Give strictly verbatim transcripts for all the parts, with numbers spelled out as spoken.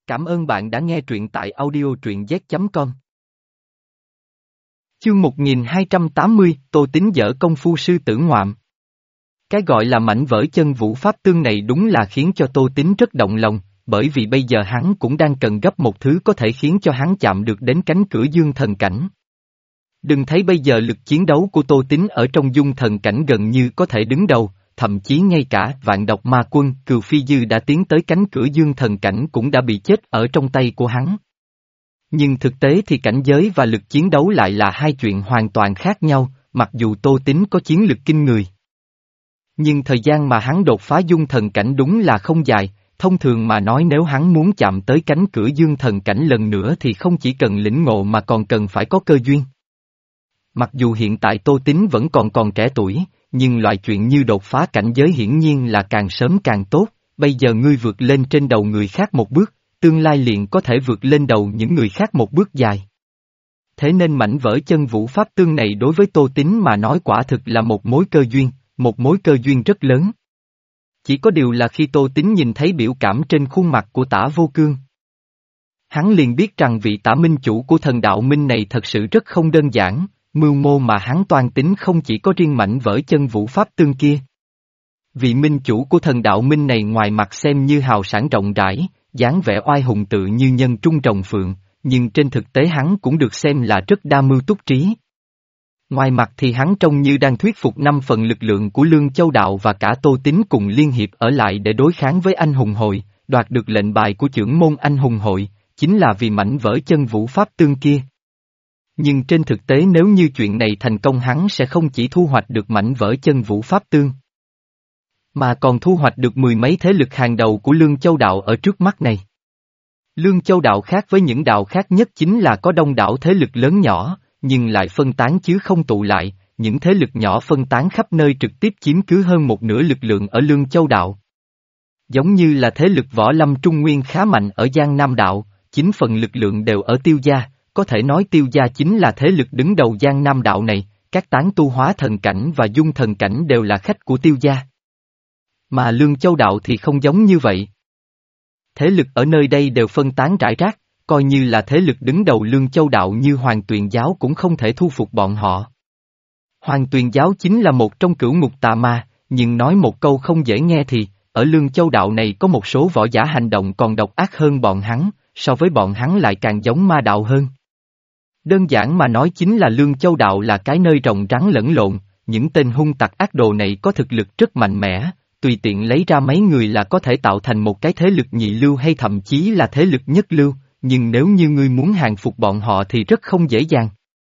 Cảm ơn bạn đã nghe truyện tại audio truyện z chấm com. Chương một nghìn hai trăm tám mươi, Tô Tín dở công phu sư tử ngoạm. Cái gọi là mảnh vỡ chân vũ pháp tương này đúng là khiến cho Tô Tín rất động lòng, bởi vì bây giờ hắn cũng đang cần gấp một thứ có thể khiến cho hắn chạm được đến cánh cửa dương thần cảnh. Đừng thấy bây giờ lực chiến đấu của Tô Tín ở trong dung thần cảnh gần như có thể đứng đầu, thậm chí ngay cả vạn độc ma quân Cừu Phi Dư đã tiến tới cánh cửa dương thần cảnh cũng đã bị chết ở trong tay của hắn. Nhưng thực tế thì cảnh giới và lực chiến đấu lại là hai chuyện hoàn toàn khác nhau, mặc dù Tô Tín có chiến lực kinh người. Nhưng thời gian mà hắn đột phá dung thần cảnh đúng là không dài, thông thường mà nói nếu hắn muốn chạm tới cánh cửa dương thần cảnh lần nữa thì không chỉ cần lĩnh ngộ mà còn cần phải có cơ duyên. Mặc dù hiện tại Tô Tín vẫn còn còn trẻ tuổi, nhưng loại chuyện như đột phá cảnh giới hiển nhiên là càng sớm càng tốt, bây giờ ngươi vượt lên trên đầu người khác một bước, tương lai liền có thể vượt lên đầu những người khác một bước dài. Thế nên mảnh vỡ chân vũ pháp tương này đối với Tô Tín mà nói quả thực là một mối cơ duyên, một mối cơ duyên rất lớn. Chỉ có điều là khi Tô Tín nhìn thấy biểu cảm trên khuôn mặt của Tả Vô Cương, hắn liền biết rằng vị Tả minh chủ của thần đạo minh này thật sự rất không đơn giản. Mưu mô mà hắn toan tính không chỉ có riêng mảnh vỡ chân vũ pháp tương kia. Vị minh chủ của thần đạo minh này ngoài mặt xem như hào sản rộng rãi, dáng vẻ oai hùng tự như nhân trung rồng phượng, nhưng trên thực tế hắn cũng được xem là rất đa mưu túc trí. Ngoài mặt thì hắn trông như đang thuyết phục năm phần lực lượng của Lương Châu Đạo và cả Tô Tín cùng liên hiệp ở lại để đối kháng với anh hùng hội, đoạt được lệnh bài của chưởng môn anh hùng hội, chính là vì mảnh vỡ chân vũ pháp tương kia. Nhưng trên thực tế nếu như chuyện này thành công hắn sẽ không chỉ thu hoạch được mảnh vỡ chân vũ pháp tương, mà còn thu hoạch được mười mấy thế lực hàng đầu của Lương Châu Đạo ở trước mắt này. Lương Châu Đạo khác với những đạo khác nhất chính là có đông đảo thế lực lớn nhỏ, nhưng lại phân tán chứ không tụ lại, những thế lực nhỏ phân tán khắp nơi trực tiếp chiếm cứ hơn một nửa lực lượng ở Lương Châu Đạo. Giống như là thế lực võ lâm trung nguyên khá mạnh ở Giang Nam Đạo, chín phần lực lượng đều ở Tiêu Gia. Có thể nói Tiêu Gia chính là thế lực đứng đầu Giang Nam Đạo này, các tán tu hóa thần cảnh và dung thần cảnh đều là khách của Tiêu Gia. Mà Lương Châu Đạo thì không giống như vậy. Thế lực ở nơi đây đều phân tán rải rác, coi như là thế lực đứng đầu Lương Châu Đạo như Hoàng Tuyền Giáo cũng không thể thu phục bọn họ. Hoàng Tuyền Giáo chính là một trong cửu ngục tà ma, nhưng nói một câu không dễ nghe thì, ở Lương Châu Đạo này có một số võ giả hành động còn độc ác hơn bọn hắn, so với bọn hắn lại càng giống ma đạo hơn. Đơn giản mà nói chính là Lương Châu Đạo là cái nơi rồng rắn lẫn lộn, những tên hung tặc ác đồ này có thực lực rất mạnh mẽ, tùy tiện lấy ra mấy người là có thể tạo thành một cái thế lực nhị lưu hay thậm chí là thế lực nhất lưu, nhưng nếu như ngươi muốn hàng phục bọn họ thì rất không dễ dàng.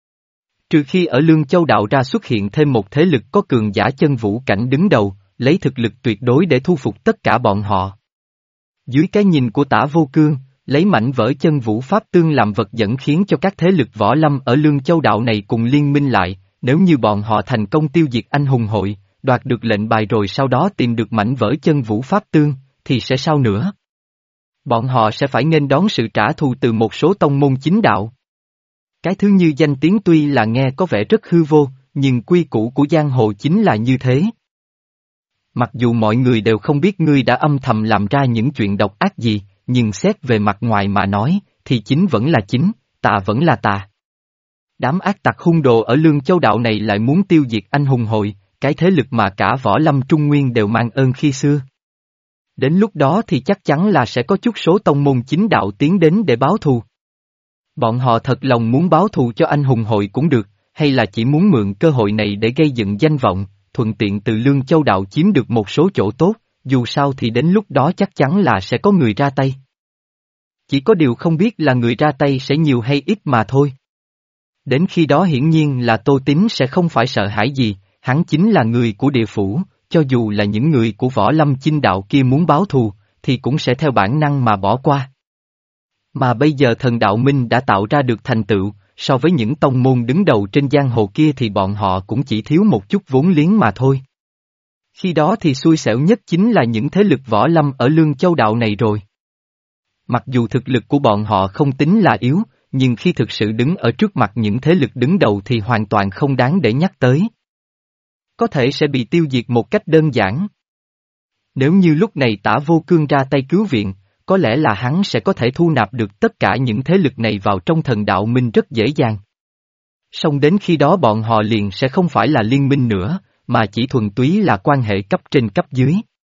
Trừ khi ở Lương Châu Đạo ra xuất hiện thêm một thế lực có cường giả chân vũ cảnh đứng đầu, lấy thực lực tuyệt đối để thu phục tất cả bọn họ. Dưới cái nhìn của Tả Vô Cương, lấy mảnh vỡ chân vũ pháp tương làm vật dẫn khiến cho các thế lực võ lâm ở Lương Châu Đạo này cùng liên minh lại, nếu như bọn họ thành công tiêu diệt anh hùng hội, đoạt được lệnh bài rồi sau đó tìm được mảnh vỡ chân vũ pháp tương, thì sẽ sao nữa? Bọn họ sẽ phải nghênh đón sự trả thù từ một số tông môn chính đạo. Cái thứ như danh tiếng tuy là nghe có vẻ rất hư vô, nhưng quy củ của giang hồ chính là như thế. Mặc dù mọi người đều không biết ngươi đã âm thầm làm ra những chuyện độc ác gì, nhưng xét về mặt ngoài mà nói, thì chính vẫn là chính, tà vẫn là tà. Đám ác tặc hung đồ ở Lương Châu Đạo này lại muốn tiêu diệt anh hùng hội, cái thế lực mà cả võ lâm trung nguyên đều mang ơn khi xưa. Đến lúc đó thì chắc chắn là sẽ có chút số tông môn chính đạo tiến đến để báo thù. Bọn họ thật lòng muốn báo thù cho anh hùng hội cũng được, hay là chỉ muốn mượn cơ hội này để gây dựng danh vọng, thuận tiện từ Lương Châu Đạo chiếm được một số chỗ tốt, dù sao thì đến lúc đó chắc chắn là sẽ có người ra tay. Chỉ có điều không biết là người ra tay sẽ nhiều hay ít mà thôi. Đến khi đó hiển nhiên là Tô Tín sẽ không phải sợ hãi gì, hắn chính là người của địa phủ, cho dù là những người của võ lâm chinh đạo kia muốn báo thù, thì cũng sẽ theo bản năng mà bỏ qua. Mà bây giờ thần đạo minh đã tạo ra được thành tựu, so với những tông môn đứng đầu trên giang hồ kia thì bọn họ cũng chỉ thiếu một chút vốn liếng mà thôi. Khi đó thì xui xẻo nhất chính là những thế lực võ lâm ở Lương Châu Đạo này rồi. Mặc dù thực lực của bọn họ không tính là yếu, nhưng khi thực sự đứng ở trước mặt những thế lực đứng đầu thì hoàn toàn không đáng để nhắc tới. Có thể sẽ bị tiêu diệt một cách đơn giản. Nếu như lúc này Tả Vô Cương ra tay cứu viện, có lẽ là hắn sẽ có thể thu nạp được tất cả những thế lực này vào trong thần đạo minh rất dễ dàng. Song đến khi đó bọn họ liền sẽ không phải là liên minh nữa, mà chỉ thuần túy là quan hệ cấp trên cấp dưới.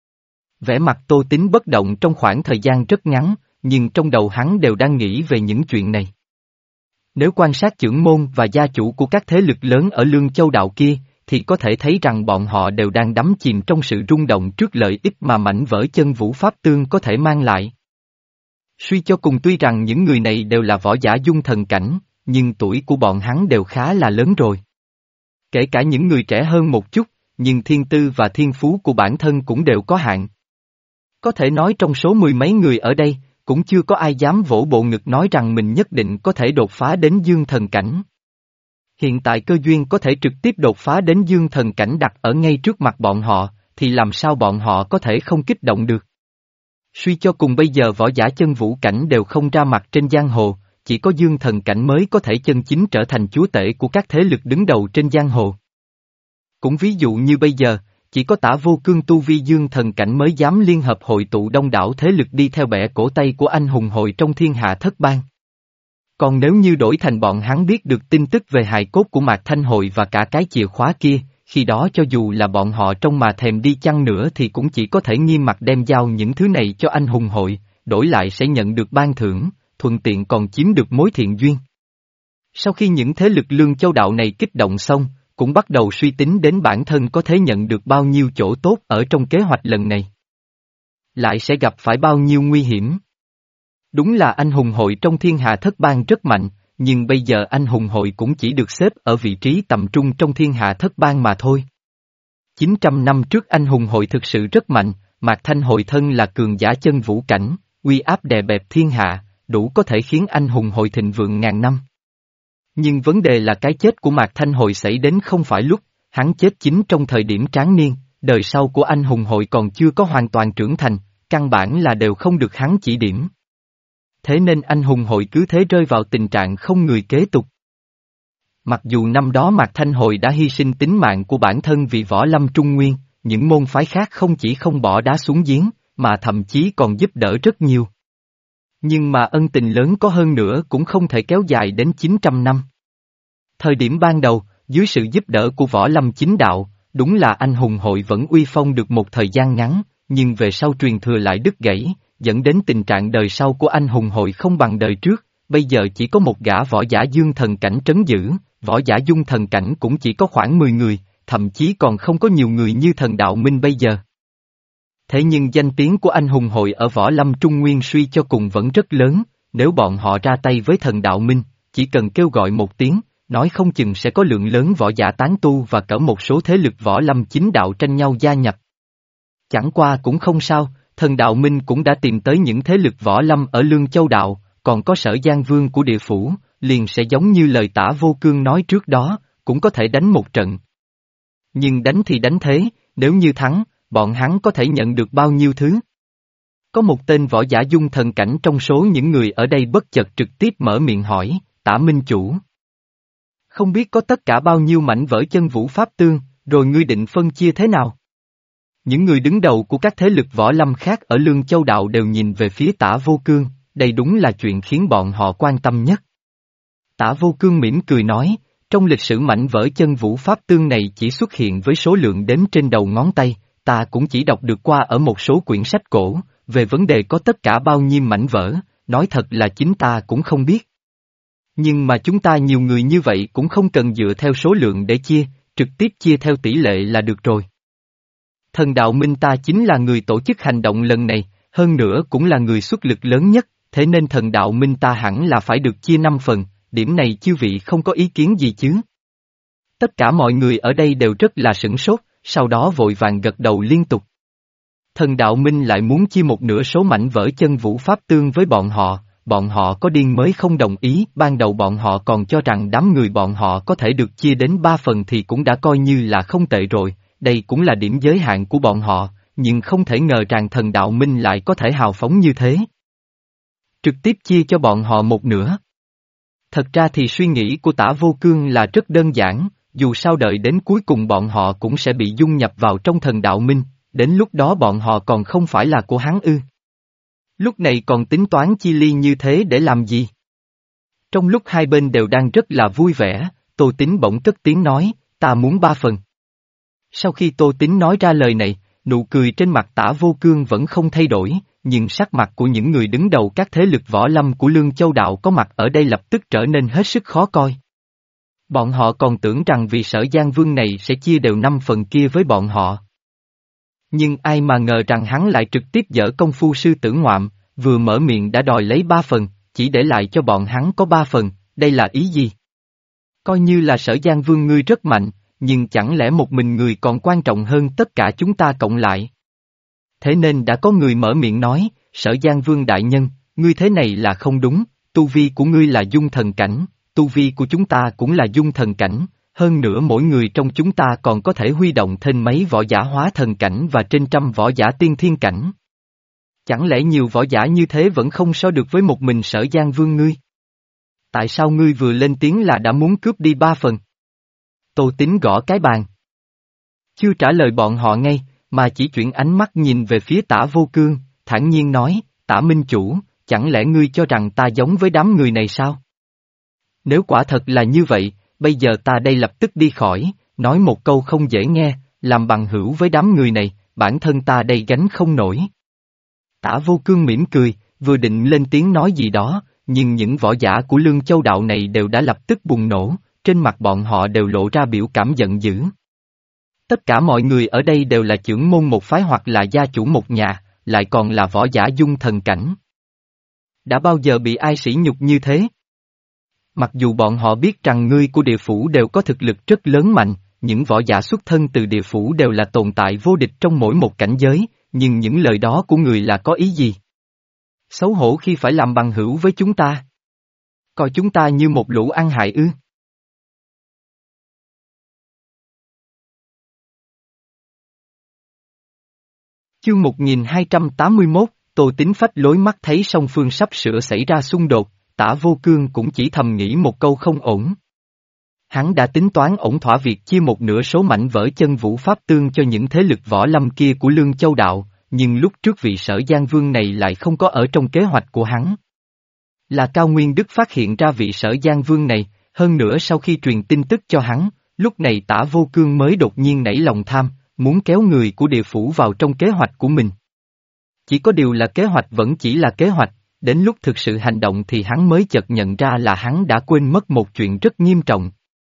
Vẻ mặt Tô Tín bất động trong khoảng thời gian rất ngắn, nhưng trong đầu hắn đều đang nghĩ về những chuyện này. Nếu quan sát trưởng môn và gia chủ của các thế lực lớn ở Lương Châu đạo kia, thì có thể thấy rằng bọn họ đều đang đắm chìm trong sự rung động trước lợi ích mà mảnh vỡ chân vũ pháp tương có thể mang lại. Suy cho cùng tuy rằng những người này đều là võ giả dung thần cảnh, nhưng tuổi của bọn hắn đều khá là lớn rồi. Kể cả những người trẻ hơn một chút, nhưng thiên tư và thiên phú của bản thân cũng đều có hạn. Có thể nói trong số mười mấy người ở đây, cũng chưa có ai dám vỗ bộ ngực nói rằng mình nhất định có thể đột phá đến dương thần cảnh. Hiện tại cơ duyên có thể trực tiếp đột phá đến dương thần cảnh đặt ở ngay trước mặt bọn họ, thì làm sao bọn họ có thể không kích động được. Suy cho cùng bây giờ võ giả chân vũ cảnh đều không ra mặt trên giang hồ, chỉ có dương thần cảnh mới có thể chân chính trở thành chúa tể của các thế lực đứng đầu trên giang hồ. Cũng ví dụ như bây giờ, chỉ có Tả Vô Cương tu vi dương thần cảnh mới dám liên hợp hội tụ đông đảo thế lực đi theo bẻ cổ tay của anh hùng hội trong thiên hạ thất bang. Còn nếu như đổi thành bọn hắn biết được tin tức về hài cốt của Mạc Thanh Hội và cả cái chìa khóa kia, khi đó cho dù là bọn họ trong mà thèm đi chăng nữa thì cũng chỉ có thể nghiêm mặt đem giao những thứ này cho anh hùng hội, đổi lại sẽ nhận được ban thưởng, thuận tiện còn chiếm được mối thiện duyên. Sau khi những thế lực Lương Châu đạo này kích động xong, cũng bắt đầu suy tính đến bản thân có thể nhận được bao nhiêu chỗ tốt ở trong kế hoạch lần này. Lại sẽ gặp phải bao nhiêu nguy hiểm. Đúng là anh hùng hội trong thiên hạ thất bang rất mạnh, nhưng bây giờ anh hùng hội cũng chỉ được xếp ở vị trí tầm trung trong thiên hạ thất bang mà thôi. chín trăm năm trước anh hùng hội thực sự rất mạnh, Mạc Thanh hội thân là cường giả chân vũ cảnh, uy áp đè bẹp thiên hạ, đủ có thể khiến anh hùng hội thịnh vượng ngàn năm. Nhưng vấn đề là cái chết của Mạc Thanh hội xảy đến không phải lúc, hắn chết chính trong thời điểm tráng niên, đời sau của anh hùng hội còn chưa có hoàn toàn trưởng thành, căn bản là đều không được hắn chỉ điểm. Thế nên anh hùng hội cứ thế rơi vào tình trạng không người kế tục. Mặc dù năm đó Mạc Thanh hội đã hy sinh tính mạng của bản thân vì võ lâm trung nguyên, những môn phái khác không chỉ không bỏ đá xuống giếng, mà thậm chí còn giúp đỡ rất nhiều. Nhưng mà ân tình lớn có hơn nữa cũng không thể kéo dài đến chín trăm năm. Thời điểm ban đầu, dưới sự giúp đỡ của võ lâm chính đạo, đúng là anh hùng hội vẫn uy phong được một thời gian ngắn, nhưng về sau truyền thừa lại đứt gãy, dẫn đến tình trạng đời sau của anh hùng hội không bằng đời trước, bây giờ chỉ có một gã võ giả dương thần cảnh trấn giữ, võ giả dung thần cảnh cũng chỉ có khoảng mười người, thậm chí còn không có nhiều người như thần đạo minh bây giờ. Thế nhưng danh tiếng của anh hùng hội ở võ lâm trung nguyên suy cho cùng vẫn rất lớn, nếu bọn họ ra tay với thần đạo minh, chỉ cần kêu gọi một tiếng, nói không chừng sẽ có lượng lớn võ giả tán tu và cỡ một số thế lực võ lâm chính đạo tranh nhau gia nhập. Chẳng qua cũng không sao, thần đạo minh cũng đã tìm tới những thế lực võ lâm ở Lương Châu đạo, còn có Sở Giang Vương của địa phủ, liền sẽ giống như lời Tả Vô Cương nói trước đó, cũng có thể đánh một trận. Nhưng đánh thì đánh thế, nếu như thắng, bọn hắn có thể nhận được bao nhiêu thứ? Có một tên võ giả dung thần cảnh trong số những người ở đây bất chợt trực tiếp mở miệng hỏi, Tả Minh Chủ. Không biết có tất cả bao nhiêu mảnh vỡ chân vũ pháp tương, rồi ngươi định phân chia thế nào? Những người đứng đầu của các thế lực võ lâm khác ở Lương Châu đạo đều nhìn về phía Tả Vô Cương, đây đúng là chuyện khiến bọn họ quan tâm nhất. Tả Vô Cương mỉm cười nói, trong lịch sử mảnh vỡ chân vũ pháp tương này chỉ xuất hiện với số lượng đếm trên đầu ngón tay, ta cũng chỉ đọc được qua ở một số quyển sách cổ, về vấn đề có tất cả bao nhiêu mảnh vỡ, nói thật là chính ta cũng không biết. Nhưng mà chúng ta nhiều người như vậy cũng không cần dựa theo số lượng để chia, trực tiếp chia theo tỷ lệ là được rồi. Thần đạo minh ta chính là người tổ chức hành động lần này, hơn nữa cũng là người xuất lực lớn nhất, thế nên thần đạo minh ta hẳn là phải được chia năm phần, điểm này chư vị không có ý kiến gì chứ. Tất cả mọi người ở đây đều rất là sửng sốt, sau đó vội vàng gật đầu liên tục. Thần đạo minh lại muốn chia một nửa số mảnh vỡ chân vũ pháp tương với bọn họ, bọn họ có điên mới không đồng ý, ban đầu bọn họ còn cho rằng đám người bọn họ có thể được chia đến ba phần thì cũng đã coi như là không tệ rồi, đây cũng là điểm giới hạn của bọn họ, nhưng không thể ngờ rằng thần đạo minh lại có thể hào phóng như thế. Trực tiếp chia cho bọn họ một nửa. Thật ra thì suy nghĩ của Tả Vô Cương là rất đơn giản, dù sao đợi đến cuối cùng bọn họ cũng sẽ bị dung nhập vào trong thần đạo minh, đến lúc đó bọn họ còn không phải là của hắn ư. Lúc này còn tính toán chi ly như thế để làm gì? Trong lúc hai bên đều đang rất là vui vẻ, Tô Tín bỗng cất tiếng nói, ta muốn ba phần. Sau khi Tô Tín nói ra lời này, nụ cười trên mặt Tả Vô Cương vẫn không thay đổi, nhưng sắc mặt của những người đứng đầu các thế lực võ lâm của Lương Châu Đạo có mặt ở đây lập tức trở nên hết sức khó coi. Bọn họ còn tưởng rằng vì Sở Giang Vương này sẽ chia đều năm phần kia với bọn họ. Nhưng ai mà ngờ rằng hắn lại trực tiếp dở công phu sư tử ngoạm, vừa mở miệng đã đòi lấy ba phần, chỉ để lại cho bọn hắn có ba phần, đây là ý gì? Coi như là Sở Giang Vương ngươi rất mạnh, nhưng chẳng lẽ một mình người còn quan trọng hơn tất cả chúng ta cộng lại? Thế nên đã có người mở miệng nói, Sở Giang Vương đại nhân, ngươi thế này là không đúng, tu vi của ngươi là dung thần cảnh, tu vi của chúng ta cũng là dung thần cảnh, hơn nữa mỗi người trong chúng ta còn có thể huy động thêm mấy võ giả hóa thần cảnh và trên trăm võ giả tiên thiên cảnh. Chẳng lẽ nhiều võ giả như thế vẫn không so được với một mình Sở Giang Vương ngươi? Tại sao ngươi vừa lên tiếng là đã muốn cướp đi ba phần? Tô Tín gõ cái bàn. Chưa trả lời bọn họ ngay, mà chỉ chuyển ánh mắt nhìn về phía Tả Vô Cương, thản nhiên nói, Tả Minh Chủ, chẳng lẽ ngươi cho rằng ta giống với đám người này sao? Nếu quả thật là như vậy, bây giờ ta đây lập tức đi khỏi, nói một câu không dễ nghe, làm bằng hữu với đám người này, bản thân ta đây gánh không nổi. Tả Vô Cương mỉm cười, vừa định lên tiếng nói gì đó, nhưng những võ giả của Lương Châu Đạo này đều đã lập tức bùng nổ, trên mặt bọn họ đều lộ ra biểu cảm giận dữ. Tất cả mọi người ở đây đều là chưởng môn một phái hoặc là gia chủ một nhà, lại còn là võ giả dung thần cảnh. Đã bao giờ bị ai sỉ nhục như thế? Mặc dù bọn họ biết rằng ngươi của địa phủ đều có thực lực rất lớn mạnh, những võ giả xuất thân từ địa phủ đều là tồn tại vô địch trong mỗi một cảnh giới, nhưng những lời đó của người là có ý gì? Xấu hổ khi phải làm bằng hữu với chúng ta. Coi chúng ta như một lũ ăn hại ư? Chương một nghìn hai trăm tám mươi mốt, Tô Tín phách lối mắt thấy song phương sắp sửa xảy ra xung đột, Tả Vô Cương cũng chỉ thầm nghĩ một câu không ổn. Hắn đã tính toán ổn thỏa việc chia một nửa số mảnh vỡ chân vũ pháp tương cho những thế lực võ lâm kia của Lương Châu Đạo, nhưng lúc trước vị Sở Giang Vương này lại không có ở trong kế hoạch của hắn. Là Cao Nguyên Đức phát hiện ra vị Sở Giang Vương này, hơn nữa sau khi truyền tin tức cho hắn, lúc này Tả Vô Cương mới đột nhiên nảy lòng tham, muốn kéo người của địa phủ vào trong kế hoạch của mình. Chỉ có điều là kế hoạch vẫn chỉ là kế hoạch, đến lúc thực sự hành động thì hắn mới chợt nhận ra là hắn đã quên mất một chuyện rất nghiêm trọng.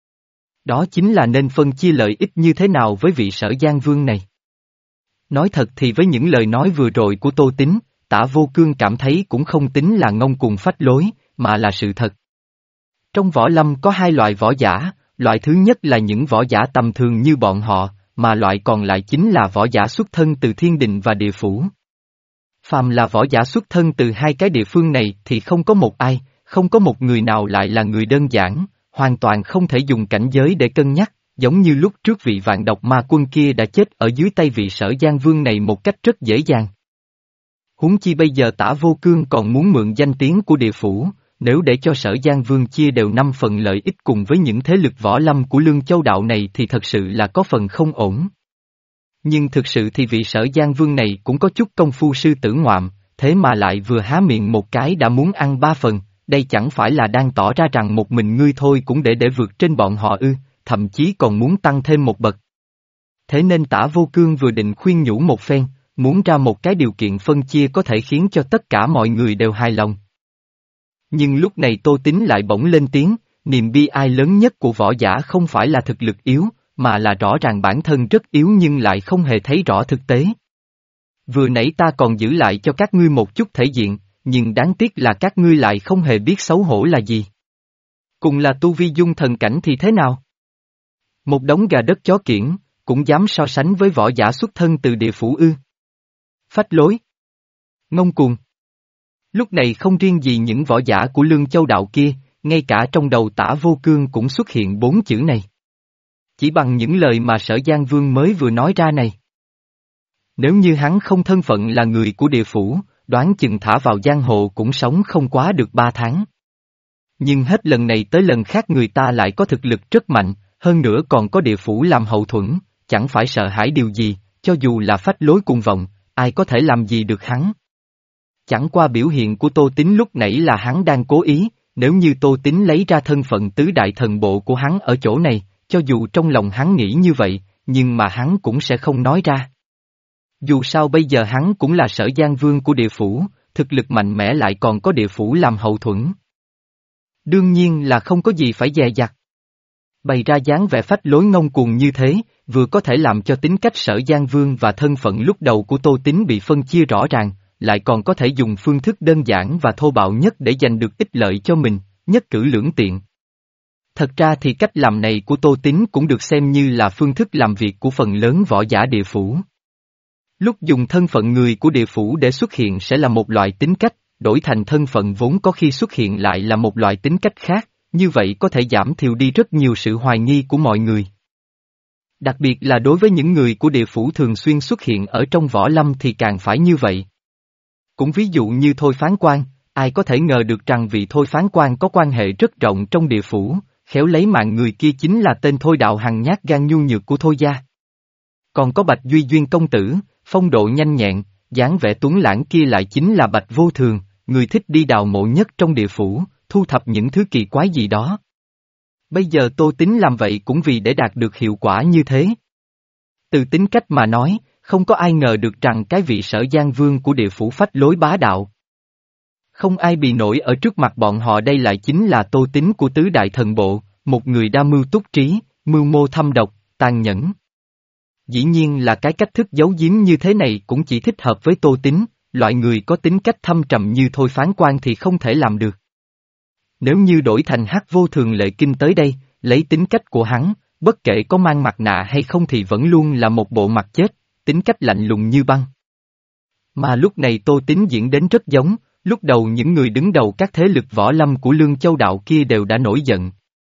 Đó chính là nên phân chia lợi ích như thế nào với vị Sở Giang Vương này. Nói thật thì với những lời nói vừa rồi của Tô Tín, Tả Vô Cương cảm thấy cũng không tính là ngông cuồng phách lối, mà là sự thật. Trong võ lâm có hai loại võ giả, loại thứ nhất là những võ giả tầm thường như bọn họ, mà loại còn lại chính là võ giả xuất thân từ thiên đình và địa phủ. Phàm là võ giả xuất thân từ hai cái địa phương này thì không có một ai, không có một người nào lại là người đơn giản, hoàn toàn không thể dùng cảnh giới để cân nhắc, giống như lúc trước vị vạn độc ma quân kia đã chết ở dưới tay vị Sở Giang Vương này một cách rất dễ dàng. Huống chi bây giờ Tả Vô Cương còn muốn mượn danh tiếng của địa phủ, nếu để cho Sở Giang Vương chia đều năm phần lợi ích cùng với những thế lực võ lâm của Lương Châu Đạo này thì thật sự là có phần không ổn. Nhưng thực sự thì vị Sở Giang Vương này cũng có chút công phu sư tử ngoạm, thế mà lại vừa há miệng một cái đã muốn ăn ba phần, đây chẳng phải là đang tỏ ra rằng một mình ngươi thôi cũng để để vượt trên bọn họ ư, thậm chí còn muốn tăng thêm một bậc. Thế nên Tả Vô Cương vừa định khuyên nhủ một phen, muốn ra một cái điều kiện phân chia có thể khiến cho tất cả mọi người đều hài lòng. Nhưng lúc này Tô Tín lại bỗng lên tiếng, niềm bi ai lớn nhất của võ giả không phải là thực lực yếu, mà là rõ ràng bản thân rất yếu nhưng lại không hề thấy rõ thực tế. Vừa nãy ta còn giữ lại cho các ngươi một chút thể diện, nhưng đáng tiếc là các ngươi lại không hề biết xấu hổ là gì. Cùng là tu vi dung thần cảnh thì thế nào? Một đống gà đất chó kiểng, cũng dám so sánh với võ giả xuất thân từ địa phủ ư. Phách lối. Ngông cuồng. Lúc này không riêng gì những võ giả của Lương Châu Đạo kia, ngay cả trong đầu Tả Vô Cương cũng xuất hiện bốn chữ này. Chỉ bằng những lời mà Sở Giang Vương mới vừa nói ra này. Nếu như hắn không thân phận là người của địa phủ, đoán chừng thả vào giang hồ cũng sống không quá được ba tháng. Nhưng hết lần này tới lần khác người ta lại có thực lực rất mạnh, hơn nữa còn có địa phủ làm hậu thuẫn, chẳng phải sợ hãi điều gì, cho dù là phách lối cuồng vọng, ai có thể làm gì được hắn. Chẳng qua biểu hiện của Tô Tín lúc nãy là hắn đang cố ý, nếu như Tô Tín lấy ra thân phận tứ đại thần bộ của hắn ở chỗ này, cho dù trong lòng hắn nghĩ như vậy, nhưng mà hắn cũng sẽ không nói ra. Dù sao bây giờ hắn cũng là Sở Giang Vương của địa phủ, thực lực mạnh mẽ lại còn có địa phủ làm hậu thuẫn. Đương nhiên là không có gì phải dè dặt. Bày ra dáng vẻ phách lối ngông cuồng như thế, vừa có thể làm cho tính cách Sở Giang Vương và thân phận lúc đầu của Tô Tín bị phân chia rõ ràng, lại còn có thể dùng phương thức đơn giản và thô bạo nhất để giành được ích lợi cho mình, nhất cử lưỡng tiện. Thật ra thì cách làm này của Tô Tín cũng được xem như là phương thức làm việc của phần lớn võ giả địa phủ. Lúc dùng thân phận người của địa phủ để xuất hiện sẽ là một loại tính cách, đổi thành thân phận vốn có khi xuất hiện lại là một loại tính cách khác, như vậy có thể giảm thiểu đi rất nhiều sự hoài nghi của mọi người. Đặc biệt là đối với những người của địa phủ thường xuyên xuất hiện ở trong võ lâm thì càng phải như vậy. Cũng ví dụ như Thôi Phán Quan, ai có thể ngờ được rằng vị Thôi Phán Quan có quan hệ rất rộng trong địa phủ, khéo lấy mạng người kia chính là tên Thôi Đạo Hằng nhát gan nhu nhược của Thôi gia. Còn có Bạch Duy Duyên công tử, phong độ nhanh nhẹn, dáng vẻ tuấn lãng kia lại chính là Bạch Vô Thường, người thích đi đào mộ nhất trong địa phủ, thu thập những thứ kỳ quái gì đó. Bây giờ Tô Tín làm vậy cũng vì để đạt được hiệu quả như thế. Từ tính cách mà nói, không có ai ngờ được rằng cái vị Sở Giang Vương của địa phủ phách lối bá đạo. Không ai bị nổi ở trước mặt bọn họ, đây lại chính là Tô Tín của tứ đại thần bộ, một người đa mưu túc trí, mưu mô thâm độc, tàn nhẫn. Dĩ nhiên là cái cách thức giấu giếm như thế này cũng chỉ thích hợp với Tô Tín, loại người có tính cách thâm trầm như Thôi Phán Quan thì không thể làm được. Nếu như đổi thành Hắc Vô Thường Lệ Kinh tới đây, lấy tính cách của hắn, bất kể có mang mặt nạ hay không thì vẫn luôn là một bộ mặt chết, tính cách lạnh lùng như băng. Mà lúc này Tô Tín diễn đến rất giống, lúc đầu những người đứng đầu các thế lực võ lâm của Lương Châu Đạo kia đều đã nổi giận.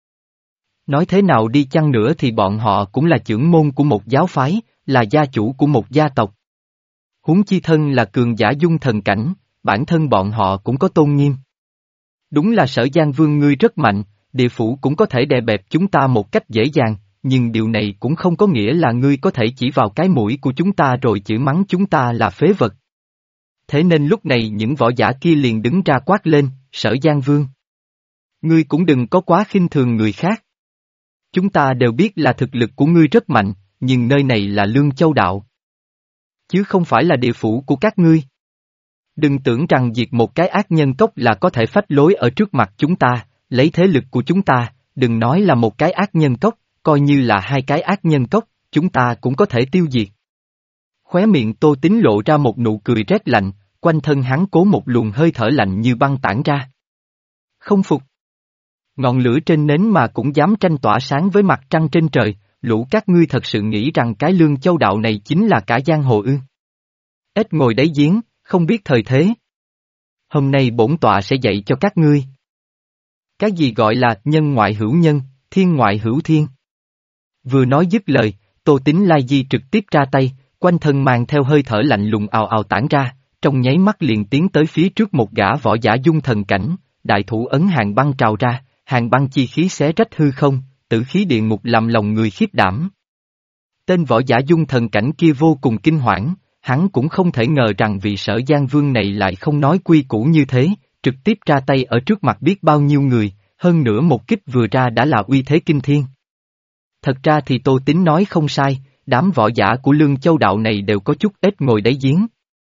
Nói thế nào đi chăng nữa thì bọn họ cũng là chưởng môn của một giáo phái, là gia chủ của một gia tộc. Huống chi thân là cường giả dung thần cảnh, bản thân bọn họ cũng có tôn nghiêm. Đúng là Sở Giang Vương ngươi rất mạnh, địa phủ cũng có thể đè bẹp chúng ta một cách dễ dàng, nhưng điều này cũng không có nghĩa là ngươi có thể chỉ vào cái mũi của chúng ta rồi chửi mắng chúng ta là phế vật. Thế nên lúc này những võ giả kia liền đứng ra quát lên, Sở Giang Vương. Ngươi cũng đừng có quá khinh thường người khác. Chúng ta đều biết là thực lực của ngươi rất mạnh, nhưng nơi này là Lương Châu Đạo. Chứ không phải là địa phủ của các ngươi. Đừng tưởng rằng diệt một cái ác nhân cốc là có thể phách lối ở trước mặt chúng ta, lấy thế lực của chúng ta, đừng nói là một cái ác nhân cốc, coi như là hai cái ác nhân cốc, chúng ta cũng có thể tiêu diệt. Khóe miệng Tô Tín lộ ra một nụ cười rét lạnh, quanh thân hắn cố một luồng hơi thở lạnh như băng tản ra. Không phục. Ngọn lửa trên nến mà cũng dám tranh tỏa sáng với mặt trăng trên trời, lũ các ngươi thật sự nghĩ rằng cái Lương Châu Đạo này chính là cả giang hồ ư? Ít ngồi đáy giếng, không biết thời thế. Hôm nay bổn tọa sẽ dạy cho các ngươi. Cái gì gọi là nhân ngoại hữu nhân, thiên ngoại hữu thiên. Vừa nói dứt lời, Tô Tín Lai Di trực tiếp ra tay, quanh thân mang theo hơi thở lạnh lùng ào ào tản ra, trong nháy mắt liền tiến tới phía trước một gã võ giả dung thần cảnh, đại thủ ấn hàng băng trào ra, hàng băng chi khí xé rách hư không, tử khí địa ngục làm lòng người khiếp đảm. Tên võ giả dung thần cảnh kia vô cùng kinh hoảng, hắn cũng không thể ngờ rằng vị Sở Giang Vương này lại không nói quy củ như thế, trực tiếp ra tay ở trước mặt biết bao nhiêu người, hơn nữa một kích vừa ra đã là uy thế kinh thiên. Thật ra thì Tô Tín nói không sai, đám võ giả của Lương Châu Đạo này đều có chút ít ngồi đáy giếng.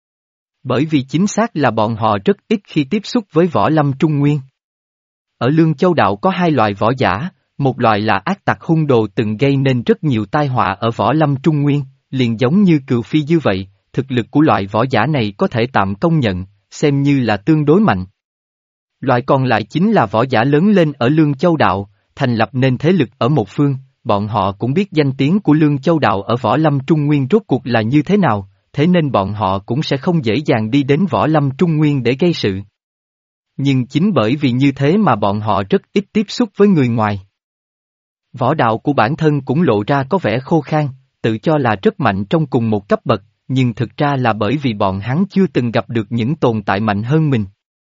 Bởi vì chính xác là bọn họ rất ít khi tiếp xúc với võ lâm Trung Nguyên. Ở Lương Châu Đạo có hai loại võ giả, một loại là ác tặc hung đồ từng gây nên rất nhiều tai họa ở võ lâm Trung Nguyên, liền giống như Cừu Phi như vậy, thực lực của loại võ giả này có thể tạm công nhận, xem như là tương đối mạnh. Loại còn lại chính là võ giả lớn lên ở Lương Châu Đạo, thành lập nên thế lực ở một phương, bọn họ cũng biết danh tiếng của Lương Châu Đạo ở võ lâm Trung Nguyên rốt cuộc là như thế nào, thế nên bọn họ cũng sẽ không dễ dàng đi đến võ lâm Trung Nguyên để gây sự. Nhưng chính bởi vì như thế mà bọn họ rất ít tiếp xúc với người ngoài. Võ đạo của bản thân cũng lộ ra có vẻ khô khan, tự cho là rất mạnh trong cùng một cấp bậc, nhưng thực ra là bởi vì bọn hắn chưa từng gặp được những tồn tại mạnh hơn mình.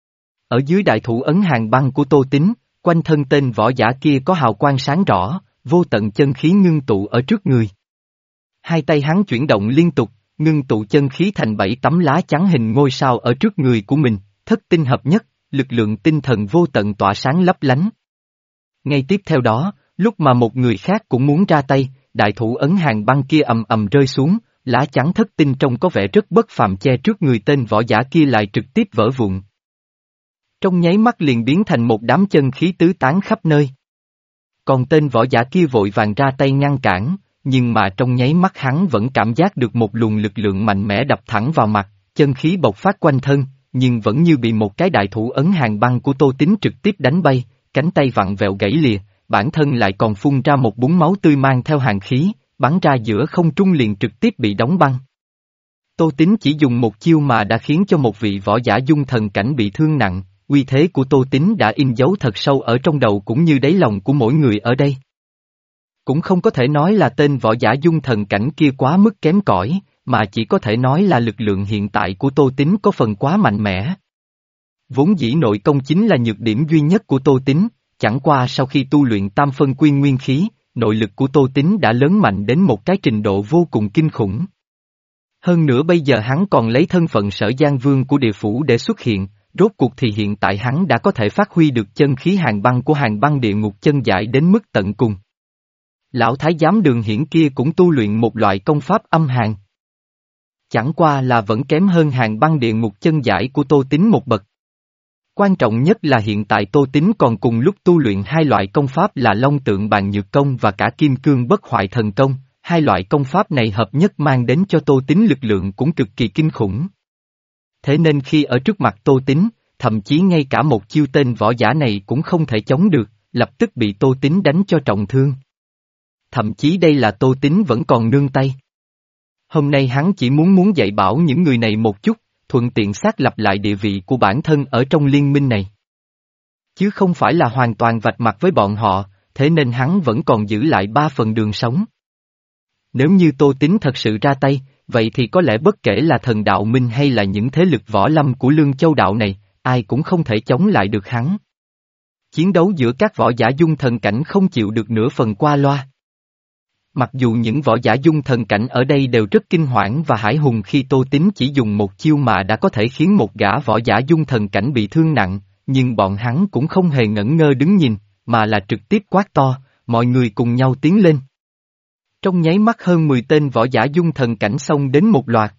Ở dưới đại thủ ấn hàng băng của Tô Tín, quanh thân tên võ giả kia có hào quang sáng rõ, vô tận chân khí ngưng tụ ở trước người. Hai tay hắn chuyển động liên tục, ngưng tụ chân khí thành bảy tấm lá chắn hình ngôi sao ở trước người của mình, thất tinh hợp nhất, lực lượng tinh thần vô tận tỏa sáng lấp lánh. Ngay tiếp theo đó, lúc mà một người khác cũng muốn ra tay, đại thủ ấn hàng băng kia ầm ầm rơi xuống, lá chắn thất tinh trông có vẻ rất bất phàm che trước người tên võ giả kia lại trực tiếp vỡ vụn. Trong nháy mắt liền biến thành một đám chân khí tứ tán khắp nơi. Còn tên võ giả kia vội vàng ra tay ngăn cản, nhưng mà trong nháy mắt hắn vẫn cảm giác được một luồng lực lượng mạnh mẽ đập thẳng vào mặt, chân khí bộc phát quanh thân, nhưng vẫn như bị một cái đại thủ ấn hàng băng của Tô Tín trực tiếp đánh bay, cánh tay vặn vẹo gãy lìa, bản thân lại còn phun ra một búng máu tươi mang theo hàn khí, bắn ra giữa không trung liền trực tiếp bị đóng băng. Tô Tín chỉ dùng một chiêu mà đã khiến cho một vị võ giả dung thần cảnh bị thương nặng, uy thế của Tô Tín đã in dấu thật sâu ở trong đầu cũng như đáy lòng của mỗi người ở đây. Cũng không có thể nói là tên võ giả dung thần cảnh kia quá mức kém cỏi, mà chỉ có thể nói là lực lượng hiện tại của Tô Tín có phần quá mạnh mẽ. Vốn dĩ nội công chính là nhược điểm duy nhất của Tô Tín, chẳng qua sau khi tu luyện tam phân quy nguyên khí, nội lực của Tô Tín đã lớn mạnh đến một cái trình độ vô cùng kinh khủng. Hơn nữa bây giờ hắn còn lấy thân phận Sở Giang Vương của địa phủ để xuất hiện, rốt cuộc thì hiện tại hắn đã có thể phát huy được chân khí hàng băng của hàng băng địa ngục chân giải đến mức tận cùng. Lão thái giám Đường Hiển kia cũng tu luyện một loại công pháp âm hàn. Chẳng qua là vẫn kém hơn hàng băng địa ngục chân giải của Tô Tín một bậc. Quan trọng nhất là hiện tại Tô Tín còn cùng lúc tu luyện hai loại công pháp là Long Tượng Bàn Nhược Công và cả Kim Cương Bất Hoại Thần Công, hai loại công pháp này hợp nhất mang đến cho Tô Tín lực lượng cũng cực kỳ kinh khủng. Thế nên khi ở trước mặt Tô Tín, thậm chí ngay cả một chiêu tên võ giả này cũng không thể chống được, lập tức bị Tô Tín đánh cho trọng thương. Thậm chí đây là Tô Tín vẫn còn nương tay. Hôm nay hắn chỉ muốn muốn dạy bảo những người này một chút, thuận tiện xác lập lại địa vị của bản thân ở trong liên minh này. Chứ không phải là hoàn toàn vạch mặt với bọn họ, thế nên hắn vẫn còn giữ lại ba phần đường sống. Nếu như Tô Tín thật sự ra tay, vậy thì có lẽ bất kể là Thần Đạo Minh hay là những thế lực võ lâm của Lương Châu Đạo này, ai cũng không thể chống lại được hắn. Chiến đấu giữa các võ giả dung thần cảnh không chịu được nửa phần qua loa. Mặc dù những võ giả dung thần cảnh ở đây đều rất kinh hoảng và hãi hùng khi Tô Tín chỉ dùng một chiêu mà đã có thể khiến một gã võ giả dung thần cảnh bị thương nặng, nhưng bọn hắn cũng không hề ngẩn ngơ đứng nhìn, mà là trực tiếp quát to, mọi người cùng nhau tiến lên. Trong nháy mắt hơn mười tên võ giả dung thần cảnh xông đến một loạt.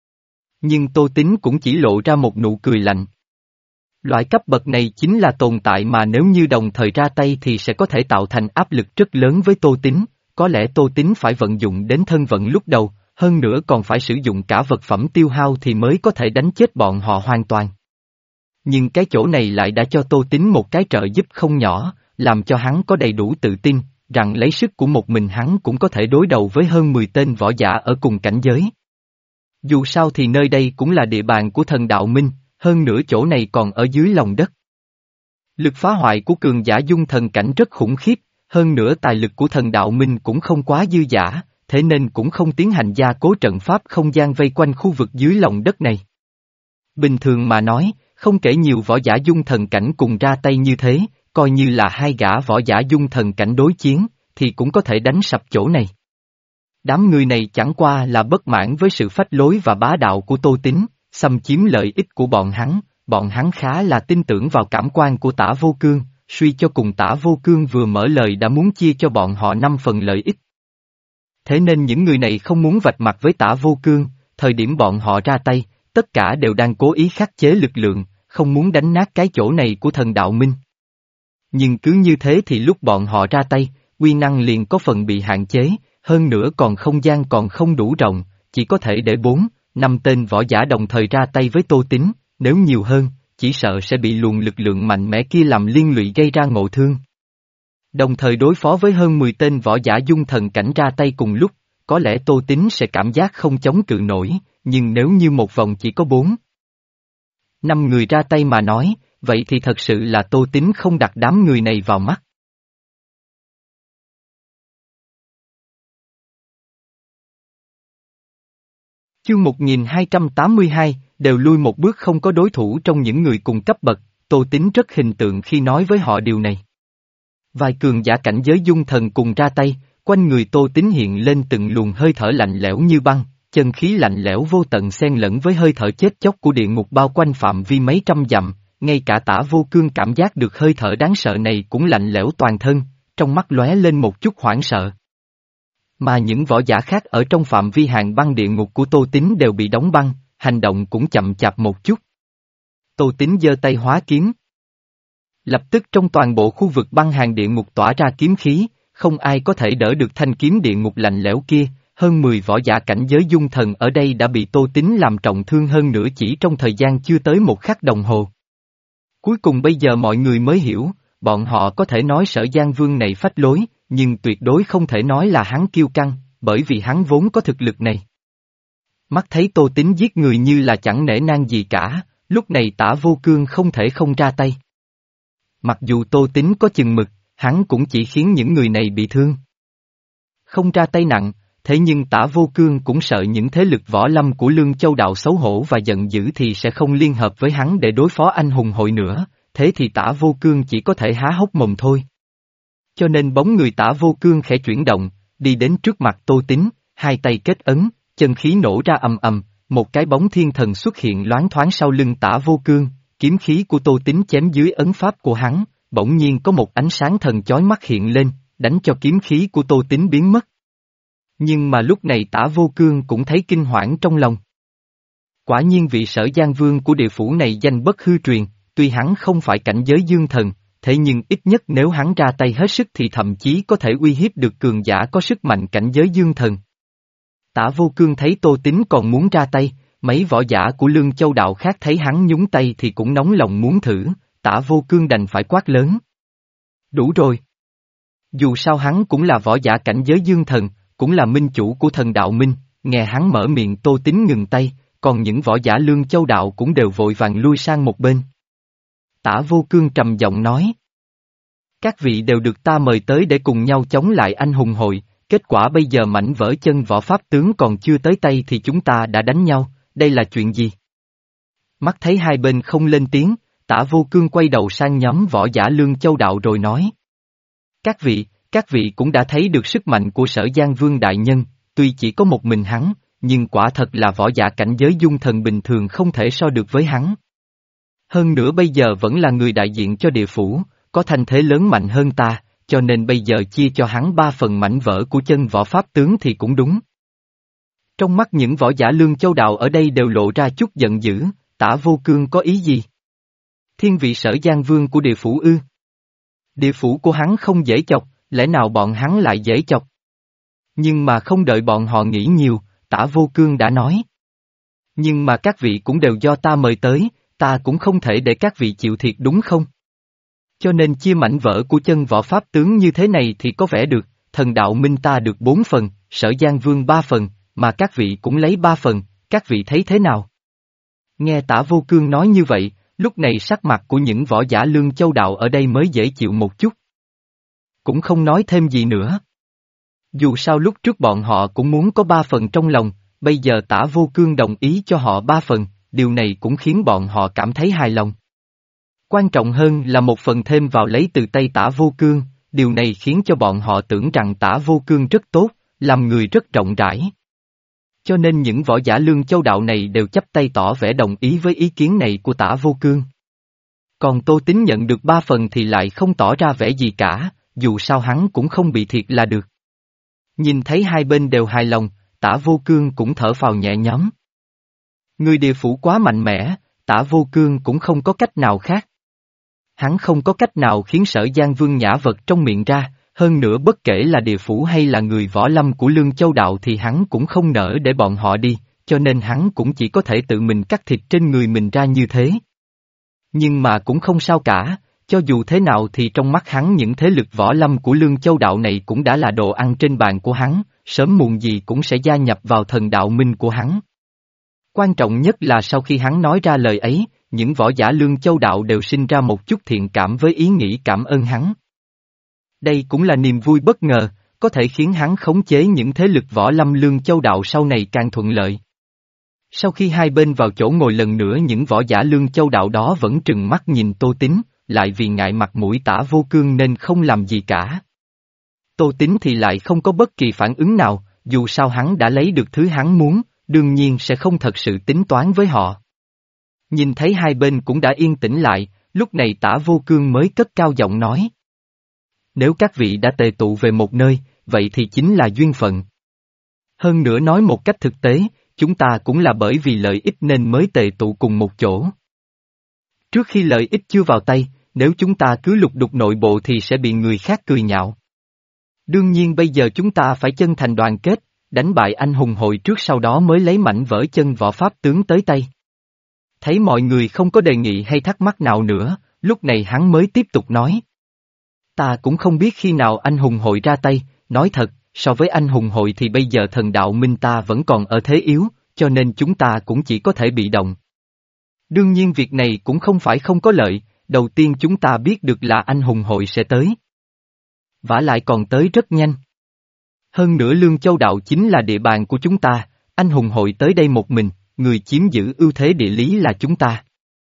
Nhưng Tô Tín cũng chỉ lộ ra một nụ cười lạnh. Loại cấp bậc này chính là tồn tại mà nếu như đồng thời ra tay thì sẽ có thể tạo thành áp lực rất lớn với Tô Tín, có lẽ Tô Tín phải vận dụng đến thân vận lúc đầu, hơn nữa còn phải sử dụng cả vật phẩm tiêu hao thì mới có thể đánh chết bọn họ hoàn toàn. Nhưng cái chỗ này lại đã cho Tô Tín một cái trợ giúp không nhỏ, làm cho hắn có đầy đủ tự tin, rằng lấy sức của một mình hắn cũng có thể đối đầu với hơn mười tên võ giả ở cùng cảnh giới. Dù sao thì nơi đây cũng là địa bàn của Thần Đạo Minh, hơn nữa chỗ này còn ở dưới lòng đất. Lực phá hoại của cường giả dung thần cảnh rất khủng khiếp, hơn nữa tài lực của Thần Đạo Minh cũng không quá dư dả, thế nên cũng không tiến hành gia cố trận pháp không gian vây quanh khu vực dưới lòng đất này. Bình thường mà nói, không kể nhiều võ giả dung thần cảnh cùng ra tay như thế, coi như là hai gã võ giả dung thần cảnh đối chiến, thì cũng có thể đánh sập chỗ này. Đám người này chẳng qua là bất mãn với sự phách lối và bá đạo của Tô Tín, xâm chiếm lợi ích của bọn hắn, bọn hắn khá là tin tưởng vào cảm quan của Tả Vô Cương, suy cho cùng Tả Vô Cương vừa mở lời đã muốn chia cho bọn họ năm phần lợi ích. Thế nên những người này không muốn vạch mặt với Tả Vô Cương, thời điểm bọn họ ra tay, tất cả đều đang cố ý khắc chế lực lượng, không muốn đánh nát cái chỗ này của Thần Đạo Minh. Nhưng cứ như thế thì lúc bọn họ ra tay, uy năng liền có phần bị hạn chế, hơn nữa còn không gian còn không đủ rộng, chỉ có thể để bốn, năm tên võ giả đồng thời ra tay với Tô Tín, nếu nhiều hơn, chỉ sợ sẽ bị luồng lực lượng mạnh mẽ kia làm liên lụy gây ra ngộ thương. Đồng thời đối phó với hơn mười tên võ giả dung thần cảnh ra tay cùng lúc, có lẽ Tô Tín sẽ cảm giác không chống cự nổi, nhưng nếu như một vòng chỉ có bốn, năm người ra tay mà nói, vậy thì thật sự là Tô Tín không đặt đám người này vào mắt. Chương một nghìn hai trăm tám mươi hai, đều lui một bước không có đối thủ trong những người cùng cấp bậc, Tô Tín rất hình tượng khi nói với họ điều này. Vài cường giả cảnh giới dung thần cùng ra tay, quanh người Tô Tín hiện lên từng luồng hơi thở lạnh lẽo như băng, chân khí lạnh lẽo vô tận xen lẫn với hơi thở chết chóc của địa ngục bao quanh phạm vi mấy trăm dặm, ngay cả Tả Vô Cương cảm giác được hơi thở đáng sợ này cũng lạnh lẽo toàn thân, trong mắt lóe lên một chút hoảng sợ. Mà những võ giả khác ở trong phạm vi hàng băng địa ngục của Tô Tín đều bị đóng băng, hành động cũng chậm chạp một chút. Tô Tín giơ tay hóa kiếm. Lập tức trong toàn bộ khu vực băng hàng địa ngục tỏa ra kiếm khí, không ai có thể đỡ được thanh kiếm địa ngục lạnh lẽo kia, hơn mười võ giả cảnh giới dung thần ở đây đã bị Tô Tín làm trọng thương hơn nữa chỉ trong thời gian chưa tới một khắc đồng hồ. Cuối cùng bây giờ mọi người mới hiểu, bọn họ có thể nói Sở Giang Vương này phách lối, nhưng tuyệt đối không thể nói là hắn kiêu căng, bởi vì hắn vốn có thực lực này. Mắt thấy Tô Tín giết người như là chẳng nể nang gì cả, lúc này Tả Vô Cương không thể không ra tay. Mặc dù Tô Tín có chừng mực, hắn cũng chỉ khiến những người này bị thương. Không ra tay nặng, thế nhưng Tả Vô Cương cũng sợ những thế lực võ lâm của Lương Châu Đạo xấu hổ và giận dữ thì sẽ không liên hợp với hắn để đối phó anh hùng hội nữa, thế thì Tả Vô Cương chỉ có thể há hốc mồm thôi. Cho nên bóng người Tả Vô Cương khẽ chuyển động, đi đến trước mặt Tô Tín, hai tay kết ấn, chân khí nổ ra ầm ầm, một cái bóng thiên thần xuất hiện loáng thoáng sau lưng Tả Vô Cương, kiếm khí của Tô Tín chém dưới ấn pháp của hắn, bỗng nhiên có một ánh sáng thần chói mắt hiện lên, đánh cho kiếm khí của Tô Tín biến mất. Nhưng mà lúc này Tả Vô Cương cũng thấy kinh hoảng trong lòng. Quả nhiên vị Sở Giang Vương của địa phủ này danh bất hư truyền, tuy hắn không phải cảnh giới dương thần, thế nhưng ít nhất nếu hắn ra tay hết sức thì thậm chí có thể uy hiếp được cường giả có sức mạnh cảnh giới dương thần. Tả Vô Cương thấy Tô Tín còn muốn ra tay, mấy võ giả của Lương Châu Đạo khác thấy hắn nhúng tay thì cũng nóng lòng muốn thử, Tả Vô Cương đành phải quát lớn. Đủ rồi. Dù sao hắn cũng là võ giả cảnh giới dương thần, cũng là minh chủ của thần đạo minh, nghe hắn mở miệng Tô Tín ngừng tay, còn những võ giả Lương Châu Đạo cũng đều vội vàng lui sang một bên. Tả Vô Cương trầm giọng nói. Các vị đều được ta mời tới để cùng nhau chống lại anh hùng hội, kết quả bây giờ mảnh vỡ chân võ pháp tướng còn chưa tới tay thì chúng ta đã đánh nhau, đây là chuyện gì? Mắt thấy hai bên không lên tiếng, Tả Vô Cương quay đầu sang nhóm võ giả Lương Châu Đạo rồi nói. Các vị, các vị cũng đã thấy được sức mạnh của Sở Giang Vương đại nhân, tuy chỉ có một mình hắn, nhưng quả thật là võ giả cảnh giới dung thần bình thường không thể so được với hắn. Hơn nữa bây giờ vẫn là người đại diện cho địa phủ, có thanh thế lớn mạnh hơn ta, cho nên bây giờ chia cho hắn ba phần mảnh vỡ của chân võ pháp tướng thì cũng đúng. Trong mắt những võ giả Lương Châu Đạo ở đây đều lộ ra chút giận dữ, Tả Vô Cương có ý gì? Thiên vị Sở Giang Vương của địa phủ ư? Địa phủ của hắn không dễ chọc, lẽ nào bọn hắn lại dễ chọc? Nhưng mà không đợi bọn họ nghĩ nhiều, Tả Vô Cương đã nói. Nhưng mà các vị cũng đều do ta mời tới, ta cũng không thể để các vị chịu thiệt đúng không? Cho nên chia mảnh vỡ của chân võ pháp tướng như thế này thì có vẻ được, thần đạo minh ta được bốn phần, Sở Giang Vương ba phần, mà các vị cũng lấy ba phần, các vị thấy thế nào? Nghe Tả Vô Cương nói như vậy, lúc này sắc mặt của những võ giả Lương Châu Đạo ở đây mới dễ chịu một chút. Cũng không nói thêm gì nữa. Dù sao lúc trước bọn họ cũng muốn có ba phần trong lòng, bây giờ Tả Vô Cương đồng ý cho họ ba phần, điều này cũng khiến bọn họ cảm thấy hài lòng. Quan trọng hơn là một phần thêm vào lấy từ tay Tả Vô Cương, điều này khiến cho bọn họ tưởng rằng Tả Vô Cương rất tốt, làm người rất rộng rãi. Cho nên những võ giả Lương Châu Đạo này đều chắp tay tỏ vẻ đồng ý với ý kiến này của Tả Vô Cương. Còn Tô Tín nhận được ba phần thì lại không tỏ ra vẻ gì cả, dù sao hắn cũng không bị thiệt là được. Nhìn thấy hai bên đều hài lòng, Tả Vô Cương cũng thở phào nhẹ nhõm. Người địa phủ quá mạnh mẽ, Tả Vô Cương cũng không có cách nào khác. Hắn không có cách nào khiến Sở Giang Vương nhả vật trong miệng ra, hơn nữa bất kể là địa phủ hay là người võ lâm của Lương Châu Đạo thì hắn cũng không nỡ để bọn họ đi, cho nên hắn cũng chỉ có thể tự mình cắt thịt trên người mình ra như thế. Nhưng mà cũng không sao cả, cho dù thế nào thì trong mắt hắn những thế lực võ lâm của Lương Châu Đạo này cũng đã là đồ ăn trên bàn của hắn, sớm muộn gì cũng sẽ gia nhập vào thần đạo minh của hắn. Quan trọng nhất là sau khi hắn nói ra lời ấy, những võ giả Lương Châu Đạo đều sinh ra một chút thiện cảm với ý nghĩ cảm ơn hắn. Đây cũng là niềm vui bất ngờ, có thể khiến hắn khống chế những thế lực võ lâm Lương Châu Đạo sau này càng thuận lợi. Sau khi hai bên vào chỗ ngồi lần nữa những võ giả Lương Châu Đạo đó vẫn trừng mắt nhìn Tô Tín, lại vì ngại mặt mũi Tả Vô Cương nên không làm gì cả. Tô Tín thì lại không có bất kỳ phản ứng nào, dù sao hắn đã lấy được thứ hắn muốn, đương nhiên sẽ không thật sự tính toán với họ. Nhìn thấy hai bên cũng đã yên tĩnh lại, lúc này Tả Vô Cương mới cất cao giọng nói. Nếu các vị đã tề tụ về một nơi, vậy thì chính là duyên phận. Hơn nữa nói một cách thực tế, chúng ta cũng là bởi vì lợi ích nên mới tề tụ cùng một chỗ. Trước khi lợi ích chưa vào tay, nếu chúng ta cứ lục đục nội bộ thì sẽ bị người khác cười nhạo. Đương nhiên bây giờ chúng ta phải chân thành đoàn kết, đánh bại anh hùng hội trước sau đó mới lấy mảnh vỡ chân võ pháp tướng tới tay. Thấy mọi người không có đề nghị hay thắc mắc nào nữa, lúc này hắn mới tiếp tục nói. Ta cũng không biết khi nào anh hùng hội ra tay, nói thật, so với anh hùng hội thì bây giờ thần đạo minh ta vẫn còn ở thế yếu, cho nên chúng ta cũng chỉ có thể bị động. Đương nhiên việc này cũng không phải không có lợi, đầu tiên chúng ta biết được là anh hùng hội sẽ tới. Vả lại còn tới rất nhanh. Hơn nữa Lương Châu Đạo chính là địa bàn của chúng ta, anh hùng hội tới đây một mình, người chiếm giữ ưu thế địa lý là chúng ta.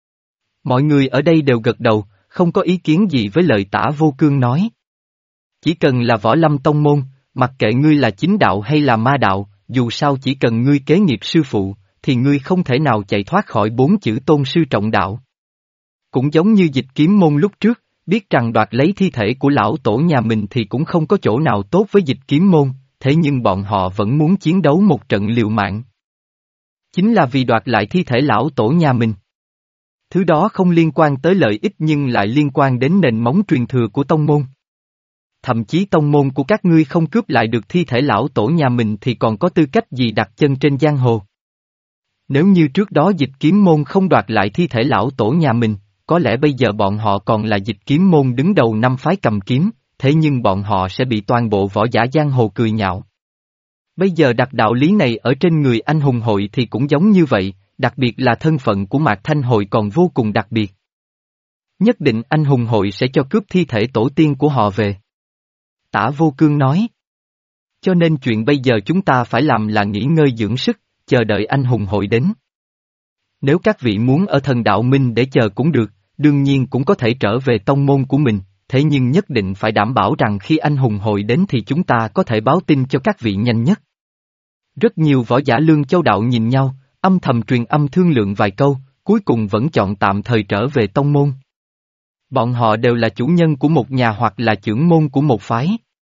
Mọi người ở đây đều gật đầu, không có ý kiến gì với lời Tả Vô Cương nói. Chỉ cần là võ lâm tông môn, mặc kệ ngươi là chính đạo hay là ma đạo, dù sao chỉ cần ngươi kế nghiệp sư phụ, thì ngươi không thể nào chạy thoát khỏi bốn chữ tôn sư trọng đạo. Cũng giống như Dịch Kiếm môn lúc trước, biết rằng đoạt lấy thi thể của lão tổ nhà mình thì cũng không có chỗ nào tốt với Dịch Kiếm môn, thế nhưng bọn họ vẫn muốn chiến đấu một trận liều mạng. Chính là vì đoạt lại thi thể lão tổ nhà mình. Thứ đó không liên quan tới lợi ích nhưng lại liên quan đến nền móng truyền thừa của tông môn. Thậm chí tông môn của các ngươi không cướp lại được thi thể lão tổ nhà mình thì còn có tư cách gì đặt chân trên giang hồ. Nếu như trước đó Dịch Kiếm môn không đoạt lại thi thể lão tổ nhà mình, có lẽ bây giờ bọn họ còn là Dịch Kiếm môn đứng đầu năm phái cầm kiếm, thế nhưng bọn họ sẽ bị toàn bộ võ giả giang hồ cười nhạo. Bây giờ đặt đạo lý này ở trên người anh hùng hội thì cũng giống như vậy, đặc biệt là thân phận của Mạc Thanh hội còn vô cùng đặc biệt. Nhất định anh hùng hội sẽ cho cướp thi thể tổ tiên của họ về. Tả Vô Cương nói. Cho nên chuyện bây giờ chúng ta phải làm là nghỉ ngơi dưỡng sức, chờ đợi anh hùng hội đến. Nếu các vị muốn ở thần đạo minh để chờ cũng được, đương nhiên cũng có thể trở về tông môn của mình, thế nhưng nhất định phải đảm bảo rằng khi anh hùng hội đến thì chúng ta có thể báo tin cho các vị nhanh nhất. Rất nhiều võ giả Lương Châu đạo nhìn nhau, âm thầm truyền âm thương lượng vài câu, cuối cùng vẫn chọn tạm thời trở về tông môn. Bọn họ đều là chủ nhân của một nhà hoặc là trưởng môn của một phái.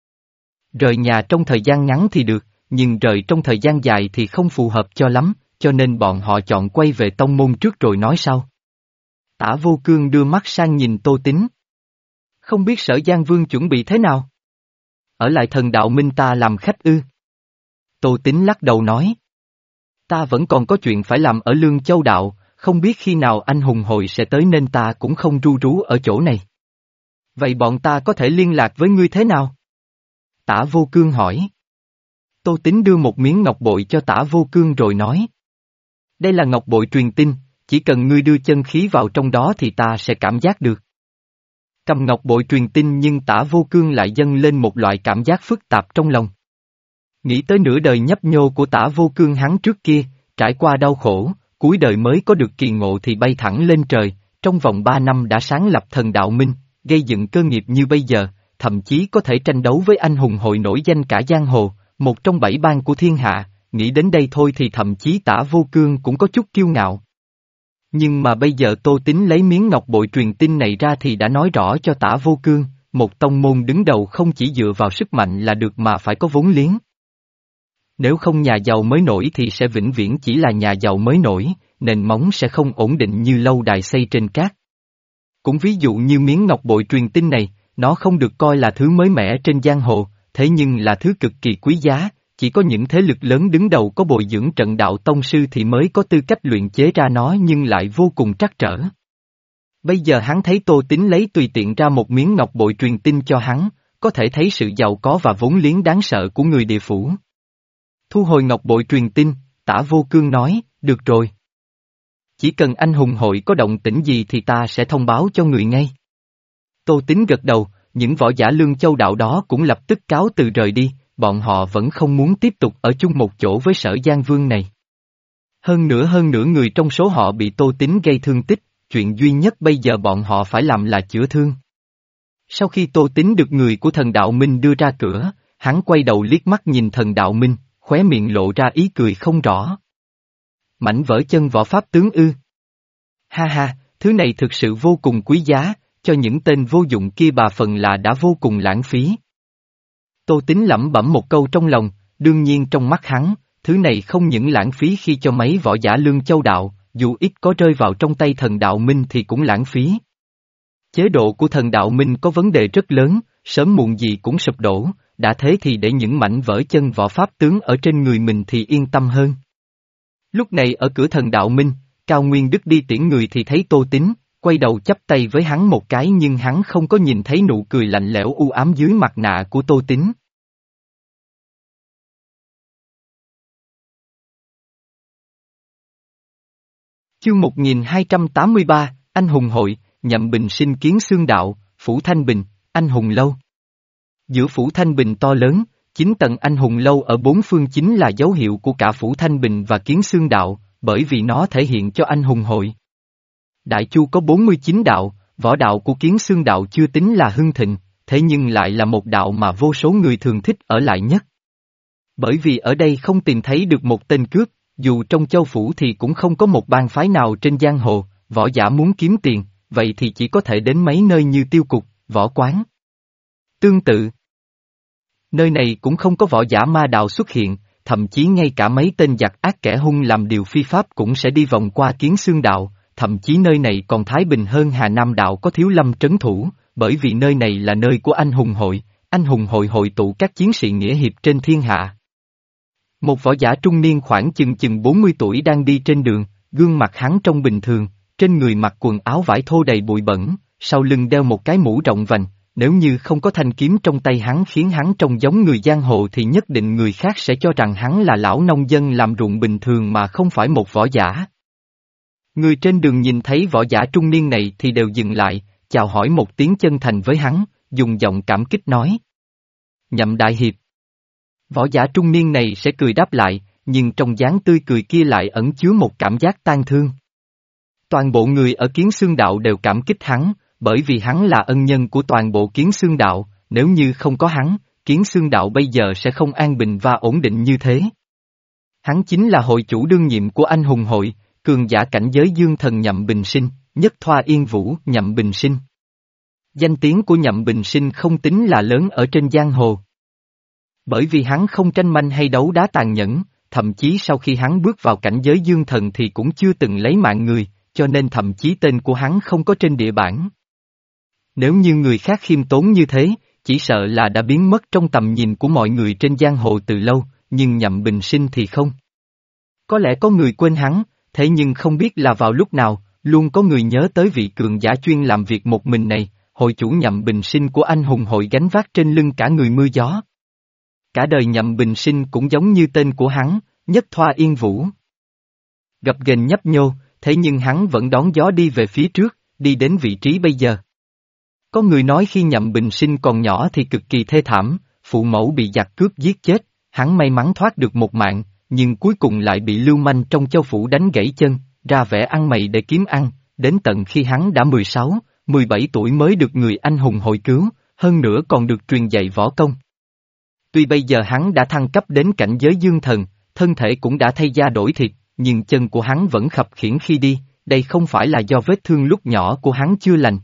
Rời nhà trong thời gian ngắn thì được, nhưng rời trong thời gian dài thì không phù hợp cho lắm, cho nên bọn họ chọn quay về tông môn trước rồi nói sau. Tả Vô Cương đưa mắt sang nhìn Tô Tín. Không biết Sở Giang Vương chuẩn bị thế nào? Ở lại thần đạo minh ta làm khách ư? Tô Tín lắc đầu nói. Ta vẫn còn có chuyện phải làm ở Lương Châu đạo, không biết khi nào anh hùng hội sẽ tới nên ta cũng không ru rú ở chỗ này. Vậy bọn ta có thể liên lạc với ngươi thế nào? Tả Vô Cương hỏi. Tô Tín đưa một miếng ngọc bội cho Tả Vô Cương rồi nói. Đây là ngọc bội truyền tin, chỉ cần ngươi đưa chân khí vào trong đó thì ta sẽ cảm giác được. Cầm ngọc bội truyền tin nhưng Tả Vô Cương lại dâng lên một loại cảm giác phức tạp trong lòng. Nghĩ tới nửa đời nhấp nhô của Tả Vô Cương hắn trước kia, trải qua đau khổ, cuối đời mới có được kỳ ngộ thì bay thẳng lên trời, trong vòng ba năm đã sáng lập thần đạo minh, gây dựng cơ nghiệp như bây giờ, thậm chí có thể tranh đấu với anh hùng hội nổi danh cả giang hồ, một trong bảy bang của thiên hạ, nghĩ đến đây thôi thì thậm chí Tả Vô Cương cũng có chút kiêu ngạo. Nhưng mà bây giờ Tô Tín lấy miếng ngọc bội truyền tin này ra thì đã nói rõ cho Tả Vô Cương, một tông môn đứng đầu không chỉ dựa vào sức mạnh là được mà phải có vốn liếng. Nếu không nhà giàu mới nổi thì sẽ vĩnh viễn chỉ là nhà giàu mới nổi, nền móng sẽ không ổn định như lâu đài xây trên cát. Cũng ví dụ như miếng ngọc bội truyền tin này, nó không được coi là thứ mới mẻ trên giang hồ, thế nhưng là thứ cực kỳ quý giá, chỉ có những thế lực lớn đứng đầu có bồi dưỡng trận đạo tông sư thì mới có tư cách luyện chế ra nó nhưng lại vô cùng trắc trở. Bây giờ hắn thấy Tô Tín lấy tùy tiện ra một miếng ngọc bội truyền tin cho hắn, có thể thấy sự giàu có và vốn liếng đáng sợ của người địa phủ. Thu hồi ngọc bội truyền tin, Tả Vô Cương nói, được rồi. Chỉ cần anh hùng hội có động tĩnh gì thì ta sẽ thông báo cho người ngay. Tô Tín gật đầu, những võ giả Lương Châu đạo đó cũng lập tức cáo từ rời đi, bọn họ vẫn không muốn tiếp tục ở chung một chỗ với Sở Giang Vương này. Hơn nữa hơn nữa người trong số họ bị Tô Tín gây thương tích, chuyện duy nhất bây giờ bọn họ phải làm là chữa thương. Sau khi Tô Tín được người của thần đạo Minh đưa ra cửa, hắn quay đầu liếc mắt nhìn thần đạo Minh, khóe miệng lộ ra ý cười không rõ. Mảnh vỡ chân võ pháp tướng ư? Ha ha, thứ này thực sự vô cùng quý giá, cho những tên vô dụng kia bà phần là đã vô cùng lãng phí. Tô Tín lẩm bẩm một câu trong lòng, đương nhiên trong mắt hắn, thứ này không những lãng phí khi cho mấy võ giả Lương Châu Đạo, dù ít có rơi vào trong tay thần đạo minh thì cũng lãng phí. Chế độ của thần đạo minh có vấn đề rất lớn, sớm muộn gì cũng sụp đổ, đã thế thì để những mảnh vỡ chân võ pháp tướng ở trên người mình thì yên tâm hơn. Lúc này ở cửa thần đạo minh, Cao Nguyên Đức đi tiễn người thì thấy Tô Tín, quay đầu chắp tay với hắn một cái nhưng hắn không có nhìn thấy nụ cười lạnh lẽo u ám dưới mặt nạ của Tô Tín. Chương một nghìn hai trăm tám mươi ba, Anh hùng hội, Nhậm Bình Sinh kiến xương đạo, Phủ Thanh Bình, Anh hùng lâu. Giữa Phủ Thanh Bình to lớn, chín tầng Anh hùng lâu ở bốn phương chính là dấu hiệu của cả Phủ Thanh Bình và kiến xương đạo, bởi vì nó thể hiện cho anh hùng hội. Đại Chu có bốn mươi chín đạo, võ đạo của kiến xương đạo chưa tính là hưng thịnh, thế nhưng lại là một đạo mà vô số người thường thích ở lại nhất. Bởi vì ở đây không tìm thấy được một tên cướp, dù trong châu phủ thì cũng không có một bang phái nào trên giang hồ, võ giả muốn kiếm tiền, vậy thì chỉ có thể đến mấy nơi như tiêu cục, võ quán. Tương tự, nơi này cũng không có võ giả ma đạo xuất hiện, thậm chí ngay cả mấy tên giặc ác kẻ hung làm điều phi pháp cũng sẽ đi vòng qua kiến xương đạo, thậm chí nơi này còn thái bình hơn Hà Nam đạo có Thiếu Lâm trấn thủ, bởi vì nơi này là nơi của anh hùng hội, anh hùng hội hội tụ các chiến sĩ nghĩa hiệp trên thiên hạ. Một võ giả trung niên khoảng chừng chừng bốn mươi tuổi đang đi trên đường, gương mặt hắn trông bình thường, trên người mặc quần áo vải thô đầy bụi bẩn, sau lưng đeo một cái mũ rộng vành, nếu như không có thanh kiếm trong tay hắn khiến hắn trông giống người giang hồ thì nhất định người khác sẽ cho rằng hắn là lão nông dân làm ruộng bình thường mà không phải một võ giả. Người trên đường nhìn thấy võ giả trung niên này thì đều dừng lại, chào hỏi một tiếng chân thành với hắn, dùng giọng cảm kích nói. Nhậm đại hiệp. Võ giả trung niên này sẽ cười đáp lại, nhưng trong dáng tươi cười kia lại ẩn chứa một cảm giác tang thương. Toàn bộ người ở Kiến Xương Đạo đều cảm kích hắn, bởi vì hắn là ân nhân của toàn bộ Kiến Xương Đạo, nếu như không có hắn, Kiến Xương Đạo bây giờ sẽ không an bình và ổn định như thế. Hắn chính là hội chủ đương nhiệm của anh hùng hội, cường giả cảnh giới dương thần Nhậm Bình Sinh, nhất thoa yên vũ Nhậm Bình Sinh. Danh tiếng của Nhậm Bình Sinh không tính là lớn ở trên giang hồ. Bởi vì hắn không tranh manh hay đấu đá tàn nhẫn, thậm chí sau khi hắn bước vào cảnh giới dương thần thì cũng chưa từng lấy mạng người, cho nên thậm chí tên của hắn không có trên địa bản. Nếu như người khác khiêm tốn như thế, chỉ sợ là đã biến mất trong tầm nhìn của mọi người trên giang hồ từ lâu, nhưng Nhậm Bình Sinh thì không. Có lẽ có người quên hắn, thế nhưng không biết là vào lúc nào, luôn có người nhớ tới vị cường giả chuyên làm việc một mình này, hội chủ Nhậm Bình Sinh của anh hùng hội gánh vác trên lưng cả người mưa gió. Cả đời Nhậm Bình Sinh cũng giống như tên của hắn, nhất thoa yên vũ. Gập ghềnh nhấp nhô, thế nhưng hắn vẫn đón gió đi về phía trước, đi đến vị trí bây giờ. Có người nói khi Nhậm Bình Sinh còn nhỏ thì cực kỳ thê thảm, phụ mẫu bị giặc cướp giết chết, hắn may mắn thoát được một mạng, nhưng cuối cùng lại bị lưu manh trong châu phủ đánh gãy chân, ra vẻ ăn mày để kiếm ăn, đến tận khi hắn đã mười sáu, mười bảy tuổi mới được người anh hùng hội cứu, hơn nữa còn được truyền dạy võ công. Tuy bây giờ hắn đã thăng cấp đến cảnh giới dương thần, thân thể cũng đã thay da đổi thịt, nhưng chân của hắn vẫn khập khiễng khi đi, đây không phải là do vết thương lúc nhỏ của hắn chưa lành.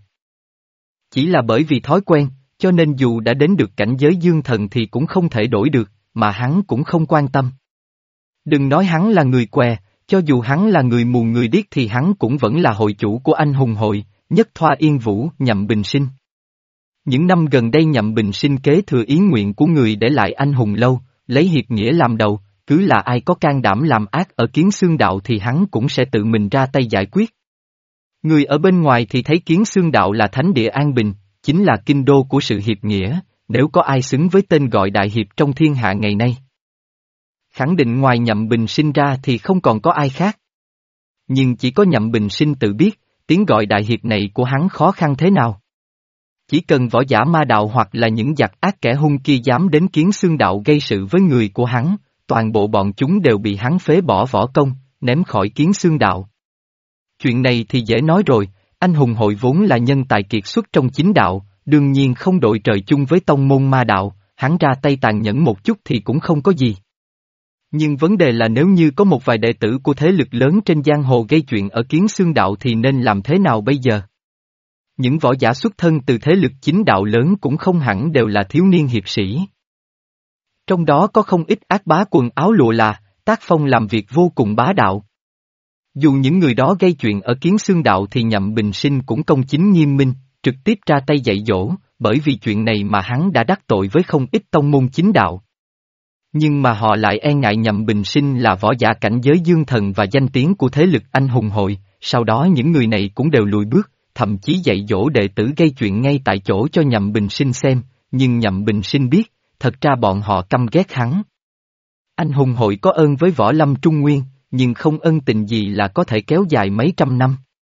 Chỉ là bởi vì thói quen, cho nên dù đã đến được cảnh giới dương thần thì cũng không thể đổi được, mà hắn cũng không quan tâm. Đừng nói hắn là người què, cho dù hắn là người mù người điếc thì hắn cũng vẫn là hội chủ của anh hùng hội, nhất thoa yên vũ Nhậm Bình Sinh. Những năm gần đây Nhậm Bình Sinh kế thừa ý nguyện của người để lại anh hùng lâu, lấy hiệp nghĩa làm đầu, cứ là ai có can đảm làm ác ở Kiến Xương Đạo thì hắn cũng sẽ tự mình ra tay giải quyết. Người ở bên ngoài thì thấy Kiến Xương Đạo là thánh địa an bình, chính là kinh đô của sự hiệp nghĩa, nếu có ai xứng với tên gọi đại hiệp trong thiên hạ ngày nay. Khẳng định ngoài Nhậm Bình Sinh ra thì không còn có ai khác. Nhưng chỉ có Nhậm Bình Sinh tự biết, tiếng gọi đại hiệp này của hắn khó khăn thế nào. Chỉ cần võ giả ma đạo hoặc là những giặc ác kẻ hung kia dám đến Kiến Xương Đạo gây sự với người của hắn, toàn bộ bọn chúng đều bị hắn phế bỏ võ công, ném khỏi Kiến Xương Đạo. Chuyện này thì dễ nói rồi, anh hùng hội vốn là nhân tài kiệt xuất trong chính đạo, đương nhiên không đội trời chung với tông môn ma đạo, hắn ra tay tàn nhẫn một chút thì cũng không có gì. Nhưng vấn đề là nếu như có một vài đệ tử của thế lực lớn trên giang hồ gây chuyện ở Kiến Xương đạo thì nên làm thế nào bây giờ? Những võ giả xuất thân từ thế lực chính đạo lớn cũng không hẳn đều là thiếu niên hiệp sĩ. Trong đó có không ít ác bá quần áo lụa là, tác phong làm việc vô cùng bá đạo. Dù những người đó gây chuyện ở Kiến Xương đạo thì Nhậm Bình Sinh cũng công chính nghiêm minh, trực tiếp ra tay dạy dỗ, bởi vì chuyện này mà hắn đã đắc tội với không ít tông môn chính đạo. Nhưng mà họ lại e ngại Nhậm Bình Sinh là võ giả cảnh giới dương thần và danh tiếng của thế lực anh hùng hội, sau đó những người này cũng đều lùi bước, thậm chí dạy dỗ đệ tử gây chuyện ngay tại chỗ cho Nhậm Bình Sinh xem, nhưng Nhậm Bình Sinh biết, thật ra bọn họ căm ghét hắn. Anh hùng hội có ơn với võ lâm Trung Nguyên, nhưng không ân tình gì là có thể kéo dài mấy trăm năm.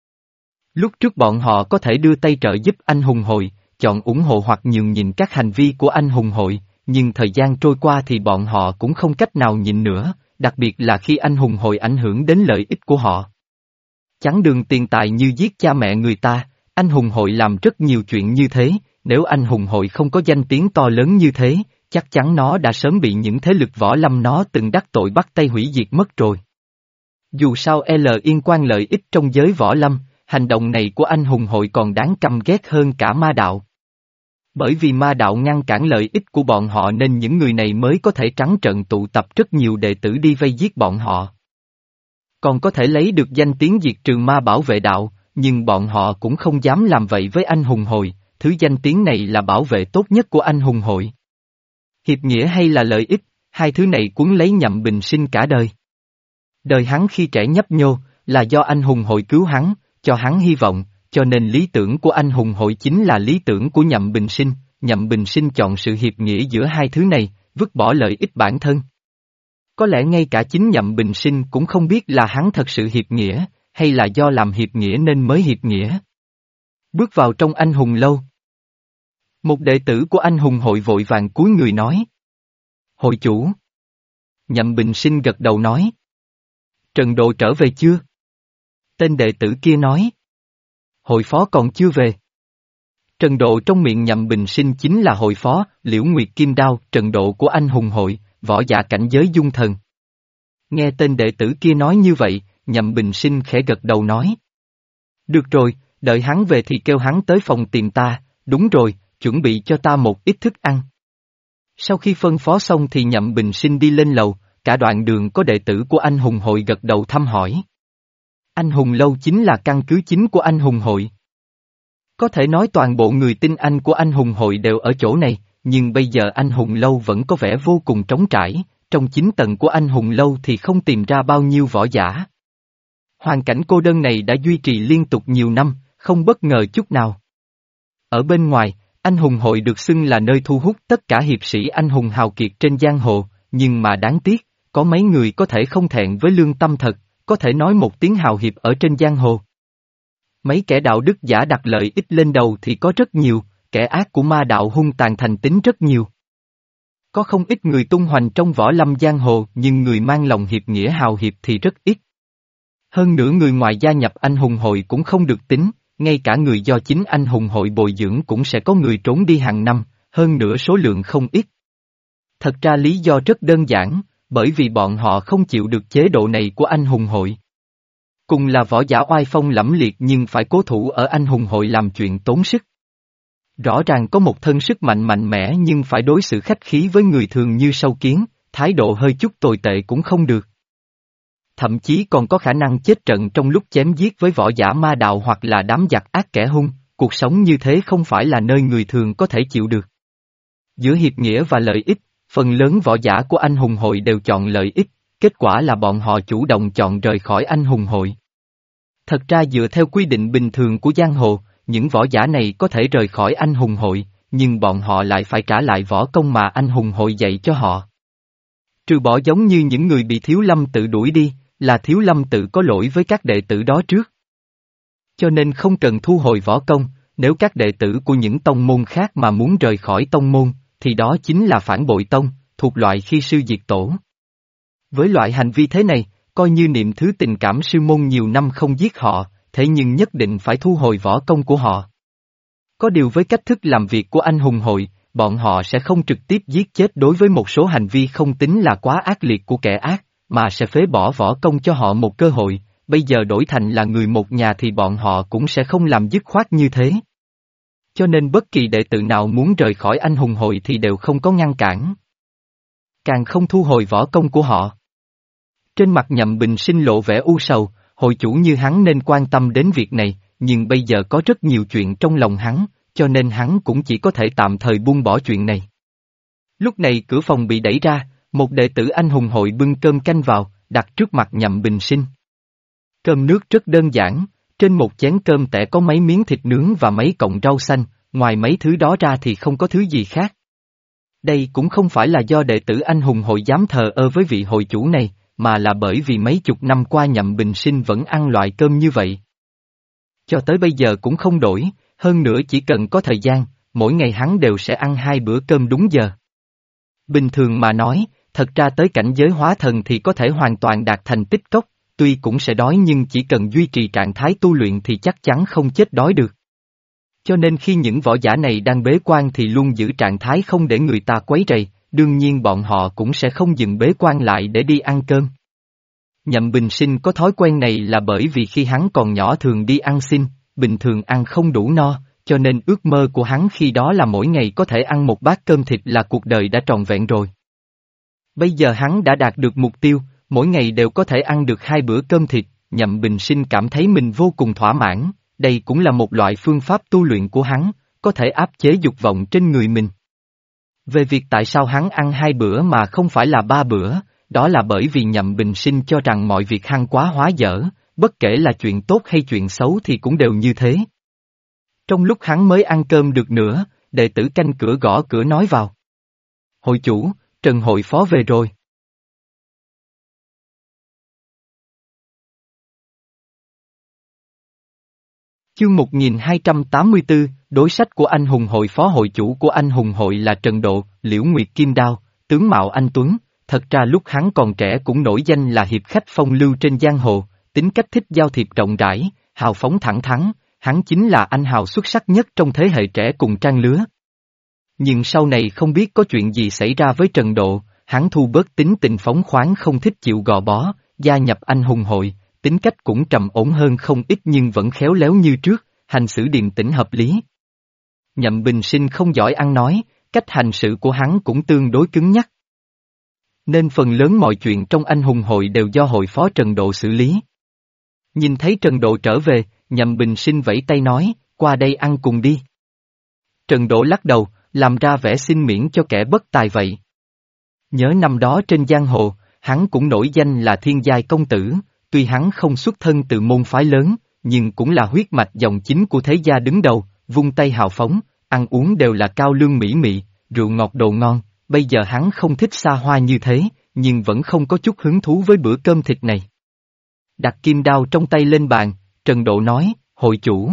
Lúc trước bọn họ có thể đưa tay trợ giúp anh hùng hội, chọn ủng hộ hoặc nhường nhịn các hành vi của anh hùng hội, nhưng thời gian trôi qua thì bọn họ cũng không cách nào nhịn nữa, đặc biệt là khi anh hùng hội ảnh hưởng đến lợi ích của họ. Chắn đường tiền tài như giết cha mẹ người ta, anh hùng hội làm rất nhiều chuyện như thế, nếu anh hùng hội không có danh tiếng to lớn như thế, chắc chắn nó đã sớm bị những thế lực võ lâm nó từng đắc tội bắt tay hủy diệt mất rồi. Dù sao L yên quan lợi ích trong giới võ lâm, hành động này của anh hùng hội còn đáng căm ghét hơn cả ma đạo. Bởi vì ma đạo ngăn cản lợi ích của bọn họ nên những người này mới có thể trắng trợn tụ tập rất nhiều đệ tử đi vây giết bọn họ. Còn có thể lấy được danh tiếng diệt trừ ma bảo vệ đạo, nhưng bọn họ cũng không dám làm vậy với anh hùng hội, thứ danh tiếng này là bảo vệ tốt nhất của anh hùng hội. Hiệp nghĩa hay là lợi ích, hai thứ này cuốn lấy Nhậm Bình Sinh cả đời. Đời hắn khi trẻ nhấp nhô, là do anh hùng hội cứu hắn, cho hắn hy vọng, cho nên lý tưởng của anh hùng hội chính là lý tưởng của Nhậm Bình Sinh, Nhậm Bình Sinh chọn sự hiệp nghĩa giữa hai thứ này, vứt bỏ lợi ích bản thân. Có lẽ ngay cả chính Nhậm Bình Sinh cũng không biết là hắn thật sự hiệp nghĩa, hay là do làm hiệp nghĩa nên mới hiệp nghĩa. Bước vào trong anh hùng lâu. Một đệ tử của anh hùng hội vội vàng cúi người nói. Hội chủ. Nhậm Bình Sinh gật đầu nói. Trần Độ trở về chưa? Tên đệ tử kia nói. Hội phó còn chưa về. Trần Độ trong miệng Nhậm Bình Sinh chính là hội phó, Liễu Nguyệt Kim Đao, Trần Độ của anh hùng hội, võ giả cảnh giới dung thần. Nghe tên đệ tử kia nói như vậy, Nhậm Bình Sinh khẽ gật đầu nói. Được rồi, đợi hắn về thì kêu hắn tới phòng tìm ta, đúng rồi, chuẩn bị cho ta một ít thức ăn. Sau khi phân phó xong thì Nhậm Bình Sinh đi lên lầu, cả đoạn đường có đệ tử của anh hùng hội gật đầu thăm hỏi. Anh hùng lâu chính là căn cứ chính của anh hùng hội. Có thể nói toàn bộ người tin anh của anh hùng hội đều ở chỗ này, nhưng bây giờ anh hùng lâu vẫn có vẻ vô cùng trống trải, trong chín tầng của anh hùng lâu thì không tìm ra bao nhiêu võ giả. Hoàn cảnh cô đơn này đã duy trì liên tục nhiều năm, không bất ngờ chút nào. Ở bên ngoài, anh hùng hội được xưng là nơi thu hút tất cả hiệp sĩ anh hùng hào kiệt trên giang hồ, nhưng mà đáng tiếc, có mấy người có thể không thẹn với lương tâm thật, có thể nói một tiếng hào hiệp ở trên giang hồ. Mấy kẻ đạo đức giả đặt lợi ích lên đầu thì có rất nhiều, kẻ ác của ma đạo hung tàn thành tính rất nhiều. Có không ít người tung hoành trong võ lâm giang hồ nhưng người mang lòng hiệp nghĩa hào hiệp thì rất ít. Hơn nữa người ngoài gia nhập anh hùng hội cũng không được tính, ngay cả người do chính anh hùng hội bồi dưỡng cũng sẽ có người trốn đi hàng năm, hơn nữa số lượng không ít. Thật ra lý do rất đơn giản, bởi vì bọn họ không chịu được chế độ này của anh hùng hội. Cùng là võ giả oai phong lẫm liệt nhưng phải cố thủ ở anh hùng hội làm chuyện tốn sức. Rõ ràng có một thân sức mạnh mạnh mẽ nhưng phải đối xử khách khí với người thường như sâu kiến, thái độ hơi chút tồi tệ cũng không được. Thậm chí còn có khả năng chết trận trong lúc chém giết với võ giả ma đạo hoặc là đám giặc ác kẻ hung, cuộc sống như thế không phải là nơi người thường có thể chịu được. Giữa hiệp nghĩa và lợi ích, phần lớn võ giả của anh hùng hội đều chọn lợi ích, kết quả là bọn họ chủ động chọn rời khỏi anh hùng hội. Thật ra dựa theo quy định bình thường của giang hồ, những võ giả này có thể rời khỏi anh hùng hội, nhưng bọn họ lại phải trả lại võ công mà anh hùng hội dạy cho họ. Trừ bỏ giống như những người bị Thiếu Lâm tự đuổi đi, là Thiếu Lâm tự có lỗi với các đệ tử đó trước. Cho nên không cần thu hồi võ công, nếu các đệ tử của những tông môn khác mà muốn rời khỏi tông môn, thì đó chính là phản bội tông, thuộc loại khi sư diệt tổ. Với loại hành vi thế này, coi như niệm thứ tình cảm sư môn nhiều năm không giết họ, thế nhưng nhất định phải thu hồi võ công của họ. Có điều với cách thức làm việc của anh hùng hội, bọn họ sẽ không trực tiếp giết chết đối với một số hành vi không tính là quá ác liệt của kẻ ác, mà sẽ phế bỏ võ công cho họ một cơ hội, bây giờ đổi thành là người một nhà thì bọn họ cũng sẽ không làm dứt khoát như thế. Cho nên bất kỳ đệ tử nào muốn rời khỏi anh hùng hội thì đều không có ngăn cản. Càng không thu hồi võ công của họ. Trên mặt Nhậm Bình Sinh lộ vẻ u sầu, hội chủ như hắn nên quan tâm đến việc này, nhưng bây giờ có rất nhiều chuyện trong lòng hắn, cho nên hắn cũng chỉ có thể tạm thời buông bỏ chuyện này. Lúc này cửa phòng bị đẩy ra, một đệ tử anh hùng hội bưng cơm canh vào, đặt trước mặt Nhậm Bình Sinh. Cơm nước rất đơn giản, trên một chén cơm tẻ có mấy miếng thịt nướng và mấy cọng rau xanh, ngoài mấy thứ đó ra thì không có thứ gì khác. Đây cũng không phải là do đệ tử anh hùng hội dám thờ ơ với vị hội chủ này, mà là bởi vì mấy chục năm qua Nhậm Bình Sinh vẫn ăn loại cơm như vậy. Cho tới bây giờ cũng không đổi, hơn nữa chỉ cần có thời gian, mỗi ngày hắn đều sẽ ăn hai bữa cơm đúng giờ. Bình thường mà nói, thật ra tới cảnh giới hóa thần thì có thể hoàn toàn đạt thành tích cốc, tuy cũng sẽ đói nhưng chỉ cần duy trì trạng thái tu luyện thì chắc chắn không chết đói được. Cho nên khi những võ giả này đang bế quan thì luôn giữ trạng thái không để người ta quấy rầy, đương nhiên bọn họ cũng sẽ không dừng bế quan lại để đi ăn cơm. Nhậm Bình Sinh có thói quen này là bởi vì khi hắn còn nhỏ thường đi ăn xin, bình thường ăn không đủ no, cho nên ước mơ của hắn khi đó là mỗi ngày có thể ăn một bát cơm thịt là cuộc đời đã trọn vẹn rồi. Bây giờ hắn đã đạt được mục tiêu, mỗi ngày đều có thể ăn được hai bữa cơm thịt, Nhậm Bình Sinh cảm thấy mình vô cùng thỏa mãn, đây cũng là một loại phương pháp tu luyện của hắn, có thể áp chế dục vọng trên người mình. Về việc tại sao hắn ăn hai bữa mà không phải là ba bữa, đó là bởi vì Nhậm Bình Sinh cho rằng mọi việc hắn quá hóa dở, bất kể là chuyện tốt hay chuyện xấu thì cũng đều như thế. Trong lúc hắn mới ăn cơm được nữa, đệ tử canh cửa gõ cửa nói vào. Hội chủ, Trần hội phó về rồi. Chương một nghìn hai trăm tám mươi tư, đối sách của anh hùng hội. Phó hội chủ của anh hùng hội là Trần Độ, Liễu Nguyệt Kim Đao, tướng mạo anh tuấn, thật ra lúc hắn còn trẻ cũng nổi danh là hiệp khách phong lưu trên giang hồ, tính cách thích giao thiệp rộng rãi, hào phóng thẳng thắn, hắn chính là anh hào xuất sắc nhất trong thế hệ trẻ cùng trang lứa. Nhưng sau này không biết có chuyện gì xảy ra với Trần Độ, hắn thu bớt tính tình phóng khoáng không thích chịu gò bó, gia nhập anh hùng hội, tính cách cũng trầm ổn hơn không ít nhưng vẫn khéo léo như trước, hành xử điềm tĩnh hợp lý. Nhậm Bình Sinh không giỏi ăn nói, cách hành sự của hắn cũng tương đối cứng nhắc. Nên phần lớn mọi chuyện trong anh hùng hội đều do hội phó Trần Độ xử lý. Nhìn thấy Trần Độ trở về, Nhậm Bình Sinh vẫy tay nói, qua đây ăn cùng đi. Trần Độ lắc đầu, làm ra vẻ xin miễn cho kẻ bất tài vậy. Nhớ năm đó trên giang hồ, hắn cũng nổi danh là thiên giai công tử, tuy hắn không xuất thân từ môn phái lớn, nhưng cũng là huyết mạch dòng chính của thế gia đứng đầu, vung tay hào phóng, ăn uống đều là cao lương mỹ mị, rượu ngọt đồ ngon, bây giờ hắn không thích xa hoa như thế, nhưng vẫn không có chút hứng thú với bữa cơm thịt này. Đặt kim đao trong tay lên bàn, Trần Độ nói, hội chủ.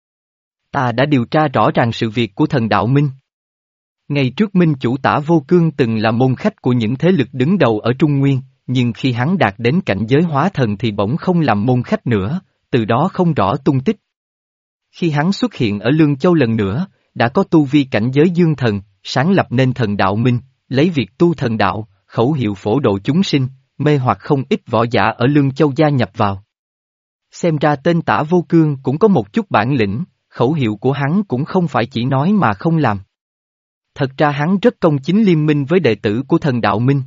Ta đã điều tra rõ ràng sự việc của thần đạo Minh. Ngày trước Minh chủ Tả Vô Cương từng là môn khách của những thế lực đứng đầu ở Trung Nguyên, nhưng khi hắn đạt đến cảnh giới hóa thần thì bỗng không làm môn khách nữa, từ đó không rõ tung tích. Khi hắn xuất hiện ở Lương Châu lần nữa, đã có tu vi cảnh giới dương thần, sáng lập nên thần đạo Minh, lấy việc tu thần đạo, khẩu hiệu phổ độ chúng sinh, mê hoặc không ít võ giả ở Lương Châu gia nhập vào. Xem ra tên Tả Vô Cương cũng có một chút bản lĩnh, khẩu hiệu của hắn cũng không phải chỉ nói mà không làm. Thật ra hắn rất công chính liêm minh với đệ tử của thần đạo Minh.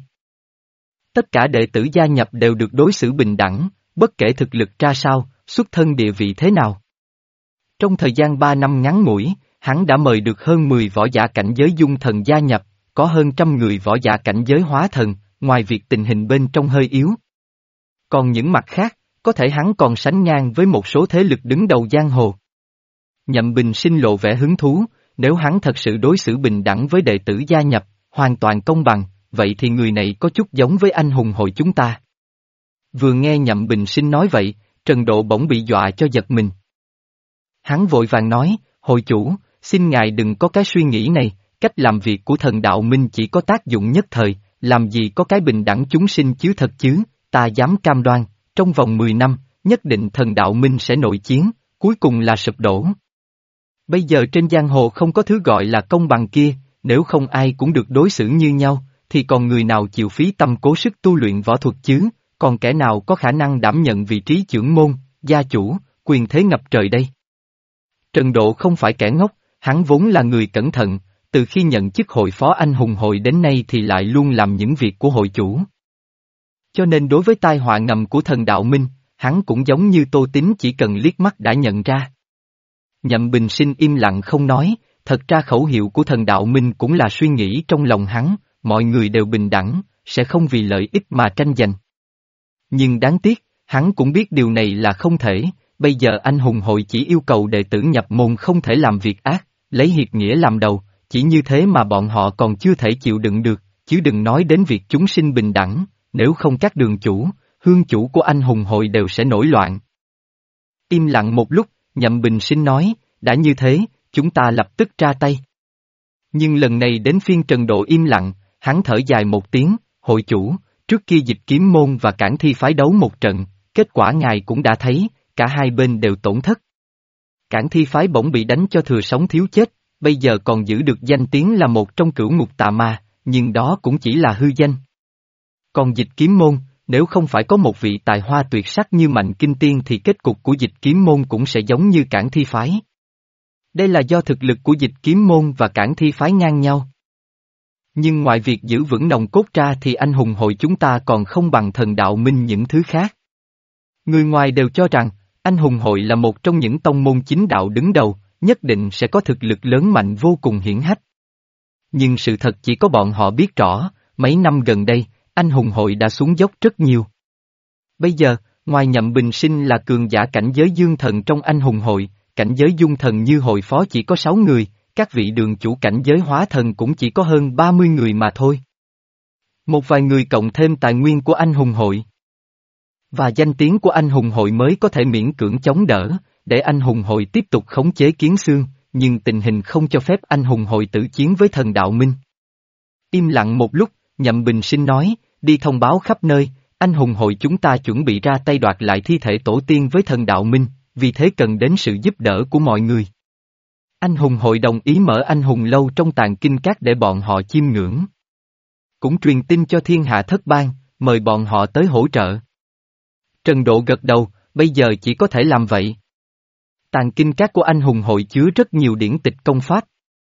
Tất cả đệ tử gia nhập đều được đối xử bình đẳng, bất kể thực lực ra sao, xuất thân địa vị thế nào. Trong thời gian ba năm ngắn ngủi, hắn đã mời được hơn mười võ giả cảnh giới dung thần gia nhập, có hơn trăm người võ giả cảnh giới hóa thần, ngoài việc tình hình bên trong hơi yếu. Còn những mặt khác, có thể hắn còn sánh ngang với một số thế lực đứng đầu giang hồ. Nhậm Bình Sinh lộ vẻ hứng thú, nếu hắn thật sự đối xử bình đẳng với đệ tử gia nhập, hoàn toàn công bằng, vậy thì người này có chút giống với anh hùng hội chúng ta. Vừa nghe Nhậm Bình Sinh nói vậy, Trần Độ bỗng bị dọa cho giật mình. Hắn vội vàng nói, hội chủ, xin ngài đừng có cái suy nghĩ này, cách làm việc của thần đạo Minh chỉ có tác dụng nhất thời, làm gì có cái bình đẳng chúng sinh chứ thật chứ, ta dám cam đoan, trong vòng mười năm, nhất định thần đạo Minh sẽ nội chiến, cuối cùng là sụp đổ. Bây giờ trên giang hồ không có thứ gọi là công bằng kia, nếu không ai cũng được đối xử như nhau, thì còn người nào chịu phí tâm cố sức tu luyện võ thuật chứ, còn kẻ nào có khả năng đảm nhận vị trí trưởng môn, gia chủ, quyền thế ngập trời đây. Trần Độ không phải kẻ ngốc, hắn vốn là người cẩn thận, từ khi nhận chức hội phó anh hùng hội đến nay thì lại luôn làm những việc của hội chủ. Cho nên đối với tai họa ngầm của thần đạo minh, hắn cũng giống như Tô Tín chỉ cần liếc mắt đã nhận ra. Nhậm Bình Sinh im lặng không nói, thật ra khẩu hiệu của thần đạo minh cũng là suy nghĩ trong lòng hắn, mọi người đều bình đẳng, sẽ không vì lợi ích mà tranh giành. Nhưng đáng tiếc, hắn cũng biết điều này là không thể, bây giờ anh hùng hội chỉ yêu cầu đệ tử nhập môn không thể làm việc ác, lấy hiệp nghĩa làm đầu, chỉ như thế mà bọn họ còn chưa thể chịu đựng được, chứ đừng nói đến việc chúng sinh bình đẳng, nếu không các đường chủ, hương chủ của anh hùng hội đều sẽ nổi loạn. Im lặng một lúc, Nhậm Bình Sinh nói, đã như thế, chúng ta lập tức ra tay. Nhưng lần này đến phiên Trần Độ im lặng, hắn thở dài một tiếng, hội chủ, trước kia Dịch Kiếm môn và Cản Thi phái đấu một trận, kết quả ngài cũng đã thấy, cả hai bên đều tổn thất. Cản Thi phái bỗng bị đánh cho thừa sống thiếu chết, bây giờ còn giữ được danh tiếng là một trong cửu ngục tà ma, nhưng đó cũng chỉ là hư danh. Còn Dịch Kiếm môn, nếu không phải có một vị tài hoa tuyệt sắc như Mạnh Kinh Tiên thì kết cục của Dịch Kiếm môn cũng sẽ giống như Cản Thi phái. Đây là do thực lực của Dịch Kiếm môn và Cản Thi phái ngang nhau. Nhưng ngoài việc giữ vững nòng cốt ra thì anh hùng hội chúng ta còn không bằng thần đạo minh những thứ khác. Người ngoài đều cho rằng, anh hùng hội là một trong những tông môn chính đạo đứng đầu, nhất định sẽ có thực lực lớn mạnh vô cùng hiển hách. Nhưng sự thật chỉ có bọn họ biết rõ, mấy năm gần đây, anh hùng hội đã xuống dốc rất nhiều. Bây giờ, ngoài Nhậm Bình Sinh là cường giả cảnh giới dương thần trong anh hùng hội, cảnh giới dung thần như hội phó chỉ có sáu người, các vị đường chủ cảnh giới hóa thần cũng chỉ có hơn ba mươi người mà thôi. Một vài người cộng thêm tài nguyên của anh hùng hội. Và danh tiếng của anh hùng hội mới có thể miễn cưỡng chống đỡ, để anh hùng hội tiếp tục khống chế Kiến Xương, nhưng tình hình không cho phép anh hùng hội tử chiến với thần đạo minh. Im lặng một lúc, Nhậm Bình Sinh nói, đi thông báo khắp nơi, anh hùng hội chúng ta chuẩn bị ra tay đoạt lại thi thể tổ tiên với thần đạo minh, vì thế cần đến sự giúp đỡ của mọi người. Anh hùng hội đồng ý mở anh hùng lâu trong tàng kinh các để bọn họ chiêm ngưỡng. Cũng truyền tin cho thiên hạ thất bang, mời bọn họ tới hỗ trợ. Trần Độ gật đầu, bây giờ chỉ có thể làm vậy. Tàng kinh các của anh hùng hội chứa rất nhiều điển tịch công pháp.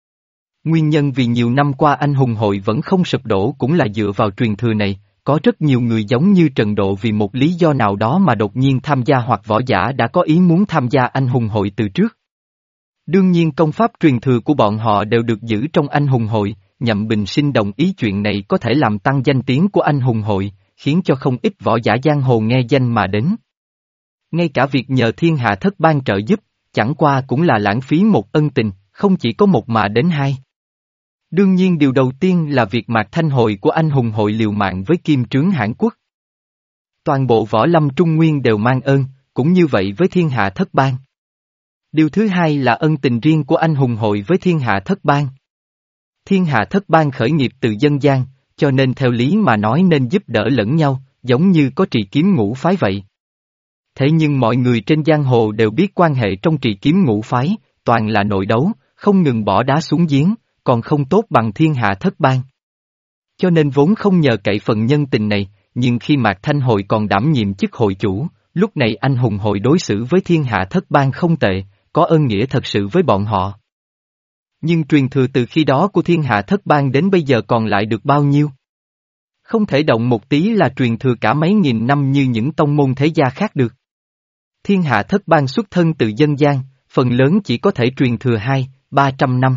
Nguyên nhân vì nhiều năm qua anh hùng hội vẫn không sụp đổ cũng là dựa vào truyền thừa này, có rất nhiều người giống như Trần Độ vì một lý do nào đó mà đột nhiên tham gia hoặc võ giả đã có ý muốn tham gia anh hùng hội từ trước. Đương nhiên công pháp truyền thừa của bọn họ đều được giữ trong anh hùng hội, Nhậm Bình Sinh đồng ý chuyện này có thể làm tăng danh tiếng của anh hùng hội, khiến cho không ít võ giả giang hồ nghe danh mà đến. Ngay cả việc nhờ thiên hạ thất bang trợ giúp, chẳng qua cũng là lãng phí một ân tình, không chỉ có một mà đến hai. Đương nhiên điều đầu tiên là việc Mạc Thanh Hội của anh hùng hội liều mạng với Kim Trướng Hãn Quốc. Toàn bộ võ lâm Trung Nguyên đều mang ơn, cũng như vậy với thiên hạ thất bang. Điều thứ hai là ân tình riêng của anh hùng hội với thiên hạ thất bang. Thiên hạ thất bang khởi nghiệp từ dân gian, cho nên theo lý mà nói nên giúp đỡ lẫn nhau, giống như có trì kiếm ngũ phái vậy. Thế nhưng mọi người trên giang hồ đều biết quan hệ trong trì kiếm ngũ phái, toàn là nội đấu, không ngừng bỏ đá xuống giếng, còn không tốt bằng thiên hạ thất bang. Cho nên vốn không nhờ cậy phần nhân tình này, nhưng khi Mạc Thanh Hội còn đảm nhiệm chức hội chủ, lúc này anh hùng hội đối xử với thiên hạ thất bang không tệ, có ơn nghĩa thật sự với bọn họ. Nhưng truyền thừa từ khi đó của thiên hạ thất bang đến bây giờ còn lại được bao nhiêu? Không thể động một tí là truyền thừa cả mấy nghìn năm như những tông môn thế gia khác được. Thiên hạ thất bang xuất thân từ dân gian, phần lớn chỉ có thể truyền thừa hai, ba trăm năm.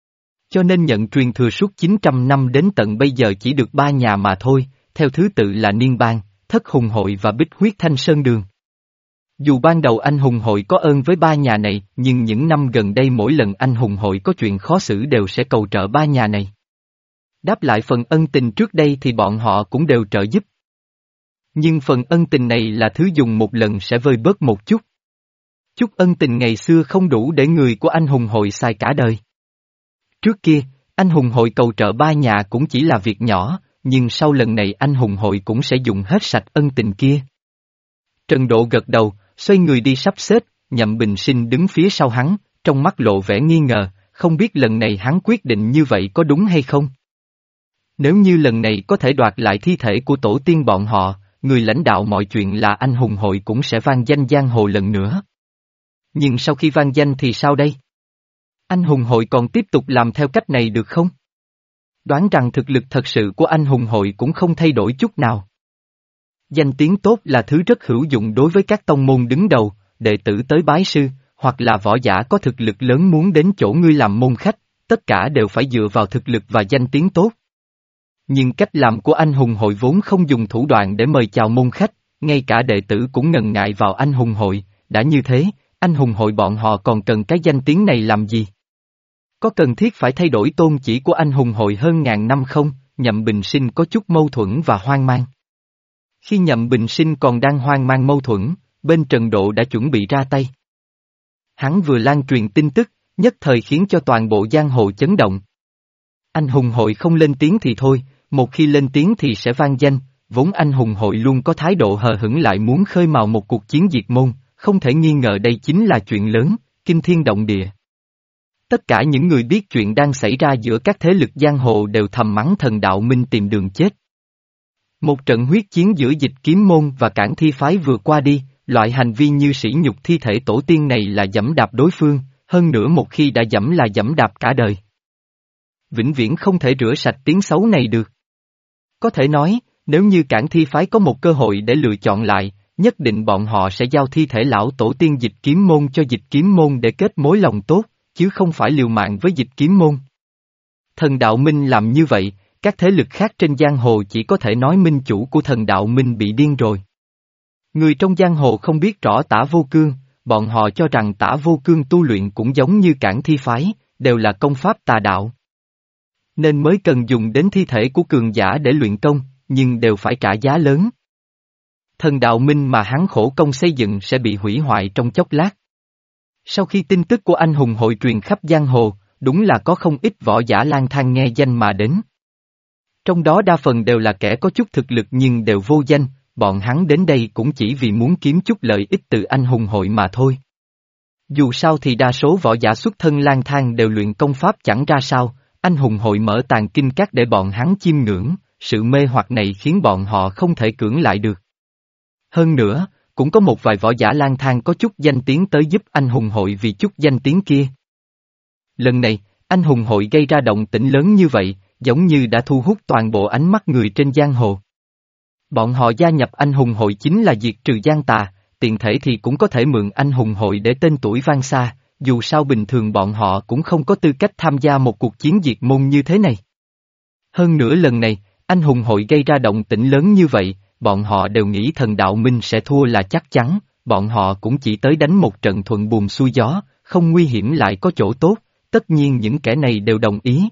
Cho nên nhận truyền thừa suốt chín trăm năm đến tận bây giờ chỉ được ba nhà mà thôi, theo thứ tự là Niên Bang, Thất Hùng Hội và Bích Huyết Thanh Sơn Đường. Dù ban đầu anh hùng hội có ơn với ba nhà này, nhưng những năm gần đây mỗi lần anh hùng hội có chuyện khó xử đều sẽ cầu trợ ba nhà này. Đáp lại phần ân tình trước đây thì bọn họ cũng đều trợ giúp. Nhưng phần ân tình này là thứ dùng một lần sẽ vơi bớt một chút. Chút ân tình ngày xưa không đủ để người của anh hùng hội xài cả đời. Trước kia, anh hùng hội cầu trợ ba nhà cũng chỉ là việc nhỏ, nhưng sau lần này anh hùng hội cũng sẽ dùng hết sạch ân tình kia. Trần Độ gật đầu, xoay người đi sắp xếp, Nhậm Bình Sinh đứng phía sau hắn, trong mắt lộ vẻ nghi ngờ, không biết lần này hắn quyết định như vậy có đúng hay không? Nếu như lần này có thể đoạt lại thi thể của tổ tiên bọn họ, người lãnh đạo mọi chuyện là anh hùng hội cũng sẽ vang danh giang hồ lần nữa. Nhưng sau khi vang danh thì sao đây? Anh hùng hội còn tiếp tục làm theo cách này được không? Đoán rằng thực lực thật sự của anh hùng hội cũng không thay đổi chút nào. Danh tiếng tốt là thứ rất hữu dụng đối với các tông môn đứng đầu, đệ tử tới bái sư, hoặc là võ giả có thực lực lớn muốn đến chỗ ngươi làm môn khách, tất cả đều phải dựa vào thực lực và danh tiếng tốt. Nhưng cách làm của anh hùng hội vốn không dùng thủ đoạn để mời chào môn khách, ngay cả đệ tử cũng ngần ngại vào anh hùng hội, đã như thế, anh hùng hội bọn họ còn cần cái danh tiếng này làm gì? Có cần thiết phải thay đổi tôn chỉ của anh hùng hội hơn ngàn năm không? Nhậm Bình Sinh có chút mâu thuẫn và hoang mang. Khi Nhậm Bình Sinh còn đang hoang mang mâu thuẫn, bên Trần Độ đã chuẩn bị ra tay. Hắn vừa lan truyền tin tức, nhất thời khiến cho toàn bộ giang hồ chấn động. Anh hùng hội không lên tiếng thì thôi, một khi lên tiếng thì sẽ vang danh, vốn anh hùng hội luôn có thái độ hờ hững lại muốn khơi mào một cuộc chiến diệt môn, không thể nghi ngờ đây chính là chuyện lớn, kinh thiên động địa. Tất cả những người biết chuyện đang xảy ra giữa các thế lực giang hồ đều thầm mắng Thần Đạo Minh tìm đường chết. Một trận huyết chiến giữa Dịch Kiếm Môn và Cản Thi Phái vừa qua đi, loại hành vi như sỉ nhục thi thể tổ tiên này là giẫm đạp đối phương, hơn nữa một khi đã giẫm là giẫm đạp cả đời. Vĩnh viễn không thể rửa sạch tiếng xấu này được. Có thể nói, nếu như Cản Thi Phái có một cơ hội để lựa chọn lại, nhất định bọn họ sẽ giao thi thể lão tổ tiên Dịch Kiếm Môn cho Dịch Kiếm Môn để kết mối lòng tốt, chứ không phải liều mạng với Dịch Kiếm Môn. Thần Đạo Minh làm như vậy, các thế lực khác trên giang hồ chỉ có thể nói minh chủ của Thần Đạo Minh bị điên rồi. Người trong giang hồ không biết rõ Tả Vô Cương, bọn họ cho rằng Tả Vô Cương tu luyện cũng giống như Cản Thi Phái, đều là công pháp tà đạo. Nên mới cần dùng đến thi thể của cường giả để luyện công, nhưng đều phải trả giá lớn. Thần Đạo Minh mà hắn khổ công xây dựng sẽ bị hủy hoại trong chốc lát. Sau khi tin tức của anh hùng hội truyền khắp giang hồ, đúng là có không ít võ giả lang thang nghe danh mà đến. Trong đó đa phần đều là kẻ có chút thực lực nhưng đều vô danh, bọn hắn đến đây cũng chỉ vì muốn kiếm chút lợi ích từ anh hùng hội mà thôi. Dù sao thì đa số võ giả xuất thân lang thang đều luyện công pháp chẳng ra sao, anh hùng hội mở tàng kinh các để bọn hắn chiêm ngưỡng, sự mê hoặc này khiến bọn họ không thể cưỡng lại được. Hơn nữa, cũng có một vài võ giả lang thang có chút danh tiếng tới giúp anh hùng hội vì chút danh tiếng kia. Lần này, anh hùng hội gây ra động tĩnh lớn như vậy, giống như đã thu hút toàn bộ ánh mắt người trên giang hồ. Bọn họ gia nhập anh hùng hội chính là diệt trừ gian tà, tiện thể thì cũng có thể mượn anh hùng hội để tên tuổi vang xa, dù sao bình thường bọn họ cũng không có tư cách tham gia một cuộc chiến diệt môn như thế này. Hơn nữa lần này, anh hùng hội gây ra động tĩnh lớn như vậy, bọn họ đều nghĩ Thần Đạo Minh sẽ thua là chắc chắn, bọn họ cũng chỉ tới đánh một trận thuận buồm xuôi gió, không nguy hiểm lại có chỗ tốt, tất nhiên những kẻ này đều đồng ý.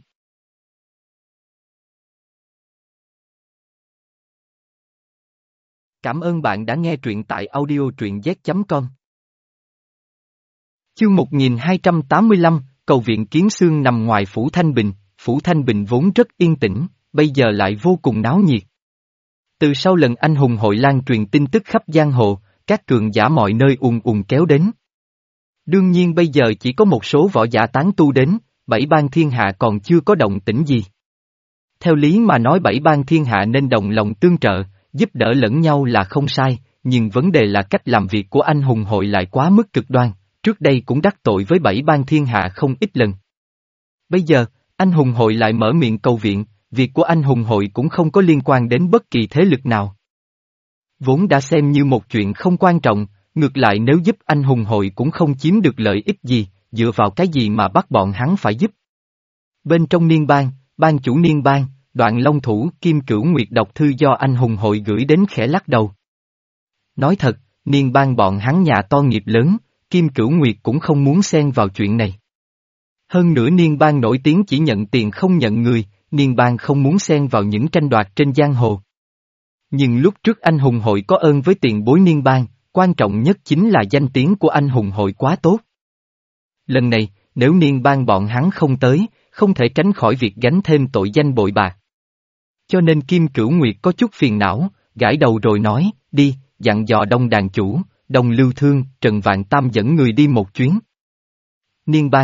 Cảm ơn bạn đã nghe truyện tại audio truyện z chấm com. Chương một nghìn hai trăm tám mươi lăm, cầu viện Kiến Xương nằm ngoài Phủ Thanh Bình, Phủ Thanh Bình vốn rất yên tĩnh, bây giờ lại vô cùng náo nhiệt. Từ sau lần anh hùng hội lan truyền tin tức khắp giang hồ, các cường giả mọi nơi ùn ùn kéo đến. Đương nhiên bây giờ chỉ có một số võ giả tán tu đến, bảy bang thiên hạ còn chưa có động tĩnh gì. Theo lý mà nói bảy bang thiên hạ nên đồng lòng tương trợ, giúp đỡ lẫn nhau là không sai, nhưng vấn đề là cách làm việc của anh hùng hội lại quá mức cực đoan, trước đây cũng đắc tội với bảy bang thiên hạ không ít lần. Bây giờ, anh hùng hội lại mở miệng cầu viện, việc của anh hùng hội cũng không có liên quan đến bất kỳ thế lực nào. Vốn đã xem như một chuyện không quan trọng, ngược lại nếu giúp anh hùng hội cũng không chiếm được lợi ích gì, dựa vào cái gì mà bắt bọn hắn phải giúp. Bên trong Niên Bang, ban chủ Niên Bang, Đoạn Long Thủ Kim Cửu Nguyệt đọc thư do anh hùng hội gửi đến khẽ lắc đầu. Nói thật, Niên Bang bọn hắn nhà to nghiệp lớn, Kim Cửu Nguyệt cũng không muốn xen vào chuyện này. Hơn nữa Niên Bang nổi tiếng chỉ nhận tiền không nhận người, Niên Bang không muốn xen vào những tranh đoạt trên giang hồ. Nhưng lúc trước anh hùng hội có ơn với tiền bối Niên Bang, quan trọng nhất chính là danh tiếng của anh hùng hội quá tốt. Lần này, nếu Niên Bang bọn hắn không tới, không thể tránh khỏi việc gánh thêm tội danh bội bạc. Cho nên Kim Cửu Nguyệt có chút phiền não, gãi đầu rồi nói, đi, dặn dò Đông đàn chủ, Đông Lưu Thương, Trần Vạn Tam dẫn người đi một chuyến. Niên Bang,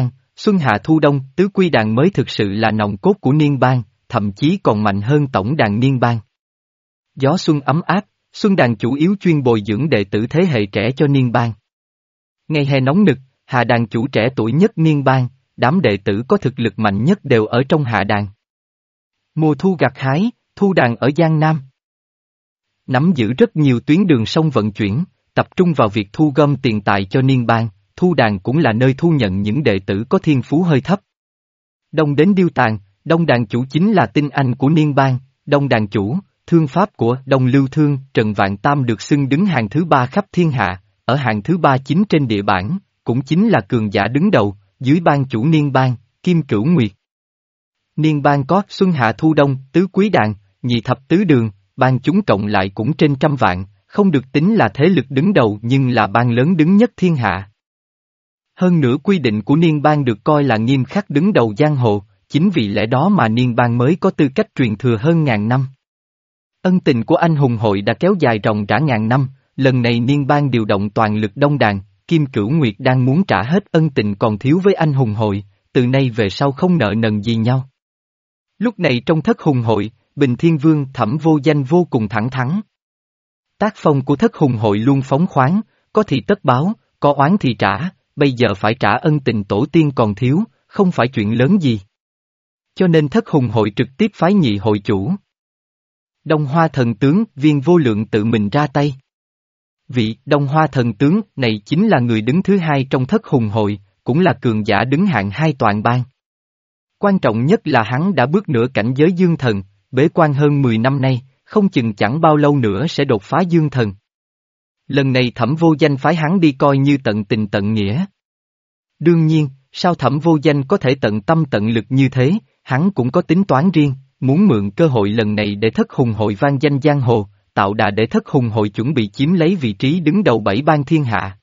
Xuân Hạ Thu Đông, tứ quy đàn mới thực sự là nòng cốt của Niên Bang, thậm chí còn mạnh hơn tổng đàn Niên Bang. Gió xuân ấm áp, Xuân đàn chủ yếu chuyên bồi dưỡng đệ tử thế hệ trẻ cho Niên Bang. Ngày hè nóng nực, Hạ đàn chủ trẻ tuổi nhất Niên Bang, đám đệ tử có thực lực mạnh nhất đều ở trong Hạ đàn. Mùa thu gặt hái, thu đàn ở Giang Nam. Nắm giữ rất nhiều tuyến đường sông vận chuyển, tập trung vào việc thu gom tiền tài cho Niên Bang, thu đàn cũng là nơi thu nhận những đệ tử có thiên phú hơi thấp. Đông đến Điêu Tàn, Đông đàn chủ chính là tinh anh của Niên Bang, Đông đàn chủ, thương pháp của Đông Lưu Thương, Trần Vạn Tam được xưng đứng hàng thứ ba khắp thiên hạ, ở hàng thứ ba chính trên địa bản, cũng chính là cường giả đứng đầu, dưới ban chủ Niên Bang, Kim Cửu Nguyệt. Niên Bang có Xuân Hạ Thu Đông, tứ quý đàn, nhị thập tứ đường, ban chúng cộng lại cũng trên trăm vạn, không được tính là thế lực đứng đầu nhưng là ban lớn đứng nhất thiên hạ. Hơn nữa quy định của Niên Bang được coi là nghiêm khắc đứng đầu giang hồ, chính vì lẽ đó mà Niên Bang mới có tư cách truyền thừa hơn ngàn năm. Ân tình của anh hùng hội đã kéo dài ròng rã ngàn năm, lần này Niên Bang điều động toàn lực đông đàn, Kim Cửu Nguyệt đang muốn trả hết ân tình còn thiếu với anh hùng hội, từ nay về sau không nợ nần gì nhau. Lúc này trong thất hùng hội, Bình Thiên Vương Thẩm Vô Danh vô cùng thẳng thắn. Tác phong của thất hùng hội luôn phóng khoáng, có thì tất báo, có oán thì trả, bây giờ phải trả ân tình tổ tiên còn thiếu, không phải chuyện lớn gì. Cho nên thất hùng hội trực tiếp phái nhị hội chủ. Đông Hoa thần tướng Viên Vô Lượng tự mình ra tay. Vị Đông Hoa thần tướng này chính là người đứng thứ hai trong thất hùng hội, cũng là cường giả đứng hạng hai toàn bang. Quan trọng nhất là hắn đã bước nửa cảnh giới dương thần, bế quan hơn mười năm nay, không chừng chẳng bao lâu nữa sẽ đột phá dương thần. Lần này Thẩm Vô Danh phái hắn đi coi như tận tình tận nghĩa. Đương nhiên, sao Thẩm Vô Danh có thể tận tâm tận lực như thế, hắn cũng có tính toán riêng, muốn mượn cơ hội lần này để thất hùng hội vang danh giang hồ, tạo đà để thất hùng hội chuẩn bị chiếm lấy vị trí đứng đầu bảy bang thiên hạ.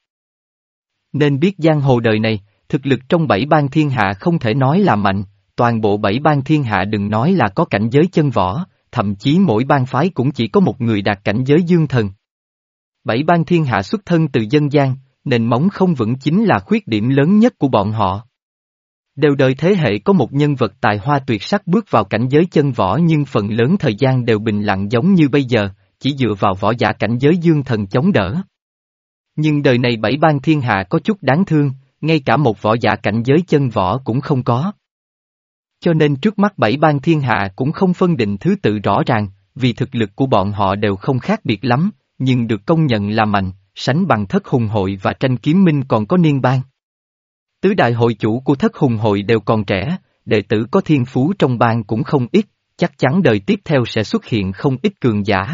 Nên biết giang hồ đời này, thực lực trong bảy bang thiên hạ không thể nói là mạnh, toàn bộ bảy bang thiên hạ đừng nói là có cảnh giới chân võ, thậm chí mỗi bang phái cũng chỉ có một người đạt cảnh giới dương thần. Bảy bang thiên hạ xuất thân từ dân gian, nền móng không vững chính là khuyết điểm lớn nhất của bọn họ. Đều đời thế hệ có một nhân vật tài hoa tuyệt sắc bước vào cảnh giới chân võ nhưng phần lớn thời gian đều bình lặng giống như bây giờ, chỉ dựa vào võ giả cảnh giới dương thần chống đỡ. Nhưng đời này bảy bang thiên hạ có chút đáng thương, ngay cả một võ giả cảnh giới chân võ cũng không có. Cho nên trước mắt bảy bang thiên hạ cũng không phân định thứ tự rõ ràng, vì thực lực của bọn họ đều không khác biệt lắm, nhưng được công nhận là mạnh, sánh bằng thất hùng hội và tranh kiếm minh còn có Niên Bang. Tứ đại hội chủ của thất hùng hội đều còn trẻ, đệ tử có thiên phú trong bang cũng không ít, chắc chắn đời tiếp theo sẽ xuất hiện không ít cường giả.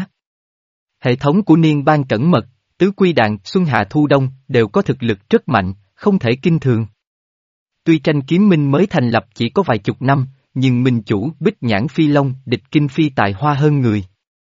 Hệ thống của Niên Bang cẩn mật, tứ quy đàn, Xuân Hạ Thu Đông đều có thực lực rất mạnh, không thể kinh thường. Tuy tranh kiếm minh mới thành lập chỉ có vài chục năm, nhưng minh chủ Bích Nhãn Phi Long địch kinh phi tài hoa hơn người.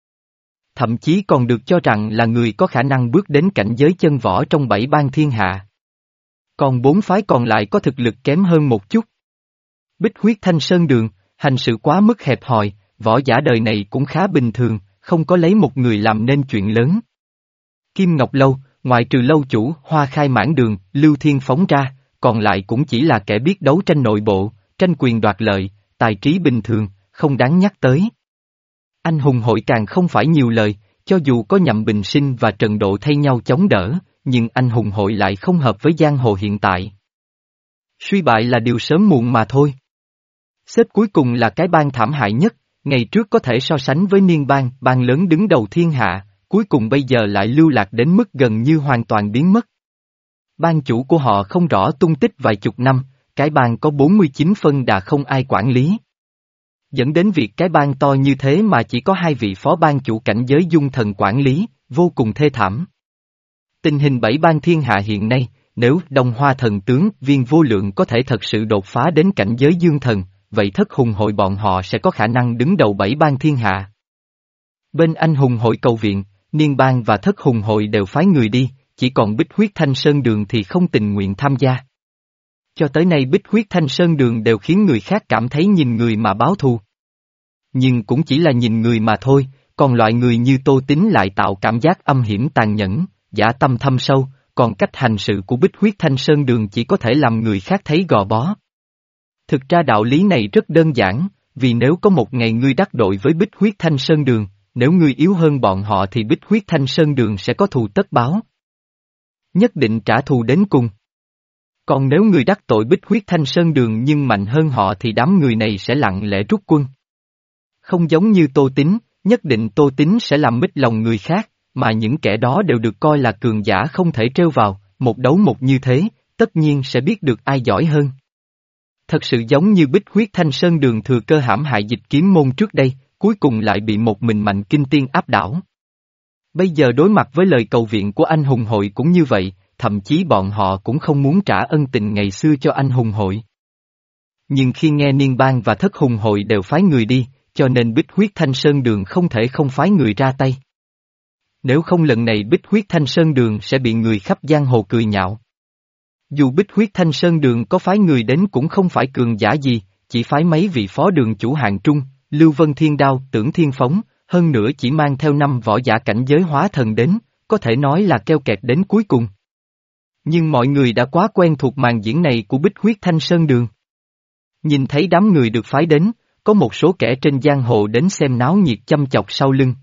Thậm chí còn được cho rằng là người có khả năng bước đến cảnh giới chân võ trong bảy bang thiên hạ. Còn bốn phái còn lại có thực lực kém hơn một chút. Bích Huyết Thanh Sơn Đường, hành sự quá mức hẹp hòi, võ giả đời này cũng khá bình thường, không có lấy một người làm nên chuyện lớn. Kim Ngọc Lâu, ngoại trừ lâu chủ Hoa Khai Mãn Đường, Lưu Thiên phóng ra, còn lại cũng chỉ là kẻ biết đấu tranh nội bộ, tranh quyền đoạt lợi, tài trí bình thường, không đáng nhắc tới. Anh hùng hội càng không phải nhiều lời, cho dù có Nhậm Bình Sinh và Trần Độ thay nhau chống đỡ, nhưng anh hùng hội lại không hợp với giang hồ hiện tại. Suy bại là điều sớm muộn mà thôi. Xếp cuối cùng là cái bang thảm hại nhất, ngày trước có thể so sánh với Niên Bang, bang lớn đứng đầu thiên hạ, cuối cùng bây giờ lại lưu lạc đến mức gần như hoàn toàn biến mất. Bang chủ của họ không rõ tung tích vài chục năm, cái bang có bốn mươi chín phân đà không ai quản lý. Dẫn đến việc cái bang to như thế mà chỉ có hai vị phó bang chủ cảnh giới dung thần quản lý, vô cùng thê thảm. Tình hình bảy bang thiên hạ hiện nay, nếu Đông Hoa thần tướng Viên Vô Lượng có thể thật sự đột phá đến cảnh giới dương thần, vậy thất hùng hội bọn họ sẽ có khả năng đứng đầu bảy bang thiên hạ. Bên anh hùng hội cầu viện, Niên Bang và thất hùng hội đều phái người đi, chỉ còn Bích Huyết Thanh Sơn Đường thì không tình nguyện tham gia. Cho tới nay Bích Huyết Thanh Sơn Đường đều khiến người khác cảm thấy nhìn người mà báo thù. Nhưng cũng chỉ là nhìn người mà thôi, còn loại người như Tô Tín lại tạo cảm giác âm hiểm tàn nhẫn, dã tâm thâm sâu, còn cách hành sự của Bích Huyết Thanh Sơn Đường chỉ có thể làm người khác thấy gò bó. Thực ra đạo lý này rất đơn giản, vì nếu có một ngày ngươi đắc đội với Bích Huyết Thanh Sơn Đường, nếu ngươi yếu hơn bọn họ thì Bích Huyết Thanh Sơn Đường sẽ có thù tất báo. Nhất định trả thù đến cùng. Còn nếu ngươi đắc tội Bích Huyết Thanh Sơn Đường nhưng mạnh hơn họ thì đám người này sẽ lặng lẽ rút quân. Không giống như Tô Tín, nhất định Tô Tín sẽ làm mít lòng người khác, mà những kẻ đó đều được coi là cường giả không thể trêu vào, một đấu một như thế, tất nhiên sẽ biết được ai giỏi hơn. Thật sự giống như Bích Huyết Thanh Sơn Đường thừa cơ hãm hại Dịch Kiếm Môn trước đây, cuối cùng lại bị một mình Mạnh Kinh Tiên áp đảo. Bây giờ đối mặt với lời cầu viện của anh hùng hội cũng như vậy, thậm chí bọn họ cũng không muốn trả ân tình ngày xưa cho anh hùng hội. Nhưng khi nghe Niên Bang và Thất Hùng hội đều phái người đi, cho nên Bích Huyết Thanh Sơn Đường không thể không phái người ra tay. Nếu không lần này Bích Huyết Thanh Sơn Đường sẽ bị người khắp giang hồ cười nhạo. Dù Bích Huyết Thanh Sơn Đường có phái người đến cũng không phải cường giả gì, chỉ phái mấy vị phó đường chủ hạng trung, Lưu Vân Thiên Đao, Tưởng Thiên Phóng, hơn nữa chỉ mang theo năm võ giả cảnh giới hóa thần đến, có thể nói là keo kẹt đến cuối cùng. Nhưng mọi người đã quá quen thuộc màn diễn này của Bích Huyết Thanh Sơn Đường. Nhìn thấy đám người được phái đến, có một số kẻ trên giang hồ đến xem náo nhiệt chăm chọc sau lưng.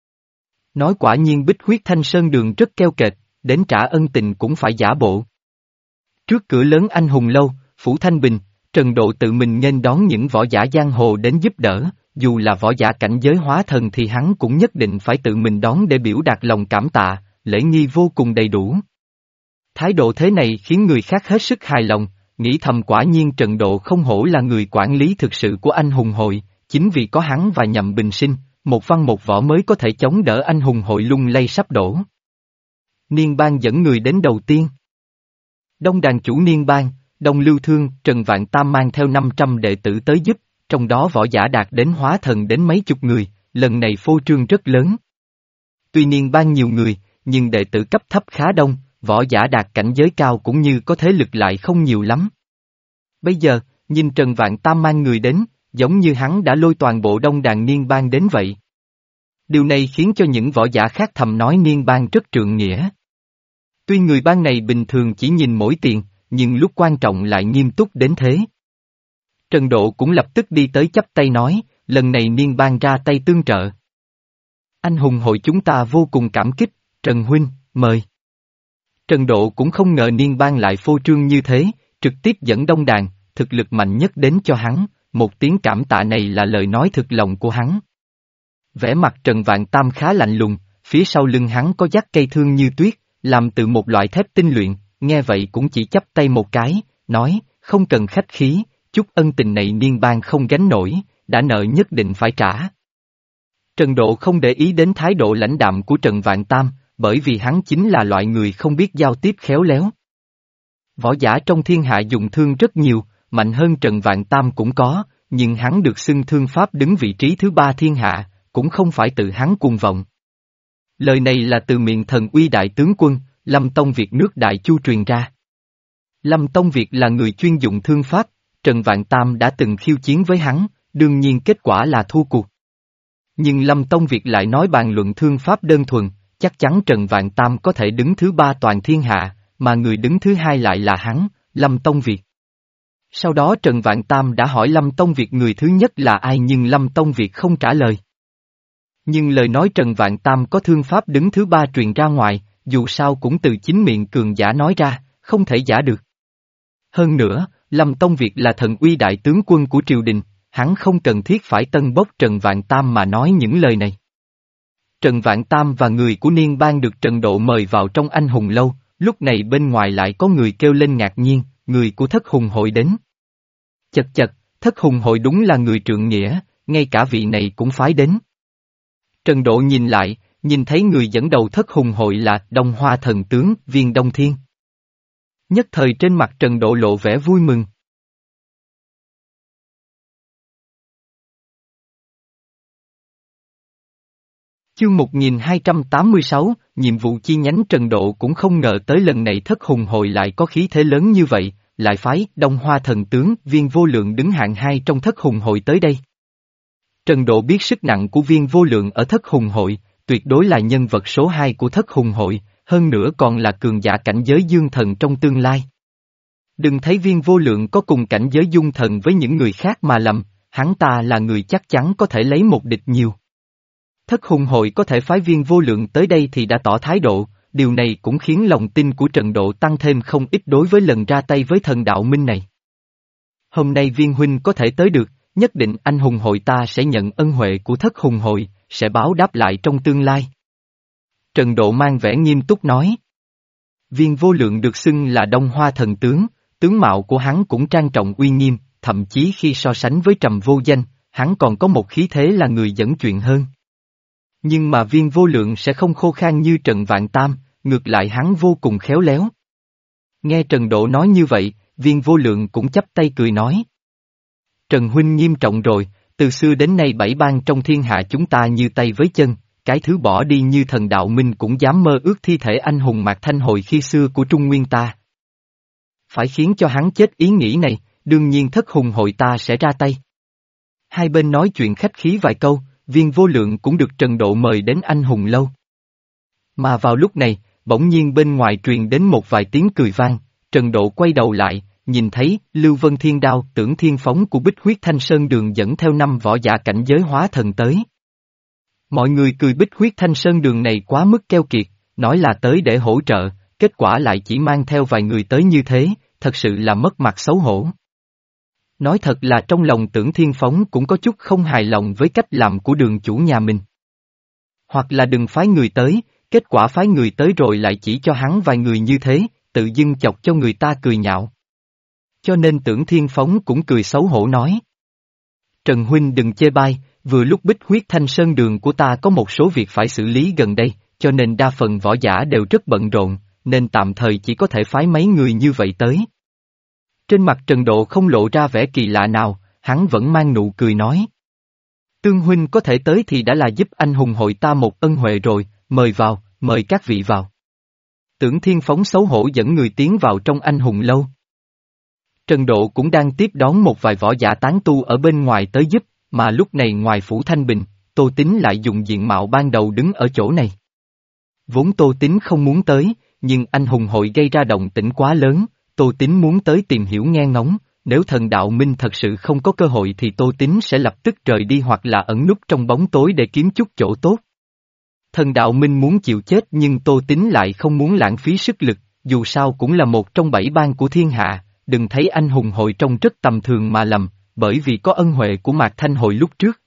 Nói quả nhiên Bích Huyết Thanh Sơn Đường rất keo kẹt, đến trả ân tình cũng phải giả bộ. Trước cửa lớn anh hùng lâu, Phủ Thanh Bình, Trần Độ tự mình nghênh đón những võ giả giang hồ đến giúp đỡ, dù là võ giả cảnh giới hóa thần thì hắn cũng nhất định phải tự mình đón để biểu đạt lòng cảm tạ, lễ nghi vô cùng đầy đủ. Thái độ thế này khiến người khác hết sức hài lòng, nghĩ thầm quả nhiên Trần Độ không hổ là người quản lý thực sự của anh hùng hội, chính vì có hắn và Nhậm Bình Sinh, một văn một võ mới có thể chống đỡ anh hùng hội lung lay sắp đổ. Niên Bang dẫn người đến đầu tiên. Đông đàn chủ Niên Bang, Đông Lưu Thương, Trần Vạn Tam mang theo năm trăm đệ tử tới giúp, trong đó võ giả đạt đến hóa thần đến mấy chục người, lần này phô trương rất lớn. Tuy Niên Bang nhiều người, nhưng đệ tử cấp thấp khá đông, võ giả đạt cảnh giới cao cũng như có thế lực lại không nhiều lắm. Bây giờ, nhìn Trần Vạn Tam mang người đến, giống như hắn đã lôi toàn bộ đông đàn Niên Bang đến vậy. Điều này khiến cho những võ giả khác thầm nói Niên Bang rất trượng nghĩa. Tuy người bang này bình thường chỉ nhìn mỗi tiền, nhưng lúc quan trọng lại nghiêm túc đến thế. Trần Độ cũng lập tức đi tới chắp tay nói, lần này Niên Bang ra tay tương trợ. Anh hùng hội chúng ta vô cùng cảm kích, Trần Huynh, mời. Trần Độ cũng không ngờ Niên Bang lại phô trương như thế, trực tiếp dẫn đông đàn, thực lực mạnh nhất đến cho hắn, một tiếng cảm tạ này là lời nói thực lòng của hắn. Vẻ mặt Trần Vạn Tam khá lạnh lùng, phía sau lưng hắn có dắt cây thương như tuyết, làm từ một loại thép tinh luyện, nghe vậy cũng chỉ chắp tay một cái, nói, không cần khách khí, chút ân tình này Niên Bang không gánh nổi, đã nợ nhất định phải trả. Trần Độ không để ý đến thái độ lãnh đạm của Trần Vạn Tam, bởi vì hắn chính là loại người không biết giao tiếp khéo léo. Võ giả trong thiên hạ dùng thương rất nhiều, mạnh hơn Trần Vạn Tam cũng có, nhưng hắn được xưng thương pháp đứng vị trí thứ ba thiên hạ, cũng không phải tự hắn cuồng vọng. Lời này là từ miệng thần uy đại tướng quân, Lâm Tông Việt nước Đại Chu truyền ra. Lâm Tông Việt là người chuyên dụng thương pháp, Trần Vạn Tam đã từng khiêu chiến với hắn, đương nhiên kết quả là thua cuộc. Nhưng Lâm Tông Việt lại nói bàn luận thương pháp đơn thuần, chắc chắn Trần Vạn Tam có thể đứng thứ ba toàn thiên hạ, mà người đứng thứ hai lại là hắn, Lâm Tông Việt. Sau đó Trần Vạn Tam đã hỏi Lâm Tông Việt người thứ nhất là ai nhưng Lâm Tông Việt không trả lời. Nhưng lời nói Trần Vạn Tam có thương pháp đứng thứ ba truyền ra ngoài, dù sao cũng từ chính miệng cường giả nói ra, không thể giả được. Hơn nữa, Lâm Tông Việt là thần uy đại tướng quân của triều đình, hắn không cần thiết phải tân bốc Trần Vạn Tam mà nói những lời này. Trần Vạn Tam và người của Niên Bang được Trần Độ mời vào trong anh hùng lâu, lúc này bên ngoài lại có người kêu lên ngạc nhiên, người của Thất Hùng hội đến. Chật chật, Thất Hùng hội đúng là người trượng nghĩa, ngay cả vị này cũng phái đến. Trần Độ nhìn lại, nhìn thấy người dẫn đầu Thất Hùng hội là Đông Hoa thần tướng Viên Đông Thiên. Nhất thời trên mặt Trần Độ lộ vẻ vui mừng. Chương một nghìn hai trăm tám mươi sáu, nhiệm vụ chi nhánh Trần Độ cũng không ngờ tới lần này Thất Hùng hội lại có khí thế lớn như vậy, lại phái Đông Hoa thần tướng Viên Vô Lượng đứng hạng hai trong Thất Hùng hội tới đây. Trần Độ biết sức nặng của Viên Vô Lượng ở Thất Hùng hội, tuyệt đối là nhân vật số hai của Thất Hùng hội, hơn nữa còn là cường giả cảnh giới dương thần trong tương lai. Đừng thấy Viên Vô Lượng có cùng cảnh giới dung thần với những người khác mà lầm, hắn ta là người chắc chắn có thể lấy một địch nhiều. Thất hùng hội có thể phái Viên Vô Lượng tới đây thì đã tỏ thái độ, điều này cũng khiến lòng tin của Trần Độ tăng thêm không ít đối với lần ra tay với thần đạo minh này. Hôm nay Viên huynh có thể tới được, nhất định anh hùng hội ta sẽ nhận ân huệ của thất hùng hội, sẽ báo đáp lại trong tương lai. Trần Độ mang vẻ nghiêm túc nói. Viên Vô Lượng được xưng là Đông Hoa thần tướng, tướng mạo của hắn cũng trang trọng uy nghiêm, thậm chí khi so sánh với Trầm Vô Danh, hắn còn có một khí thế là người dẫn chuyện hơn. Nhưng mà Viên Vô Lượng sẽ không khô khan như Trần Vạn Tam, ngược lại hắn vô cùng khéo léo. Nghe Trần Độ nói như vậy, Viên Vô Lượng cũng chắp tay cười nói. Trần huynh nghiêm trọng rồi, từ xưa đến nay bảy bang trong thiên hạ chúng ta như tay với chân, cái thứ bỏ đi như thần đạo minh cũng dám mơ ước thi thể anh hùng Mạc Thanh Hồi khi xưa của Trung Nguyên ta. Phải khiến cho hắn chết ý nghĩ này, đương nhiên thất hùng hội ta sẽ ra tay. Hai bên nói chuyện khách khí vài câu, Viên Vô Lượng cũng được Trần Độ mời đến anh hùng lâu. Mà vào lúc này, bỗng nhiên bên ngoài truyền đến một vài tiếng cười vang, Trần Độ quay đầu lại, nhìn thấy Lưu Vân Thiên Đao Tưởng Thiên Phóng của Bích Huyết Thanh Sơn Đường dẫn theo năm võ giả cảnh giới hóa thần tới. Mọi người cười Bích Huyết Thanh Sơn Đường này quá mức keo kiệt, nói là tới để hỗ trợ, kết quả lại chỉ mang theo vài người tới như thế, thật sự là mất mặt xấu hổ. Nói thật là trong lòng Tưởng Thiên Phóng cũng có chút không hài lòng với cách làm của đường chủ nhà mình. Hoặc là đừng phái người tới, kết quả phái người tới rồi lại chỉ cho hắn vài người như thế, tự dưng chọc cho người ta cười nhạo. Cho nên Tưởng Thiên Phóng cũng cười xấu hổ nói. Trần huynh đừng chê bai, vừa lúc Bích Huyết Thanh Sơn Đường của ta có một số việc phải xử lý gần đây, cho nên đa phần võ giả đều rất bận rộn, nên tạm thời chỉ có thể phái mấy người như vậy tới. Trên mặt Trần Độ không lộ ra vẻ kỳ lạ nào, hắn vẫn mang nụ cười nói. Tương huynh có thể tới thì đã là giúp anh hùng hội ta một ân huệ rồi, mời vào, mời các vị vào. Tưởng Thiên Phóng xấu hổ dẫn người tiến vào trong anh hùng lâu. Trần Độ cũng đang tiếp đón một vài võ giả tán tu ở bên ngoài tới giúp, mà lúc này ngoài Phủ Thanh Bình, Tô Tín lại dùng diện mạo ban đầu đứng ở chỗ này. Vốn Tô Tín không muốn tới, nhưng anh hùng hội gây ra động tĩnh quá lớn, Tô Tín muốn tới tìm hiểu nghe ngóng, nếu thần đạo minh thật sự không có cơ hội thì Tô Tín sẽ lập tức rời đi hoặc là ẩn núp trong bóng tối để kiếm chút chỗ tốt. Thần đạo minh muốn chịu chết nhưng Tô Tín lại không muốn lãng phí sức lực, dù sao cũng là một trong bảy bang của thiên hạ, đừng thấy anh hùng hội trông rất tầm thường mà lầm, bởi vì có ân huệ của Mạc Thanh Hồi lúc trước.